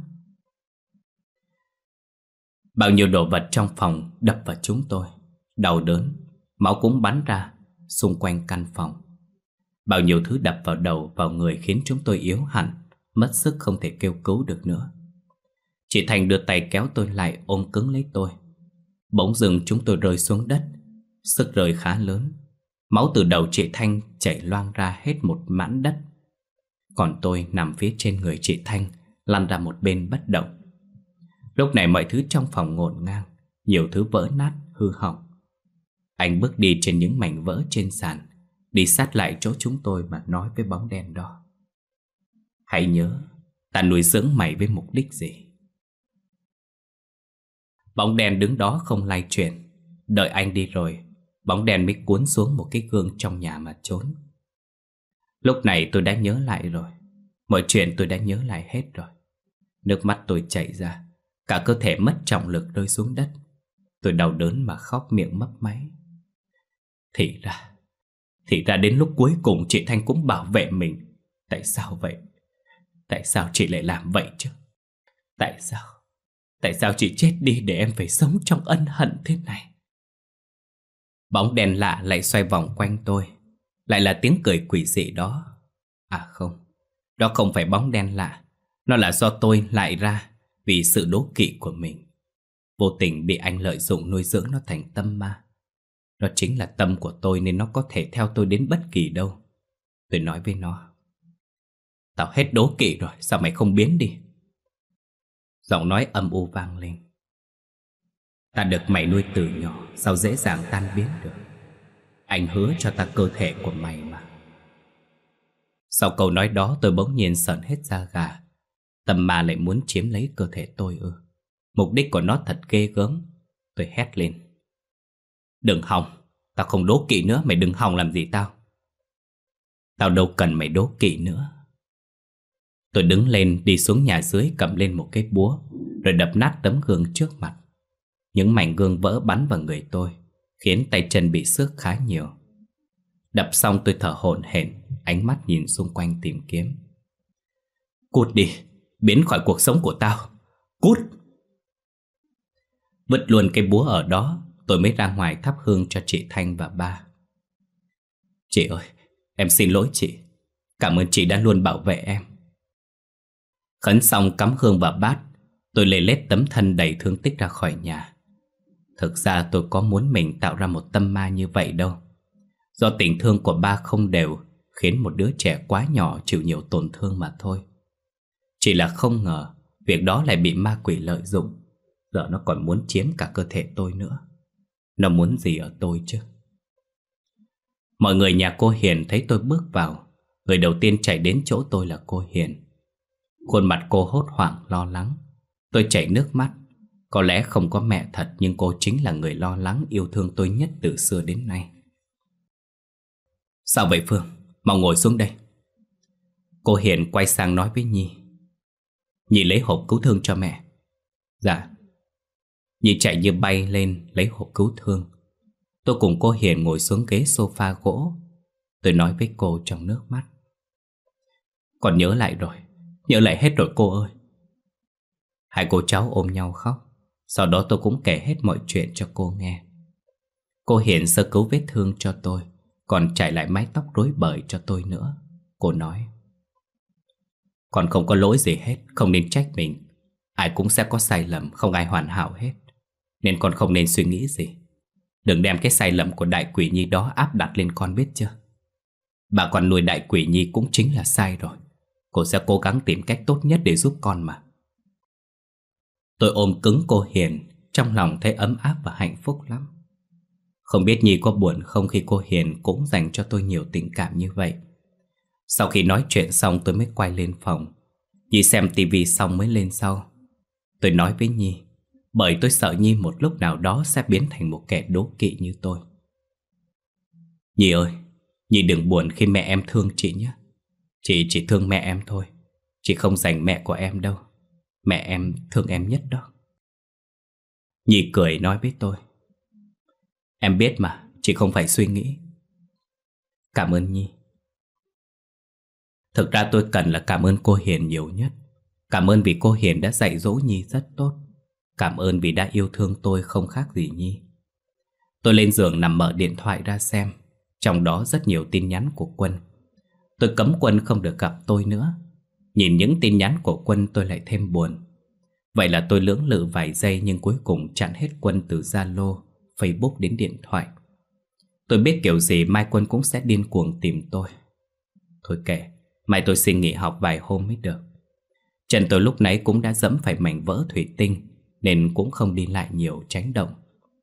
Bao nhiêu đồ vật trong phòng đập vào chúng tôi. Đau đớn, máu cũng bắn ra xung quanh căn phòng. Bao nhiêu thứ đập vào đầu, vào người khiến chúng tôi yếu hẳn, mất sức không thể kêu cứu được nữa. Chị Thành đưa tay kéo tôi lại, ôm cứng lấy tôi. Bỗng dưng chúng tôi rơi xuống đất. Sức rơi khá lớn. Máu từ đầu chị Thanh chảy loang ra hết một mãn đất. Còn tôi nằm phía trên người chị Thanh, lăn ra một bên bất động. Lúc này mọi thứ trong phòng ngổn ngang. Nhiều thứ vỡ nát, hư hỏng. Anh bước đi trên những mảnh vỡ trên sàn, đi sát lại chỗ chúng tôi mà nói với bóng đen đó: hãy nhớ, ta nuôi dưỡng mày với mục đích gì? Bóng đen đứng đó không lay chuyển. Đợi anh đi rồi, bóng đen mới cuốn xuống một cái gương trong nhà mà trốn. Lúc này tôi đã nhớ lại rồi. Mọi chuyện tôi đã nhớ lại hết rồi. Nước mắt tôi chảy ra. Cả cơ thể mất trọng lực rơi xuống đất. Tôi đau đớn mà khóc miệng mấp máy. Thì ra đến lúc cuối cùng chị Thanh cũng bảo vệ mình. Tại sao vậy? Tại sao chị lại làm vậy chứ? Tại sao chị chết đi để em phải sống trong ân hận thế này? Bóng đèn lạ lại xoay vòng quanh tôi. Lại là tiếng cười quỷ dị đó. À không, đó không phải bóng đen lạ. Nó là do tôi lại ra vì sự đố kỵ của mình. Vô tình bị anh lợi dụng nuôi dưỡng nó thành tâm ma. Nó chính là tâm của tôi nên nó có thể theo tôi đến bất kỳ đâu. Tôi nói với nó: tao hết đố kỵ rồi, sao mày không biến đi? Giọng nói âm u vang lên: ta được mày nuôi từ nhỏ, sao dễ dàng tan biến được? Anh hứa cho ta cơ thể của mày mà. Sau câu nói đó tôi bỗng nhiên sởn hết da gà. Tâm ma lại muốn chiếm lấy cơ thể tôi ư? Mục đích của nó thật ghê gớm. Tôi hét lên: đừng hòng, Tao không đố kỵ nữa, mày đừng hòng làm gì tao. Tao đâu cần mày đố kỵ nữa. Tôi đứng lên đi xuống nhà dưới, cầm lên một cái búa, rồi đập nát tấm gương trước mặt. Những mảnh gương vỡ bắn vào người tôi, khiến tay chân bị xước khá nhiều. Đập xong tôi thở hổn hển, ánh mắt nhìn xung quanh tìm kiếm. Cút đi, biến khỏi cuộc sống của tao. Cút! Vứt luôn cái búa ở đó, tôi mới ra ngoài thắp hương cho chị Thanh và ba. Chị ơi, em xin lỗi chị. Cảm ơn chị đã luôn bảo vệ em. Khấn xong cắm hương vào bát, tôi lê lết tấm thân đầy thương tích ra khỏi nhà. Thực ra tôi có muốn mình tạo ra một tâm ma như vậy đâu. Do tình thương của ba không đều, khiến một đứa trẻ quá nhỏ chịu nhiều tổn thương mà thôi. Chỉ là không ngờ việc đó lại bị ma quỷ lợi dụng. Giờ nó còn muốn chiếm cả cơ thể tôi nữa. Nó muốn gì ở tôi chứ? Mọi người nhà cô Hiền thấy tôi bước vào, người đầu tiên chạy đến chỗ tôi là cô Hiền. Khuôn mặt cô hốt hoảng lo lắng. Tôi chảy nước mắt. Có lẽ không có mẹ thật, nhưng cô chính là người lo lắng yêu thương tôi nhất từ xưa đến nay. Sao vậy Phương? Mau ngồi xuống đây. Cô Hiền quay sang nói với Nhi. Nhi lấy hộp cứu thương cho mẹ. Dạ. Nhi chạy như bay lên lấy hộp cứu thương. Tôi cùng cô Hiền ngồi xuống ghế sofa gỗ. Tôi nói với cô trong nước mắt. Con nhớ lại rồi. Nhớ lại hết rồi cô ơi. Hai cô cháu ôm nhau khóc. Sau đó tôi cũng kể hết mọi chuyện cho cô nghe. Cô Hiền sơ cứu vết thương cho tôi, còn chải lại mái tóc rối bời cho tôi nữa. Cô nói. Con không có lỗi gì hết, không nên trách mình. Ai cũng sẽ có sai lầm, không ai hoàn hảo hết. Nên con không nên suy nghĩ gì. Đừng đem cái sai lầm của đại quỷ Nhi đó áp đặt lên con, biết chưa? Bà con nuôi đại quỷ Nhi cũng chính là sai rồi. Cô sẽ cố gắng tìm cách tốt nhất để giúp con mà. Tôi ôm cứng cô Hiền, trong lòng thấy ấm áp và hạnh phúc lắm. Không biết Nhi có buồn không khi cô Hiền cũng dành cho tôi nhiều tình cảm như vậy. Sau khi nói chuyện xong tôi mới quay lên phòng. Nhi xem tivi xong mới lên sau. Tôi nói với Nhi, bởi tôi sợ Nhi một lúc nào đó sẽ biến thành một kẻ đố kỵ như tôi. Nhi ơi, Nhi đừng buồn khi mẹ em thương chị nhé. Chị chỉ thương mẹ em thôi. Chị không dành mẹ của em đâu. Mẹ em thương em nhất đó. Nhi cười nói với tôi. Em biết mà, chị không phải suy nghĩ. Cảm ơn Nhi. Thực ra tôi cần là cảm ơn cô Hiền nhiều nhất. Cảm ơn vì cô Hiền đã dạy dỗ Nhi rất tốt. Cảm ơn vì đã yêu thương tôi không khác gì Nhi. Tôi lên giường nằm mở điện thoại ra xem. Trong đó rất nhiều tin nhắn của Quân. Tôi cấm Quân không được gặp tôi nữa. Nhìn những tin nhắn của Quân tôi lại thêm buồn. Vậy là tôi lưỡng lự vài giây, nhưng cuối cùng chặn hết Quân từ Zalo, Facebook đến điện thoại. Tôi biết kiểu gì mai Quân cũng sẽ điên cuồng tìm tôi. Thôi kệ, mai tôi xin nghỉ học vài hôm mới được. Chân tôi lúc nãy cũng đã dẫm phải mảnh vỡ thủy tinh, nên cũng không đi lại nhiều, tránh động.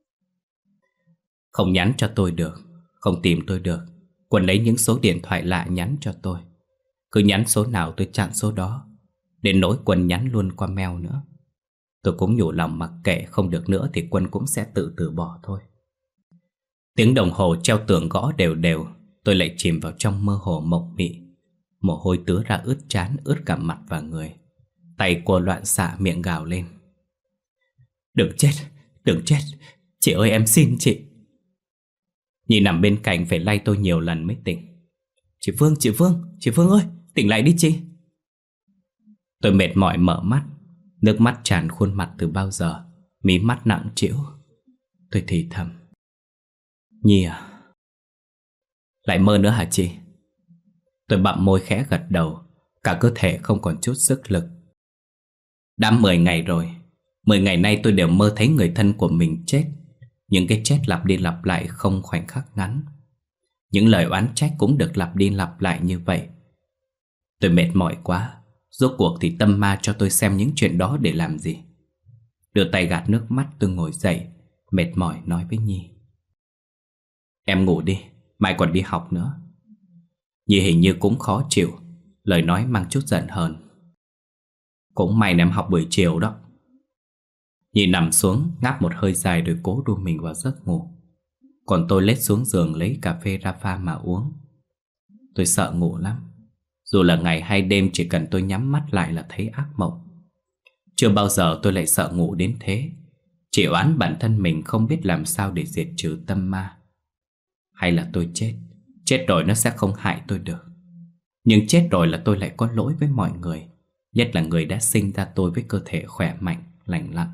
Không nhắn cho tôi được, không tìm tôi được. Quân lấy những số điện thoại lạ nhắn cho tôi. Cứ nhắn số nào tôi chặn số đó. Đến nỗi Quân nhắn luôn qua mail nữa. Tôi cũng nhủ lòng mặc kệ, không được nữa thì Quân cũng sẽ tự từ bỏ thôi. Tiếng đồng hồ treo tường gõ đều đều. Tôi lại chìm vào trong mơ hồ mộng mị. Mồ hôi tứa ra ướt trán, ướt cả mặt và người. Tay cô loạn xạ, miệng gào lên. Đừng chết, đừng chết. Chị ơi, em xin chị. Nhi nằm bên cạnh phải lay tôi nhiều lần mới tỉnh. Chị Phương, chị Phương, chị Phương ơi, tỉnh lại đi chị. Tôi mệt mỏi mở mắt. Nước mắt tràn khuôn mặt từ bao giờ. Mí mắt nặng trĩu. Tôi thì thầm. Nhi à? Lại mơ nữa hả chị? Tôi bặm môi khẽ gật đầu. Cả cơ thể không còn chút sức lực. Đã 10 ngày rồi. 10 ngày nay tôi đều mơ thấy người thân của mình chết. Những cái chết lặp đi lặp lại không khoảnh khắc ngắn. Những lời oán trách cũng được lặp đi lặp lại như vậy. Tôi mệt mỏi quá. Rốt cuộc thì tâm ma cho tôi xem những chuyện đó để làm gì? Đưa tay gạt nước mắt, tôi ngồi dậy, mệt mỏi nói với Nhi. Em ngủ đi, mai còn đi học nữa. Nhi hình như cũng khó chịu, lời nói mang chút giận hờn. Cũng may em học buổi chiều đó. Nhi nằm xuống, ngáp một hơi dài rồi cố đu mình vào giấc ngủ. Còn tôi lết xuống giường lấy cà phê ra pha mà uống. Tôi sợ ngủ lắm. Dù là ngày hay đêm, chỉ cần tôi nhắm mắt lại là thấy ác mộng. Chưa bao giờ tôi lại sợ ngủ đến thế. Chỉ oán bản thân mình không biết làm sao để diệt trừ tâm ma. Hay là tôi chết? Chết rồi nó sẽ không hại tôi được. Nhưng chết rồi là tôi lại có lỗi với mọi người, nhất là người đã sinh ra tôi với cơ thể khỏe mạnh, lành lặn.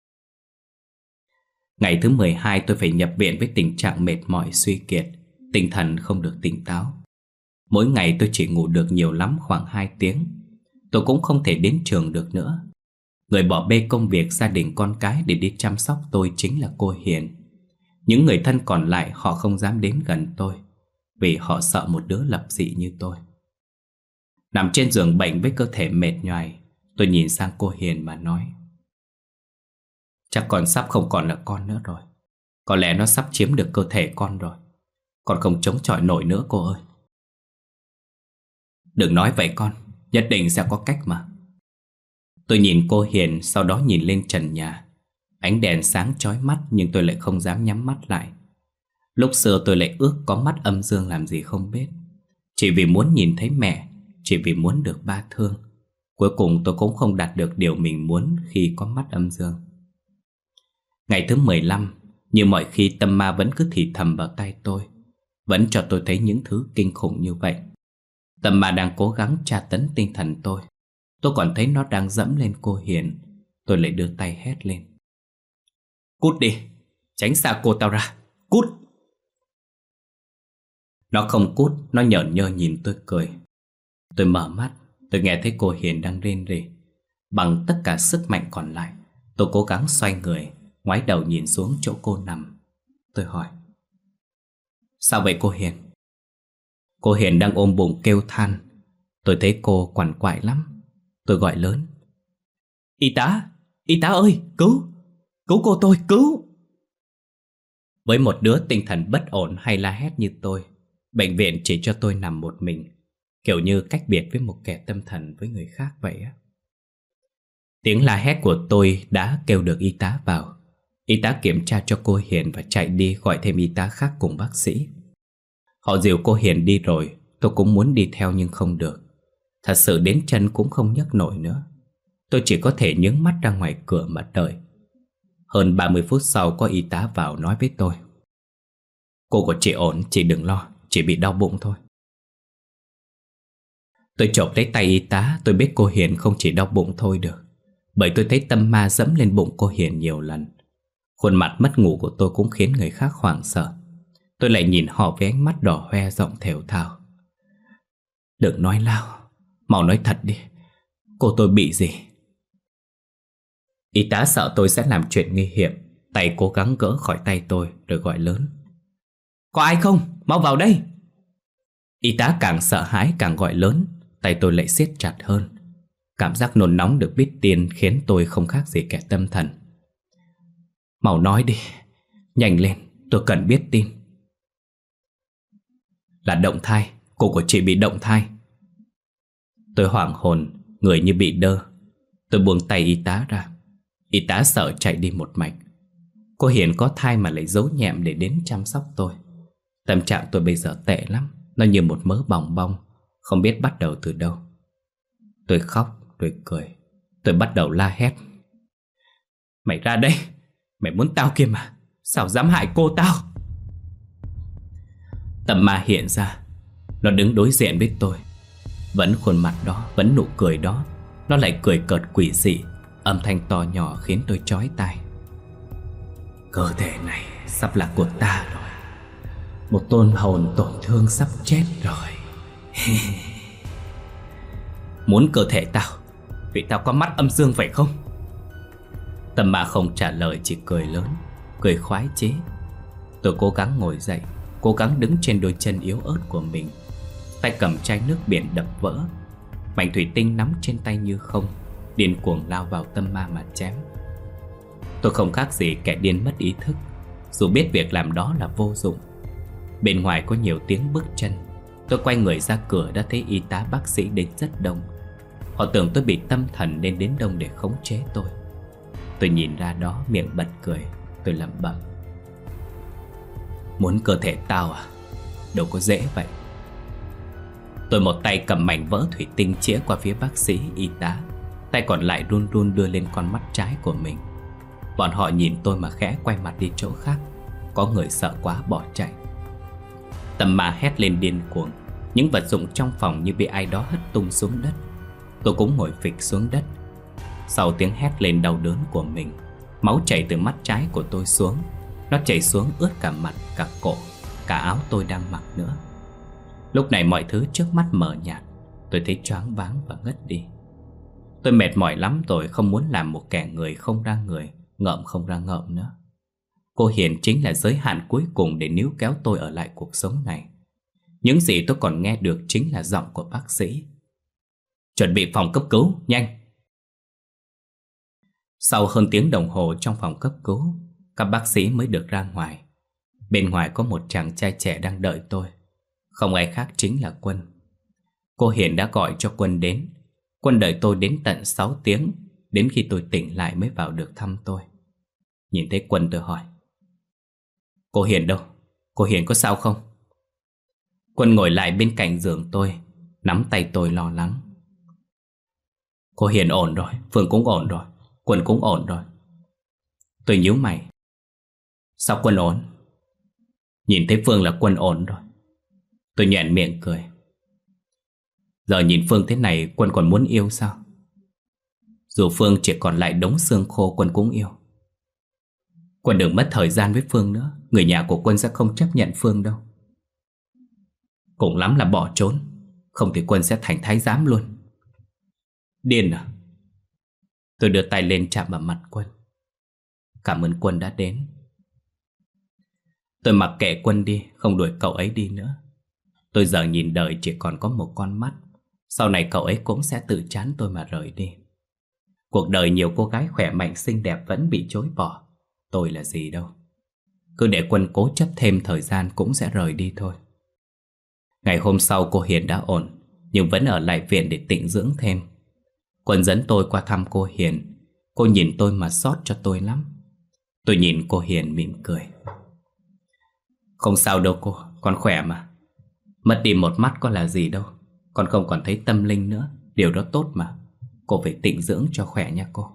Ngày thứ 12 tôi phải nhập viện với tình trạng mệt mỏi suy kiệt, tinh thần không được tỉnh táo. Mỗi ngày tôi chỉ ngủ được nhiều lắm khoảng 2 tiếng. Tôi cũng không thể đến trường được nữa. Người bỏ bê công việc gia đình con cái để đi chăm sóc tôi chính là cô Hiền. Những người thân còn lại họ không dám đến gần tôi, vì họ sợ một đứa lập dị như tôi. Nằm trên giường bệnh với cơ thể mệt nhoài, tôi nhìn sang cô Hiền mà nói: chắc con sắp không còn là con nữa rồi. Có lẽ nó sắp chiếm được cơ thể con rồi. Con không chống chọi nổi nữa cô ơi. Đừng nói vậy con, nhất định sẽ có cách mà. Tôi nhìn cô Hiền, sau đó nhìn lên trần nhà. Ánh đèn sáng chói mắt nhưng tôi lại không dám nhắm mắt lại. Lúc xưa tôi lại ước có mắt âm dương làm gì không biết. Chỉ vì muốn nhìn thấy mẹ, chỉ vì muốn được ba thương. Cuối cùng tôi cũng không đạt được điều mình muốn khi có mắt âm dương. Ngày thứ 15, như mọi khi tâm ma vẫn cứ thì thầm vào tai tôi, vẫn cho tôi thấy những thứ kinh khủng như vậy. Tâm ma đang cố gắng tra tấn tinh thần tôi. Tôi còn thấy nó đang dẫm lên cô Hiền. Tôi lại đưa tay hét lên: cút đi, tránh xa cô tao ra, cút. Nó không cút, nó nhởn nhơ nhìn tôi cười. Tôi mở mắt, tôi nghe thấy cô Hiền đang rên rỉ. Bằng tất cả sức mạnh còn lại, tôi cố gắng xoay người, ngoái đầu nhìn xuống chỗ cô nằm. Tôi hỏi: sao vậy cô Hiền? Cô Hiền đang ôm bụng kêu than. Tôi thấy cô quằn quại lắm. Tôi gọi lớn: y tá ơi, cứu, cứu cô tôi, cứu. Với một đứa tinh thần bất ổn hay la hét như tôi, bệnh viện chỉ cho tôi nằm một mình, kiểu như cách biệt với một kẻ tâm thần với người khác vậy á. Tiếng la hét của tôi đã kêu được y tá vào. Y tá kiểm tra cho cô Hiền và chạy đi gọi thêm y tá khác cùng bác sĩ. Họ dìu cô Hiền đi rồi. Tôi cũng muốn đi theo nhưng không được. Thật sự đến chân cũng không nhấc nổi nữa. Tôi chỉ có thể nhướng mắt ra ngoài cửa mà đợi. Hơn 30 phút sau có y tá vào nói với tôi: cô của chị ổn, chị đừng lo, chỉ bị đau bụng thôi. Tôi chộp lấy tay y tá. Tôi biết cô Hiền không chỉ đau bụng thôi được, bởi tôi thấy tâm ma dẫm lên bụng cô Hiền nhiều lần. Khuôn mặt mất ngủ của tôi cũng khiến người khác hoảng sợ. Tôi lại nhìn họ với ánh mắt đỏ hoe rộng thều thào: đừng nói láo, mau nói thật đi, cô tôi bị gì? Y tá sợ tôi sẽ làm chuyện nguy hiểm, tay cố gắng gỡ khỏi tay tôi rồi gọi lớn: có ai không? Mau vào đây! Y tá càng sợ hãi càng gọi lớn. Tay tôi lại siết chặt hơn. Cảm giác nôn nóng được biết tin khiến tôi không khác gì kẻ tâm thần. Mau nói đi, nhanh lên, tôi cần biết tin. Là động thai, cô của chị bị động thai. Tôi hoảng hồn, người như bị đơ. Tôi buông tay y tá ra. Y tá sợ chạy đi một mạch. Cô Hiền có thai mà lại giấu nhẹm để đến chăm sóc tôi. Tâm trạng tôi bây giờ tệ lắm. Nó như một mớ bòng bong, không biết bắt đầu từ đâu. Tôi khóc rồi cười. Tôi bắt đầu la hét: mày ra đây, mày muốn tao kia mà, sao dám hại cô tao? Tâm ma hiện ra. Nó đứng đối diện với tôi. Vẫn khuôn mặt đó, vẫn nụ cười đó. Nó lại cười cợt quỷ dị, âm thanh to nhỏ khiến tôi chói tai. Cơ thể này sắp là của ta rồi. Một tôn hồn tổn thương sắp chết rồi. Muốn cơ thể tao vì tao có mắt âm dương phải không? Tâm ma không trả lời, chỉ cười lớn, cười khoái chí. Tôi cố gắng ngồi dậy, cố gắng đứng trên đôi chân yếu ớt của mình. Tay cầm chai nước biển đập vỡ. Mảnh thủy tinh nắm trên tay như không, điên cuồng lao vào tâm ma mà chém. Tôi không khác gì kẻ điên mất ý thức, dù biết việc làm đó là vô dụng. Bên ngoài có nhiều tiếng bước chân. Tôi quay người ra cửa đã thấy y tá bác sĩ đến rất đông. Họ tưởng tôi bị tâm thần nên đến đông để khống chế tôi. Tôi nhìn ra đó miệng bật cười. Tôi lẩm bẩm: Muốn cơ thể tao à? Đâu có dễ vậy. Tôi một tay cầm mảnh vỡ thủy tinh chĩa qua phía bác sĩ, y tá, tay còn lại run run đưa lên con mắt trái của mình. Bọn họ nhìn tôi mà khẽ quay mặt đi chỗ khác. Có người sợ quá bỏ chạy. Tầm mà hét lên điên cuồng. Những vật dụng trong phòng như bị ai đó hất tung xuống đất. Tôi cũng ngồi phịch xuống đất. Sau tiếng hét lên đau đớn của mình, máu chảy từ mắt trái của tôi xuống. Nó chảy xuống ướt cả mặt, cả cổ, cả áo tôi đang mặc nữa. Lúc này mọi thứ trước mắt mờ nhạt. Tôi thấy choáng váng và ngất đi. Tôi mệt mỏi lắm rồi, không muốn làm một kẻ người không ra người, ngợm không ra ngợm nữa. Cô Hiền chính là giới hạn cuối cùng để níu kéo tôi ở lại cuộc sống này. Những gì tôi còn nghe được chính là giọng của bác sĩ. Chuẩn bị phòng cấp cứu, nhanh! Sau hơn tiếng đồng hồ trong phòng cấp cứu, các bác sĩ mới được ra ngoài. Bên ngoài có một chàng trai trẻ đang đợi tôi. Không ai khác chính là Quân. Cô Hiền đã gọi cho Quân đến. Quân đợi tôi đến tận 6 tiếng, đến khi tôi tỉnh lại mới vào được thăm tôi. Nhìn thấy Quân tôi hỏi: Cô Hiền đâu? Cô Hiền có sao không? Quân ngồi lại bên cạnh giường tôi, nắm tay tôi lo lắng. Cô Hiền ổn rồi, Phương cũng ổn rồi, Quân cũng ổn rồi. Tôi nhíu mày. Sao Quân ổn? Nhìn thấy Phương là Quân ổn rồi. Tôi nhoẻn miệng cười. Giờ nhìn Phương thế này, Quân còn muốn yêu sao? Dù Phương chỉ còn lại đống xương khô, Quân cũng yêu. Quân đừng mất thời gian với Phương nữa. Người nhà của Quân sẽ không chấp nhận Phương đâu. Cùng lắm là bỏ trốn, không thì Quân sẽ thành thái giám luôn. Điên à? Tôi đưa tay lên chạm vào mặt Quân. Cảm ơn Quân đã đến. Tôi mặc kệ Quân đi, không đuổi cậu ấy đi nữa. Tôi giờ nhìn đời chỉ còn có một con mắt. Sau này cậu ấy cũng sẽ tự chán tôi mà rời đi. Cuộc đời nhiều cô gái khỏe mạnh xinh đẹp vẫn bị chối bỏ. Tôi là gì đâu. Cứ để Quân cố chấp thêm thời gian cũng sẽ rời đi thôi. Ngày hôm sau cô Hiền đã ổn, nhưng vẫn ở lại viện để tịnh dưỡng thêm. Quân dẫn tôi qua thăm cô Hiền. Cô nhìn tôi mà xót cho tôi lắm. Tôi nhìn cô Hiền mỉm cười. Không sao đâu cô, con khỏe mà. Mất đi một mắt có là gì đâu. Con không còn thấy tâm linh nữa. Điều đó tốt mà. Cô phải tịnh dưỡng cho khỏe nha cô.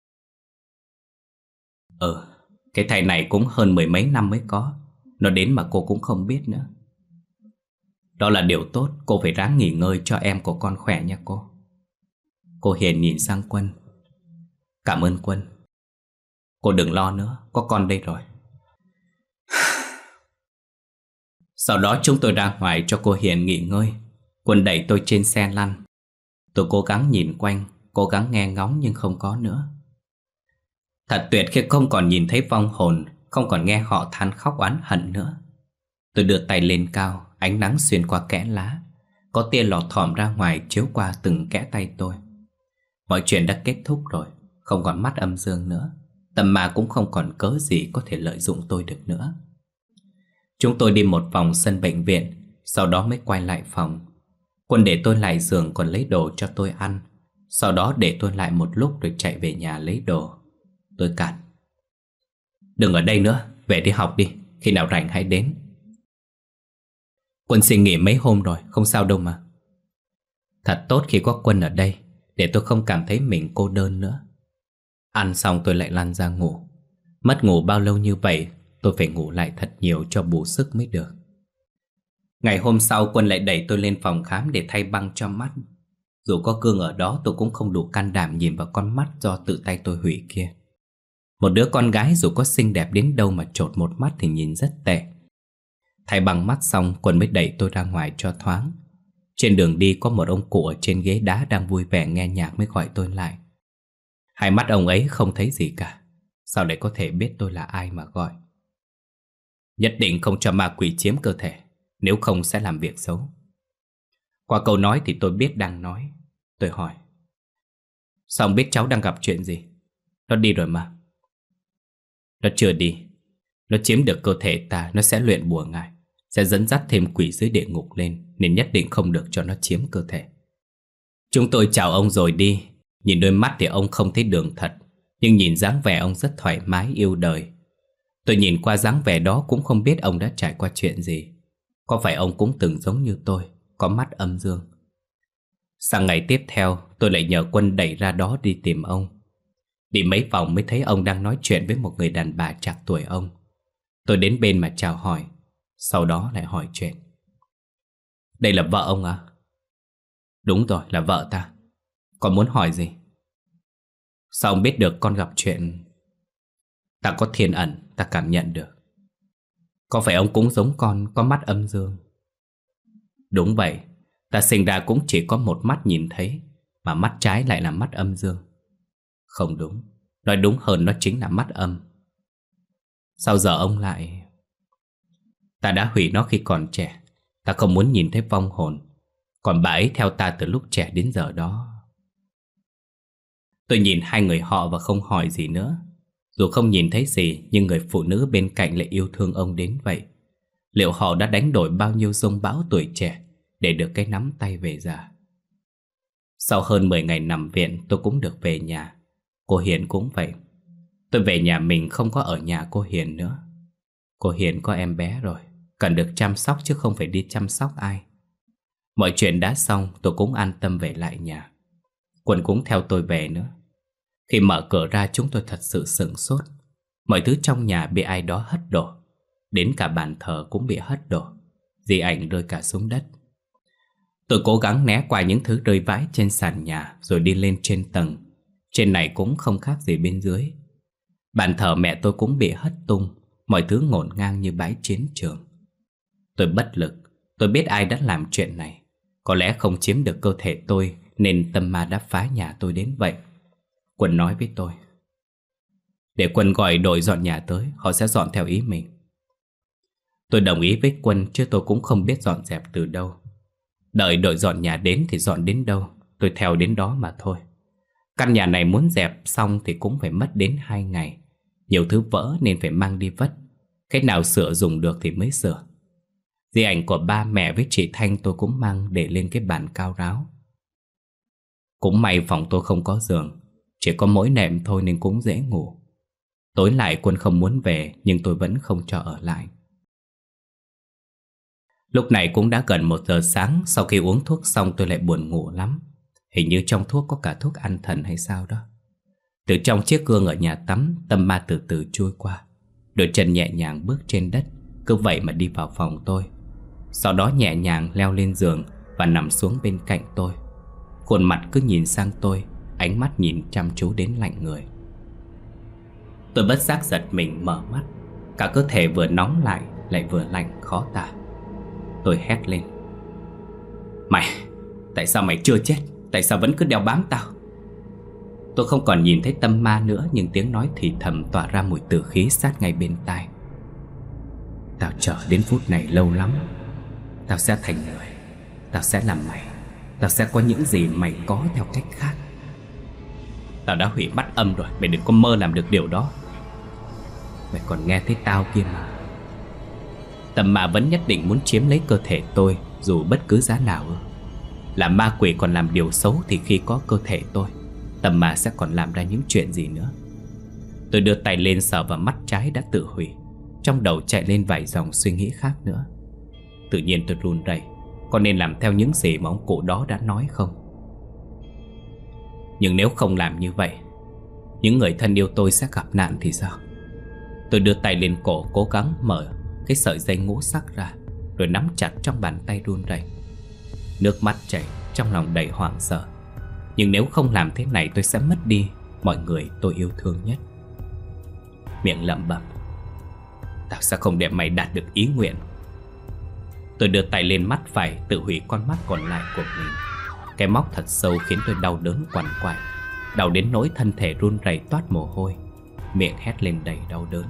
Cái thai này cũng hơn 10 mấy năm mới có. Nó đến mà cô cũng không biết nữa. Đó là điều tốt. Cô phải ráng nghỉ ngơi cho em của con khỏe nha cô. Cô Hiền nhìn sang Quân. Cảm ơn Quân. Cô đừng lo nữa, có con đây rồi. Sau đó chúng tôi ra ngoài cho cô Hiền nghỉ ngơi. Quân đẩy tôi trên xe lăn. Tôi cố gắng nhìn quanh, cố gắng nghe ngóng nhưng không có nữa. Thật tuyệt khi không còn nhìn thấy vong hồn, không còn nghe họ than khóc oán hận nữa. Tôi đưa tay lên cao, ánh nắng xuyên qua kẽ lá. Có tia lọt thỏm ra ngoài chiếu qua từng kẽ tay tôi. Mọi chuyện đã kết thúc rồi, không còn mắt âm dương nữa. Tầm mà cũng không còn cớ gì có thể lợi dụng tôi được nữa. Chúng tôi đi một vòng sân bệnh viện, sau đó mới quay lại phòng. Quân để tôi lại giường còn lấy đồ cho tôi ăn. Sau đó để tôi lại một lúc rồi chạy về nhà lấy đồ. Tôi cản. Đừng ở đây nữa, về đi học đi, khi nào rảnh hãy đến. Quân xin nghỉ mấy hôm rồi, không sao đâu mà. Thật tốt khi có Quân ở đây, để tôi không cảm thấy mình cô đơn nữa. Ăn xong tôi lại lăn ra ngủ. Mất ngủ bao lâu như vậy, tôi phải ngủ lại thật nhiều cho bù sức mới được. Ngày hôm sau Quân lại đẩy tôi lên phòng khám để thay băng cho mắt. Dù có Cương ở đó tôi cũng không đủ can đảm nhìn vào con mắt do tự tay tôi hủy kia. Một đứa con gái dù có xinh đẹp đến đâu mà chột một mắt thì nhìn rất tệ. Thay băng mắt xong Quân mới đẩy tôi ra ngoài cho thoáng. Trên đường đi có một ông cụ ở trên ghế đá đang vui vẻ nghe nhạc mới gọi tôi lại. Hai mắt ông ấy không thấy gì cả. Sao để có thể biết tôi là ai mà gọi? Nhất định không cho ma quỷ chiếm cơ thể, nếu không sẽ làm việc xấu. Qua câu nói thì tôi biết đang nói. Tôi hỏi: sao ông biết cháu đang gặp chuyện gì? Nó đi rồi mà. Nó chưa đi. Nó chiếm được cơ thể ta, nó sẽ luyện bùa ngải, sẽ dẫn dắt thêm quỷ dưới địa ngục lên, nên nhất định không được cho nó chiếm cơ thể. Chúng tôi chào ông rồi đi. Nhìn đôi mắt thì ông không thấy đường thật, nhưng nhìn dáng vẻ ông rất thoải mái yêu đời. Tôi nhìn qua dáng vẻ đó cũng không biết ông đã trải qua chuyện gì. Có phải ông cũng từng giống như tôi, có mắt âm dương? Sang ngày tiếp theo, tôi lại nhờ Quân đẩy ra đó đi tìm ông. Đi mấy vòng mới thấy ông đang nói chuyện với một người đàn bà trạc tuổi ông. Tôi đến bên mà chào hỏi, sau đó lại hỏi chuyện. Đây là vợ ông à? Đúng rồi, là vợ ta. Còn muốn hỏi gì? Sao ông biết được con gặp chuyện? Ta có thiên ẩn, ta cảm nhận được. Có phải ông cũng giống con, có mắt âm dương? Đúng vậy, ta sinh ra cũng chỉ có một mắt nhìn thấy, mà mắt trái lại là mắt âm dương. Không đúng, nói đúng hơn nó chính là mắt âm. Sao giờ ông lại... Ta đã hủy nó khi còn trẻ. Ta không muốn nhìn thấy vong hồn. Còn bà ấy theo ta từ lúc trẻ đến giờ đó. Tôi nhìn hai người họ và không hỏi gì nữa. Dù không nhìn thấy gì, nhưng người phụ nữ bên cạnh lại yêu thương ông đến vậy. Liệu họ đã đánh đổi bao nhiêu dông bão tuổi trẻ để được cái nắm tay về già? Sau hơn 10 ngày nằm viện, tôi cũng được về nhà. Cô Hiền cũng vậy. Tôi về nhà mình, không có ở nhà cô Hiền nữa. Cô Hiền có em bé rồi, cần được chăm sóc chứ không phải đi chăm sóc ai. Mọi chuyện đã xong, tôi cũng an tâm về lại nhà. Quân cũng theo tôi về nữa. Khi mở cửa ra, chúng tôi thật sự sửng sốt. Mọi thứ trong nhà bị ai đó hất đổ. Đến cả bàn thờ cũng bị hất đổ. Di ảnh rơi cả xuống đất. Tôi cố gắng né qua những thứ rơi vãi trên sàn nhà, rồi đi lên trên tầng. Trên này cũng không khác gì bên dưới. Bàn thờ mẹ tôi cũng bị hất tung. Mọi thứ ngổn ngang như bãi chiến trường. Tôi bất lực. Tôi biết ai đã làm chuyện này. Có lẽ không chiếm được cơ thể tôi, nên tâm ma đã phá nhà tôi đến vậy. Quân nói với tôi, để Quân gọi đội dọn nhà tới, họ sẽ dọn theo ý mình. Tôi đồng ý với Quân, chứ tôi cũng không biết dọn dẹp từ đâu. Đợi đội dọn nhà đến thì dọn đến đâu, tôi theo đến đó mà thôi. Căn nhà này muốn dẹp xong thì cũng phải mất đến 2 ngày. Nhiều thứ vỡ nên phải mang đi vất. Cái nào sửa dùng được thì mới sửa. Di ảnh của ba mẹ với chị Thanh tôi cũng mang để lên cái bàn cao ráo. Cũng may phòng tôi không có giường, chỉ có mỗi nệm thôi nên cũng dễ ngủ. Tối lại Quân không muốn về, nhưng tôi vẫn không cho ở lại. Lúc này cũng đã gần 1 giờ sáng. Sau khi uống thuốc xong tôi lại buồn ngủ lắm. Hình như trong thuốc có cả thuốc an thần hay sao đó. Từ trong chiếc gương ở nhà tắm, tâm ma từ từ trôi qua. Đôi chân nhẹ nhàng bước trên đất, cứ vậy mà đi vào phòng tôi. Sau đó nhẹ nhàng leo lên giường và nằm xuống bên cạnh tôi. Khuôn mặt cứ nhìn sang tôi, ánh mắt nhìn chăm chú đến lạnh người. Tôi bất giác giật mình mở mắt. Cả cơ thể vừa nóng lại vừa lạnh khó tả. Tôi hét lên, mày, tại sao mày chưa chết? Tại sao vẫn cứ đeo bám tao? Tôi không còn nhìn thấy tâm ma nữa, nhưng tiếng nói thì thầm tỏa ra mùi tử khí sát ngay bên tai. Tao chờ đến phút này lâu lắm. Tao sẽ thành người. Tao sẽ làm mày. Tao sẽ có những gì mày có theo cách khác. Tao đã hủy mắt âm rồi, mày đừng có mơ làm được điều đó. Mày còn nghe thấy tao kia mà. Tâm ma vẫn nhất định muốn chiếm lấy cơ thể tôi, dù bất cứ giá nào. Là ma quỷ còn làm điều xấu thì khi có cơ thể tôi, tâm ma sẽ còn làm ra những chuyện gì nữa. Tôi đưa tay lên sờ vào mắt trái đã tự hủy. Trong đầu chạy lên vài dòng suy nghĩ khác nữa. Tự nhiên tôi run rẩy. Có nên làm theo những gì mà ông cụ đó đã nói không? Nhưng nếu không làm như vậy, những người thân yêu tôi sẽ gặp nạn thì sao? Tôi đưa tay lên cổ, cố gắng mở cái sợi dây ngũ sắc ra, rồi nắm chặt trong bàn tay run rẩy. Nước mắt chảy, trong lòng đầy hoảng sợ. Nhưng nếu không làm thế này tôi sẽ mất đi mọi người tôi yêu thương nhất. Miệng lẩm bẩm, tao sẽ không để mày đạt được ý nguyện. Tôi đưa tay lên mắt phải, tự hủy con mắt còn lại của mình. Cái móc thật sâu khiến tôi đau đớn quằn quại, đau đến nỗi thân thể run rẩy toát mồ hôi, miệng hét lên đầy đau đớn.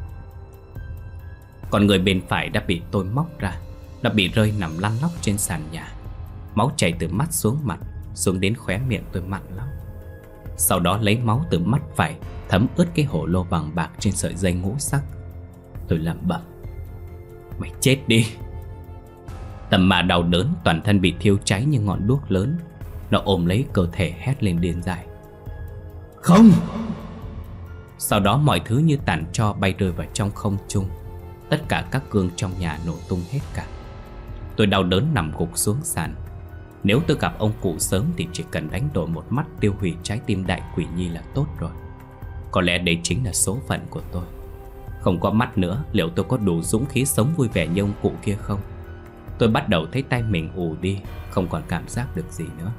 Còn người bên phải đã bị tôi móc ra. Nó bị rơi nằm lăn lóc trên sàn nhà. Máu chảy từ mắt xuống mặt, xuống đến khóe miệng tôi mặn lắm. Sau đó lấy máu từ mắt phải thấm ướt cái hổ lô bằng bạc trên sợi dây ngũ sắc. Tôi lẩm bẩm, mày chết đi. Tâm ma đau đớn, toàn thân bị thiêu cháy như ngọn đuốc lớn. Nó ôm lấy cơ thể hét lên điên dại, không. Sau đó mọi thứ như tàn tro bay rơi vào trong không trung. Tất cả các gương trong nhà nổ tung hết cả. Tôi đau đớn nằm gục xuống sàn. Nếu tôi gặp ông cụ sớm thì chỉ cần đánh đổi một mắt tiêu hủy trái tim đại quỷ nhi là tốt rồi. Có lẽ đây chính là số phận của tôi. Không có mắt nữa, liệu tôi có đủ dũng khí sống vui vẻ như ông cụ kia không? Tôi bắt đầu thấy tay mình ù đi, không còn cảm giác được gì nữa.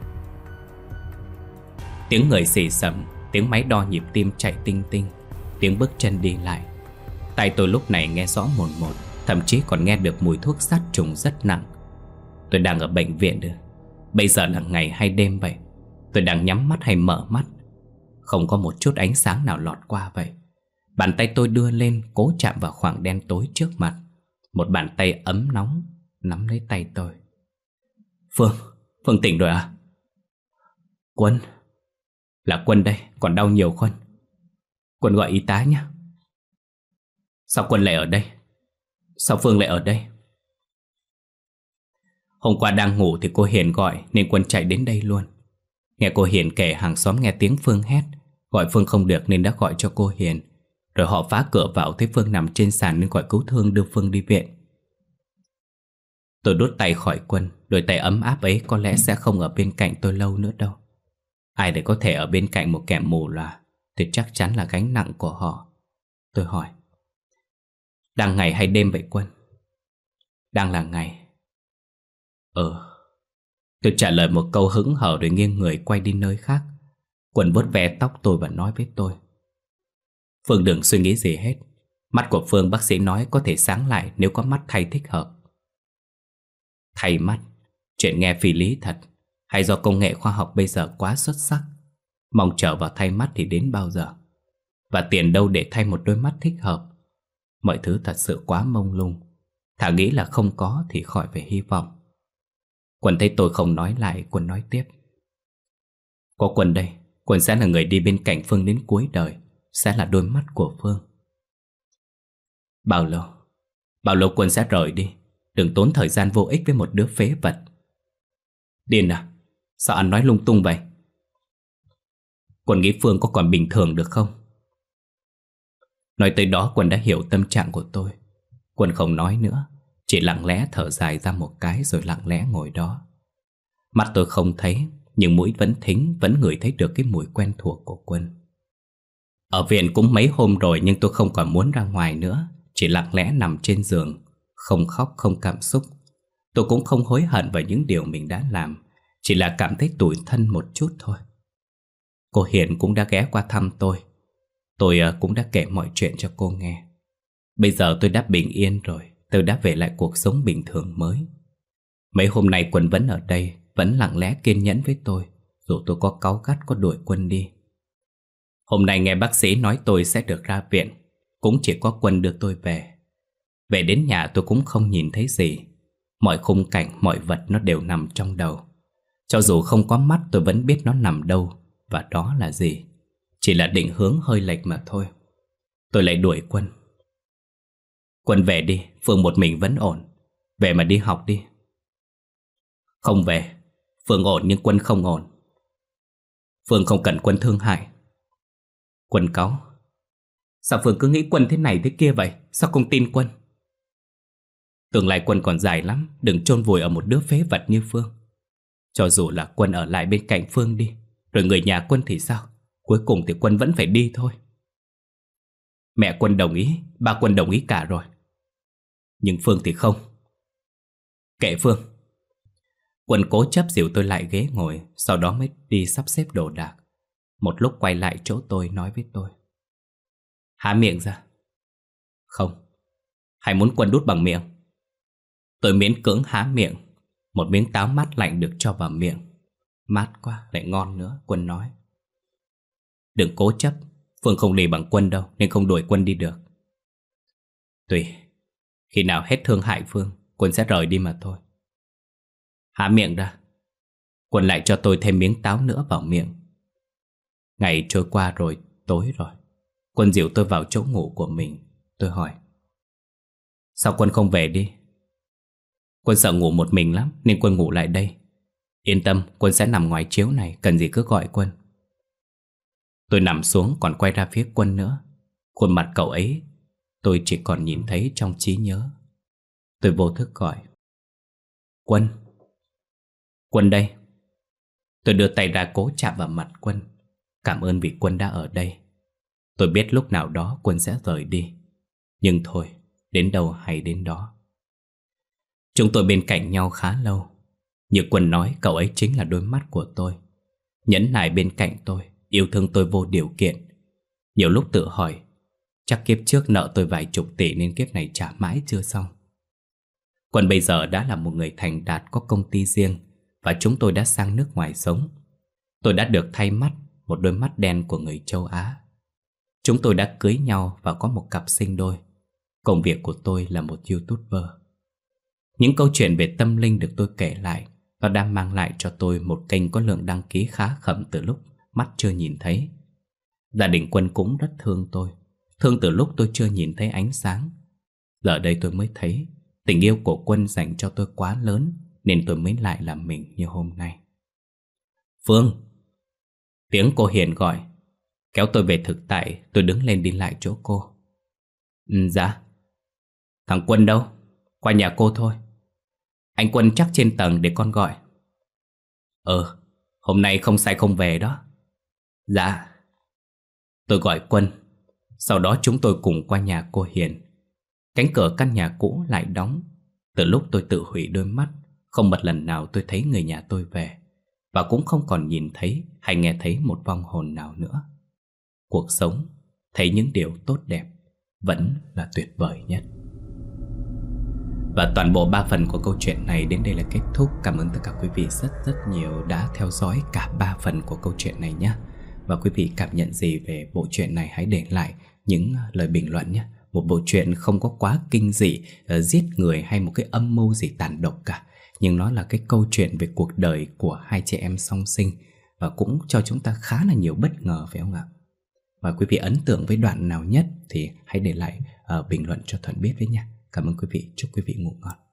Tiếng người xì xầm, tiếng máy đo nhịp tim chạy tinh tinh, tiếng bước chân đi lại. Tai tôi lúc này nghe rõ mồn một, thậm chí còn nghe được mùi thuốc sát trùng rất nặng. Tôi đang ở bệnh viện nữa. Bây giờ là ngày hay đêm vậy? Tôi đang nhắm mắt hay mở mắt? Không có một chút ánh sáng nào lọt qua vậy. Bàn tay tôi đưa lên, cố chạm vào khoảng đen tối trước mặt. Một bàn tay ấm nóng nắm lấy tay tôi. Phương tỉnh rồi à? Quân. Là Quân đây, còn đau nhiều không? Quân gọi y tá nhé. Sao Quân lại ở đây? Sao Phương lại ở đây? Hôm qua đang ngủ thì cô Hiền gọi nên Quân chạy đến đây luôn. Nghe cô Hiền kể hàng xóm nghe tiếng Phương hét, gọi Phương không được nên đã gọi cho cô Hiền. Rồi họ phá cửa vào thấy Phương nằm trên sàn nên gọi cứu thương đưa Phương đi viện. Tôi đút tay khỏi Quân. Đôi tay ấm áp ấy có lẽ sẽ không ở bên cạnh tôi lâu nữa đâu. Ai để có thể ở bên cạnh một kẻ mù lòa thì chắc chắn là gánh nặng của họ. Tôi hỏi: đang ngày hay đêm vậy Quân? Đang là ngày. Tôi trả lời một câu hững hờ rồi nghiêng người quay đi nơi khác. Quân vuốt ve tóc tôi và nói với tôi: Phương đừng suy nghĩ gì hết. Mắt của Phương bác sĩ nói có thể sáng lại nếu có mắt thay thích hợp. Thay mắt? Chuyện nghe phi lý thật. Hay do công nghệ khoa học bây giờ quá xuất sắc? Mong chờ vào thay mắt thì đến bao giờ? Và tiền đâu để thay một đôi mắt thích hợp? Mọi thứ thật sự quá mông lung. Thà nghĩ là không có thì khỏi phải hy vọng. Quân thấy tôi không nói lại, Quân nói tiếp: có Quân đây, Quân sẽ là người đi bên cạnh Phương đến cuối đời, sẽ là đôi mắt của Phương. Bao lâu Quân sẽ rời đi? Đừng tốn thời gian vô ích với một đứa phế vật. Điên à? Sao anh nói lung tung vậy? Quân nghĩ Phương có còn bình thường được không? Nói tới đó Quân đã hiểu tâm trạng của tôi. Quân không nói nữa, chỉ lặng lẽ thở dài ra một cái rồi lặng lẽ ngồi đó. Mắt tôi không thấy, nhưng mũi vẫn thính, vẫn ngửi thấy được cái mùi quen thuộc của Quân. Ở viện cũng mấy hôm rồi nhưng tôi không còn muốn ra ngoài nữa. Chỉ lặng lẽ nằm trên giường, không khóc không cảm xúc. Tôi cũng không hối hận về những điều mình đã làm, chỉ là cảm thấy tủi thân một chút thôi. Cô Hiền cũng đã ghé qua thăm tôi. Tôi cũng đã kể mọi chuyện cho cô nghe. Bây giờ tôi đã bình yên rồi, tôi đã về lại cuộc sống bình thường mới. Mấy hôm nay Quân vẫn ở đây, vẫn lặng lẽ kiên nhẫn với tôi, dù tôi có cáu gắt có đuổi Quân đi. Hôm nay nghe bác sĩ nói tôi sẽ được ra viện, cũng chỉ có Quân đưa tôi về. Về đến nhà tôi cũng không nhìn thấy gì. Mọi khung cảnh, mọi vật nó đều nằm trong đầu. Cho dù không có mắt tôi vẫn biết nó nằm đâu và đó là gì. Chỉ là định hướng hơi lệch mà thôi. Tôi lại đuổi Quân: Quân về đi, Phương một mình vẫn ổn. Về mà đi học đi. Không về. Phương ổn nhưng Quân không ổn. Phương không cần Quân thương hại. Quân cáu: sao Phương cứ nghĩ Quân thế này thế kia vậy? Sao không tin Quân? Tương lai Quân còn dài lắm, đừng chôn vùi ở một đứa phế vật như Phương. Cho dù là Quân ở lại bên cạnh Phương đi, rồi người nhà Quân thì sao? Cuối cùng thì Quân vẫn phải đi thôi. Mẹ Quân đồng ý, ba Quân đồng ý cả rồi. Nhưng Phương thì không. Kệ Phương. Quân cố chấp dìu tôi lại ghế ngồi, sau đó mới đi sắp xếp đồ đạc. Một lúc quay lại chỗ tôi nói với tôi: há miệng ra. Không. Hay muốn Quân đút bằng miệng? Tôi miễn cưỡng há miệng. Một miếng táo mát lạnh được cho vào miệng. Mát quá, lại ngon nữa, Quân nói. Đừng cố chấp, Phương không đi bằng Quân đâu, nên không đuổi Quân đi được. Tùy, khi nào hết thương hại Phương, Quân sẽ rời đi mà thôi. Há miệng ra. Quân lại cho tôi thêm miếng táo nữa vào miệng. Ngày trôi qua rồi, tối rồi. Quân dìu tôi vào chỗ ngủ của mình. Tôi hỏi: sao Quân không về đi? Quân sợ ngủ một mình lắm nên Quân ngủ lại đây. Yên tâm, Quân sẽ nằm ngoài chiếu này, cần gì cứ gọi Quân. Tôi nằm xuống còn quay ra phía Quân nữa. Khuôn mặt cậu ấy tôi chỉ còn nhìn thấy trong trí nhớ. Tôi vô thức gọi: Quân, Quân đây. Tôi đưa tay ra cố chạm vào mặt Quân. Cảm ơn vì Quân đã ở đây. Tôi biết lúc nào đó Quân sẽ rời đi, nhưng thôi, đến đâu hay đến đó. Chúng tôi bên cạnh nhau khá lâu. Như Quân nói, cậu ấy chính là đôi mắt của tôi, nhẫn nại bên cạnh tôi, yêu thương tôi vô điều kiện. Nhiều lúc tự hỏi, chắc kiếp trước nợ tôi vài chục tỷ nên kiếp này trả mãi chưa xong. Quân bây giờ đã là một người thành đạt, có công ty riêng, và chúng tôi đã sang nước ngoài sống. Tôi đã được thay mắt, một đôi mắt đen của người châu Á. Chúng tôi đã cưới nhau và có một cặp sinh đôi. Công việc của tôi là một YouTuber. Những câu chuyện về tâm linh được tôi kể lại, nó đã mang lại cho tôi một kênh có lượng đăng ký khá khẩm từ lúc mắt chưa nhìn thấy. Gia đình Quân cũng rất thương tôi, thương từ lúc tôi chưa nhìn thấy ánh sáng. Giờ đây tôi mới thấy tình yêu của Quân dành cho tôi quá lớn, nên tôi mới lại làm mình như hôm nay. Phương! Tiếng cô Hiền gọi, kéo tôi về thực tại. Tôi đứng lên đi lại chỗ cô. Dạ. Thằng Quân đâu? Qua nhà cô thôi. Anh Quân chắc trên tầng, để con gọi. Hôm nay không say không về đó. Dạ. Tôi gọi Quân. Sau đó chúng tôi cùng qua nhà cô Hiền. Cánh cửa căn nhà cũ lại đóng. Từ lúc tôi tự hủy đôi mắt, không một lần nào tôi thấy người nhà tôi về, và cũng không còn nhìn thấy hay nghe thấy một vong hồn nào nữa. Cuộc sống, thấy những điều tốt đẹp vẫn là tuyệt vời nhất. Và toàn bộ 3 phần của câu chuyện này đến đây là kết thúc. Cảm ơn tất cả quý vị rất nhiều đã theo dõi cả 3 phần của câu chuyện này nhé. Và quý vị cảm nhận gì về bộ truyện này hãy để lại những lời bình luận nhé. Một bộ truyện không có quá kinh dị, giết người hay một cái âm mưu gì tàn độc cả, nhưng nó là cái câu chuyện về cuộc đời của hai chị em song sinh, và cũng cho chúng ta khá là nhiều bất ngờ, phải không ạ? Và quý vị ấn tượng với đoạn nào nhất thì hãy để lại bình luận cho Thuận biết với nha. Cảm ơn quý vị, chúc quý vị ngủ ngon.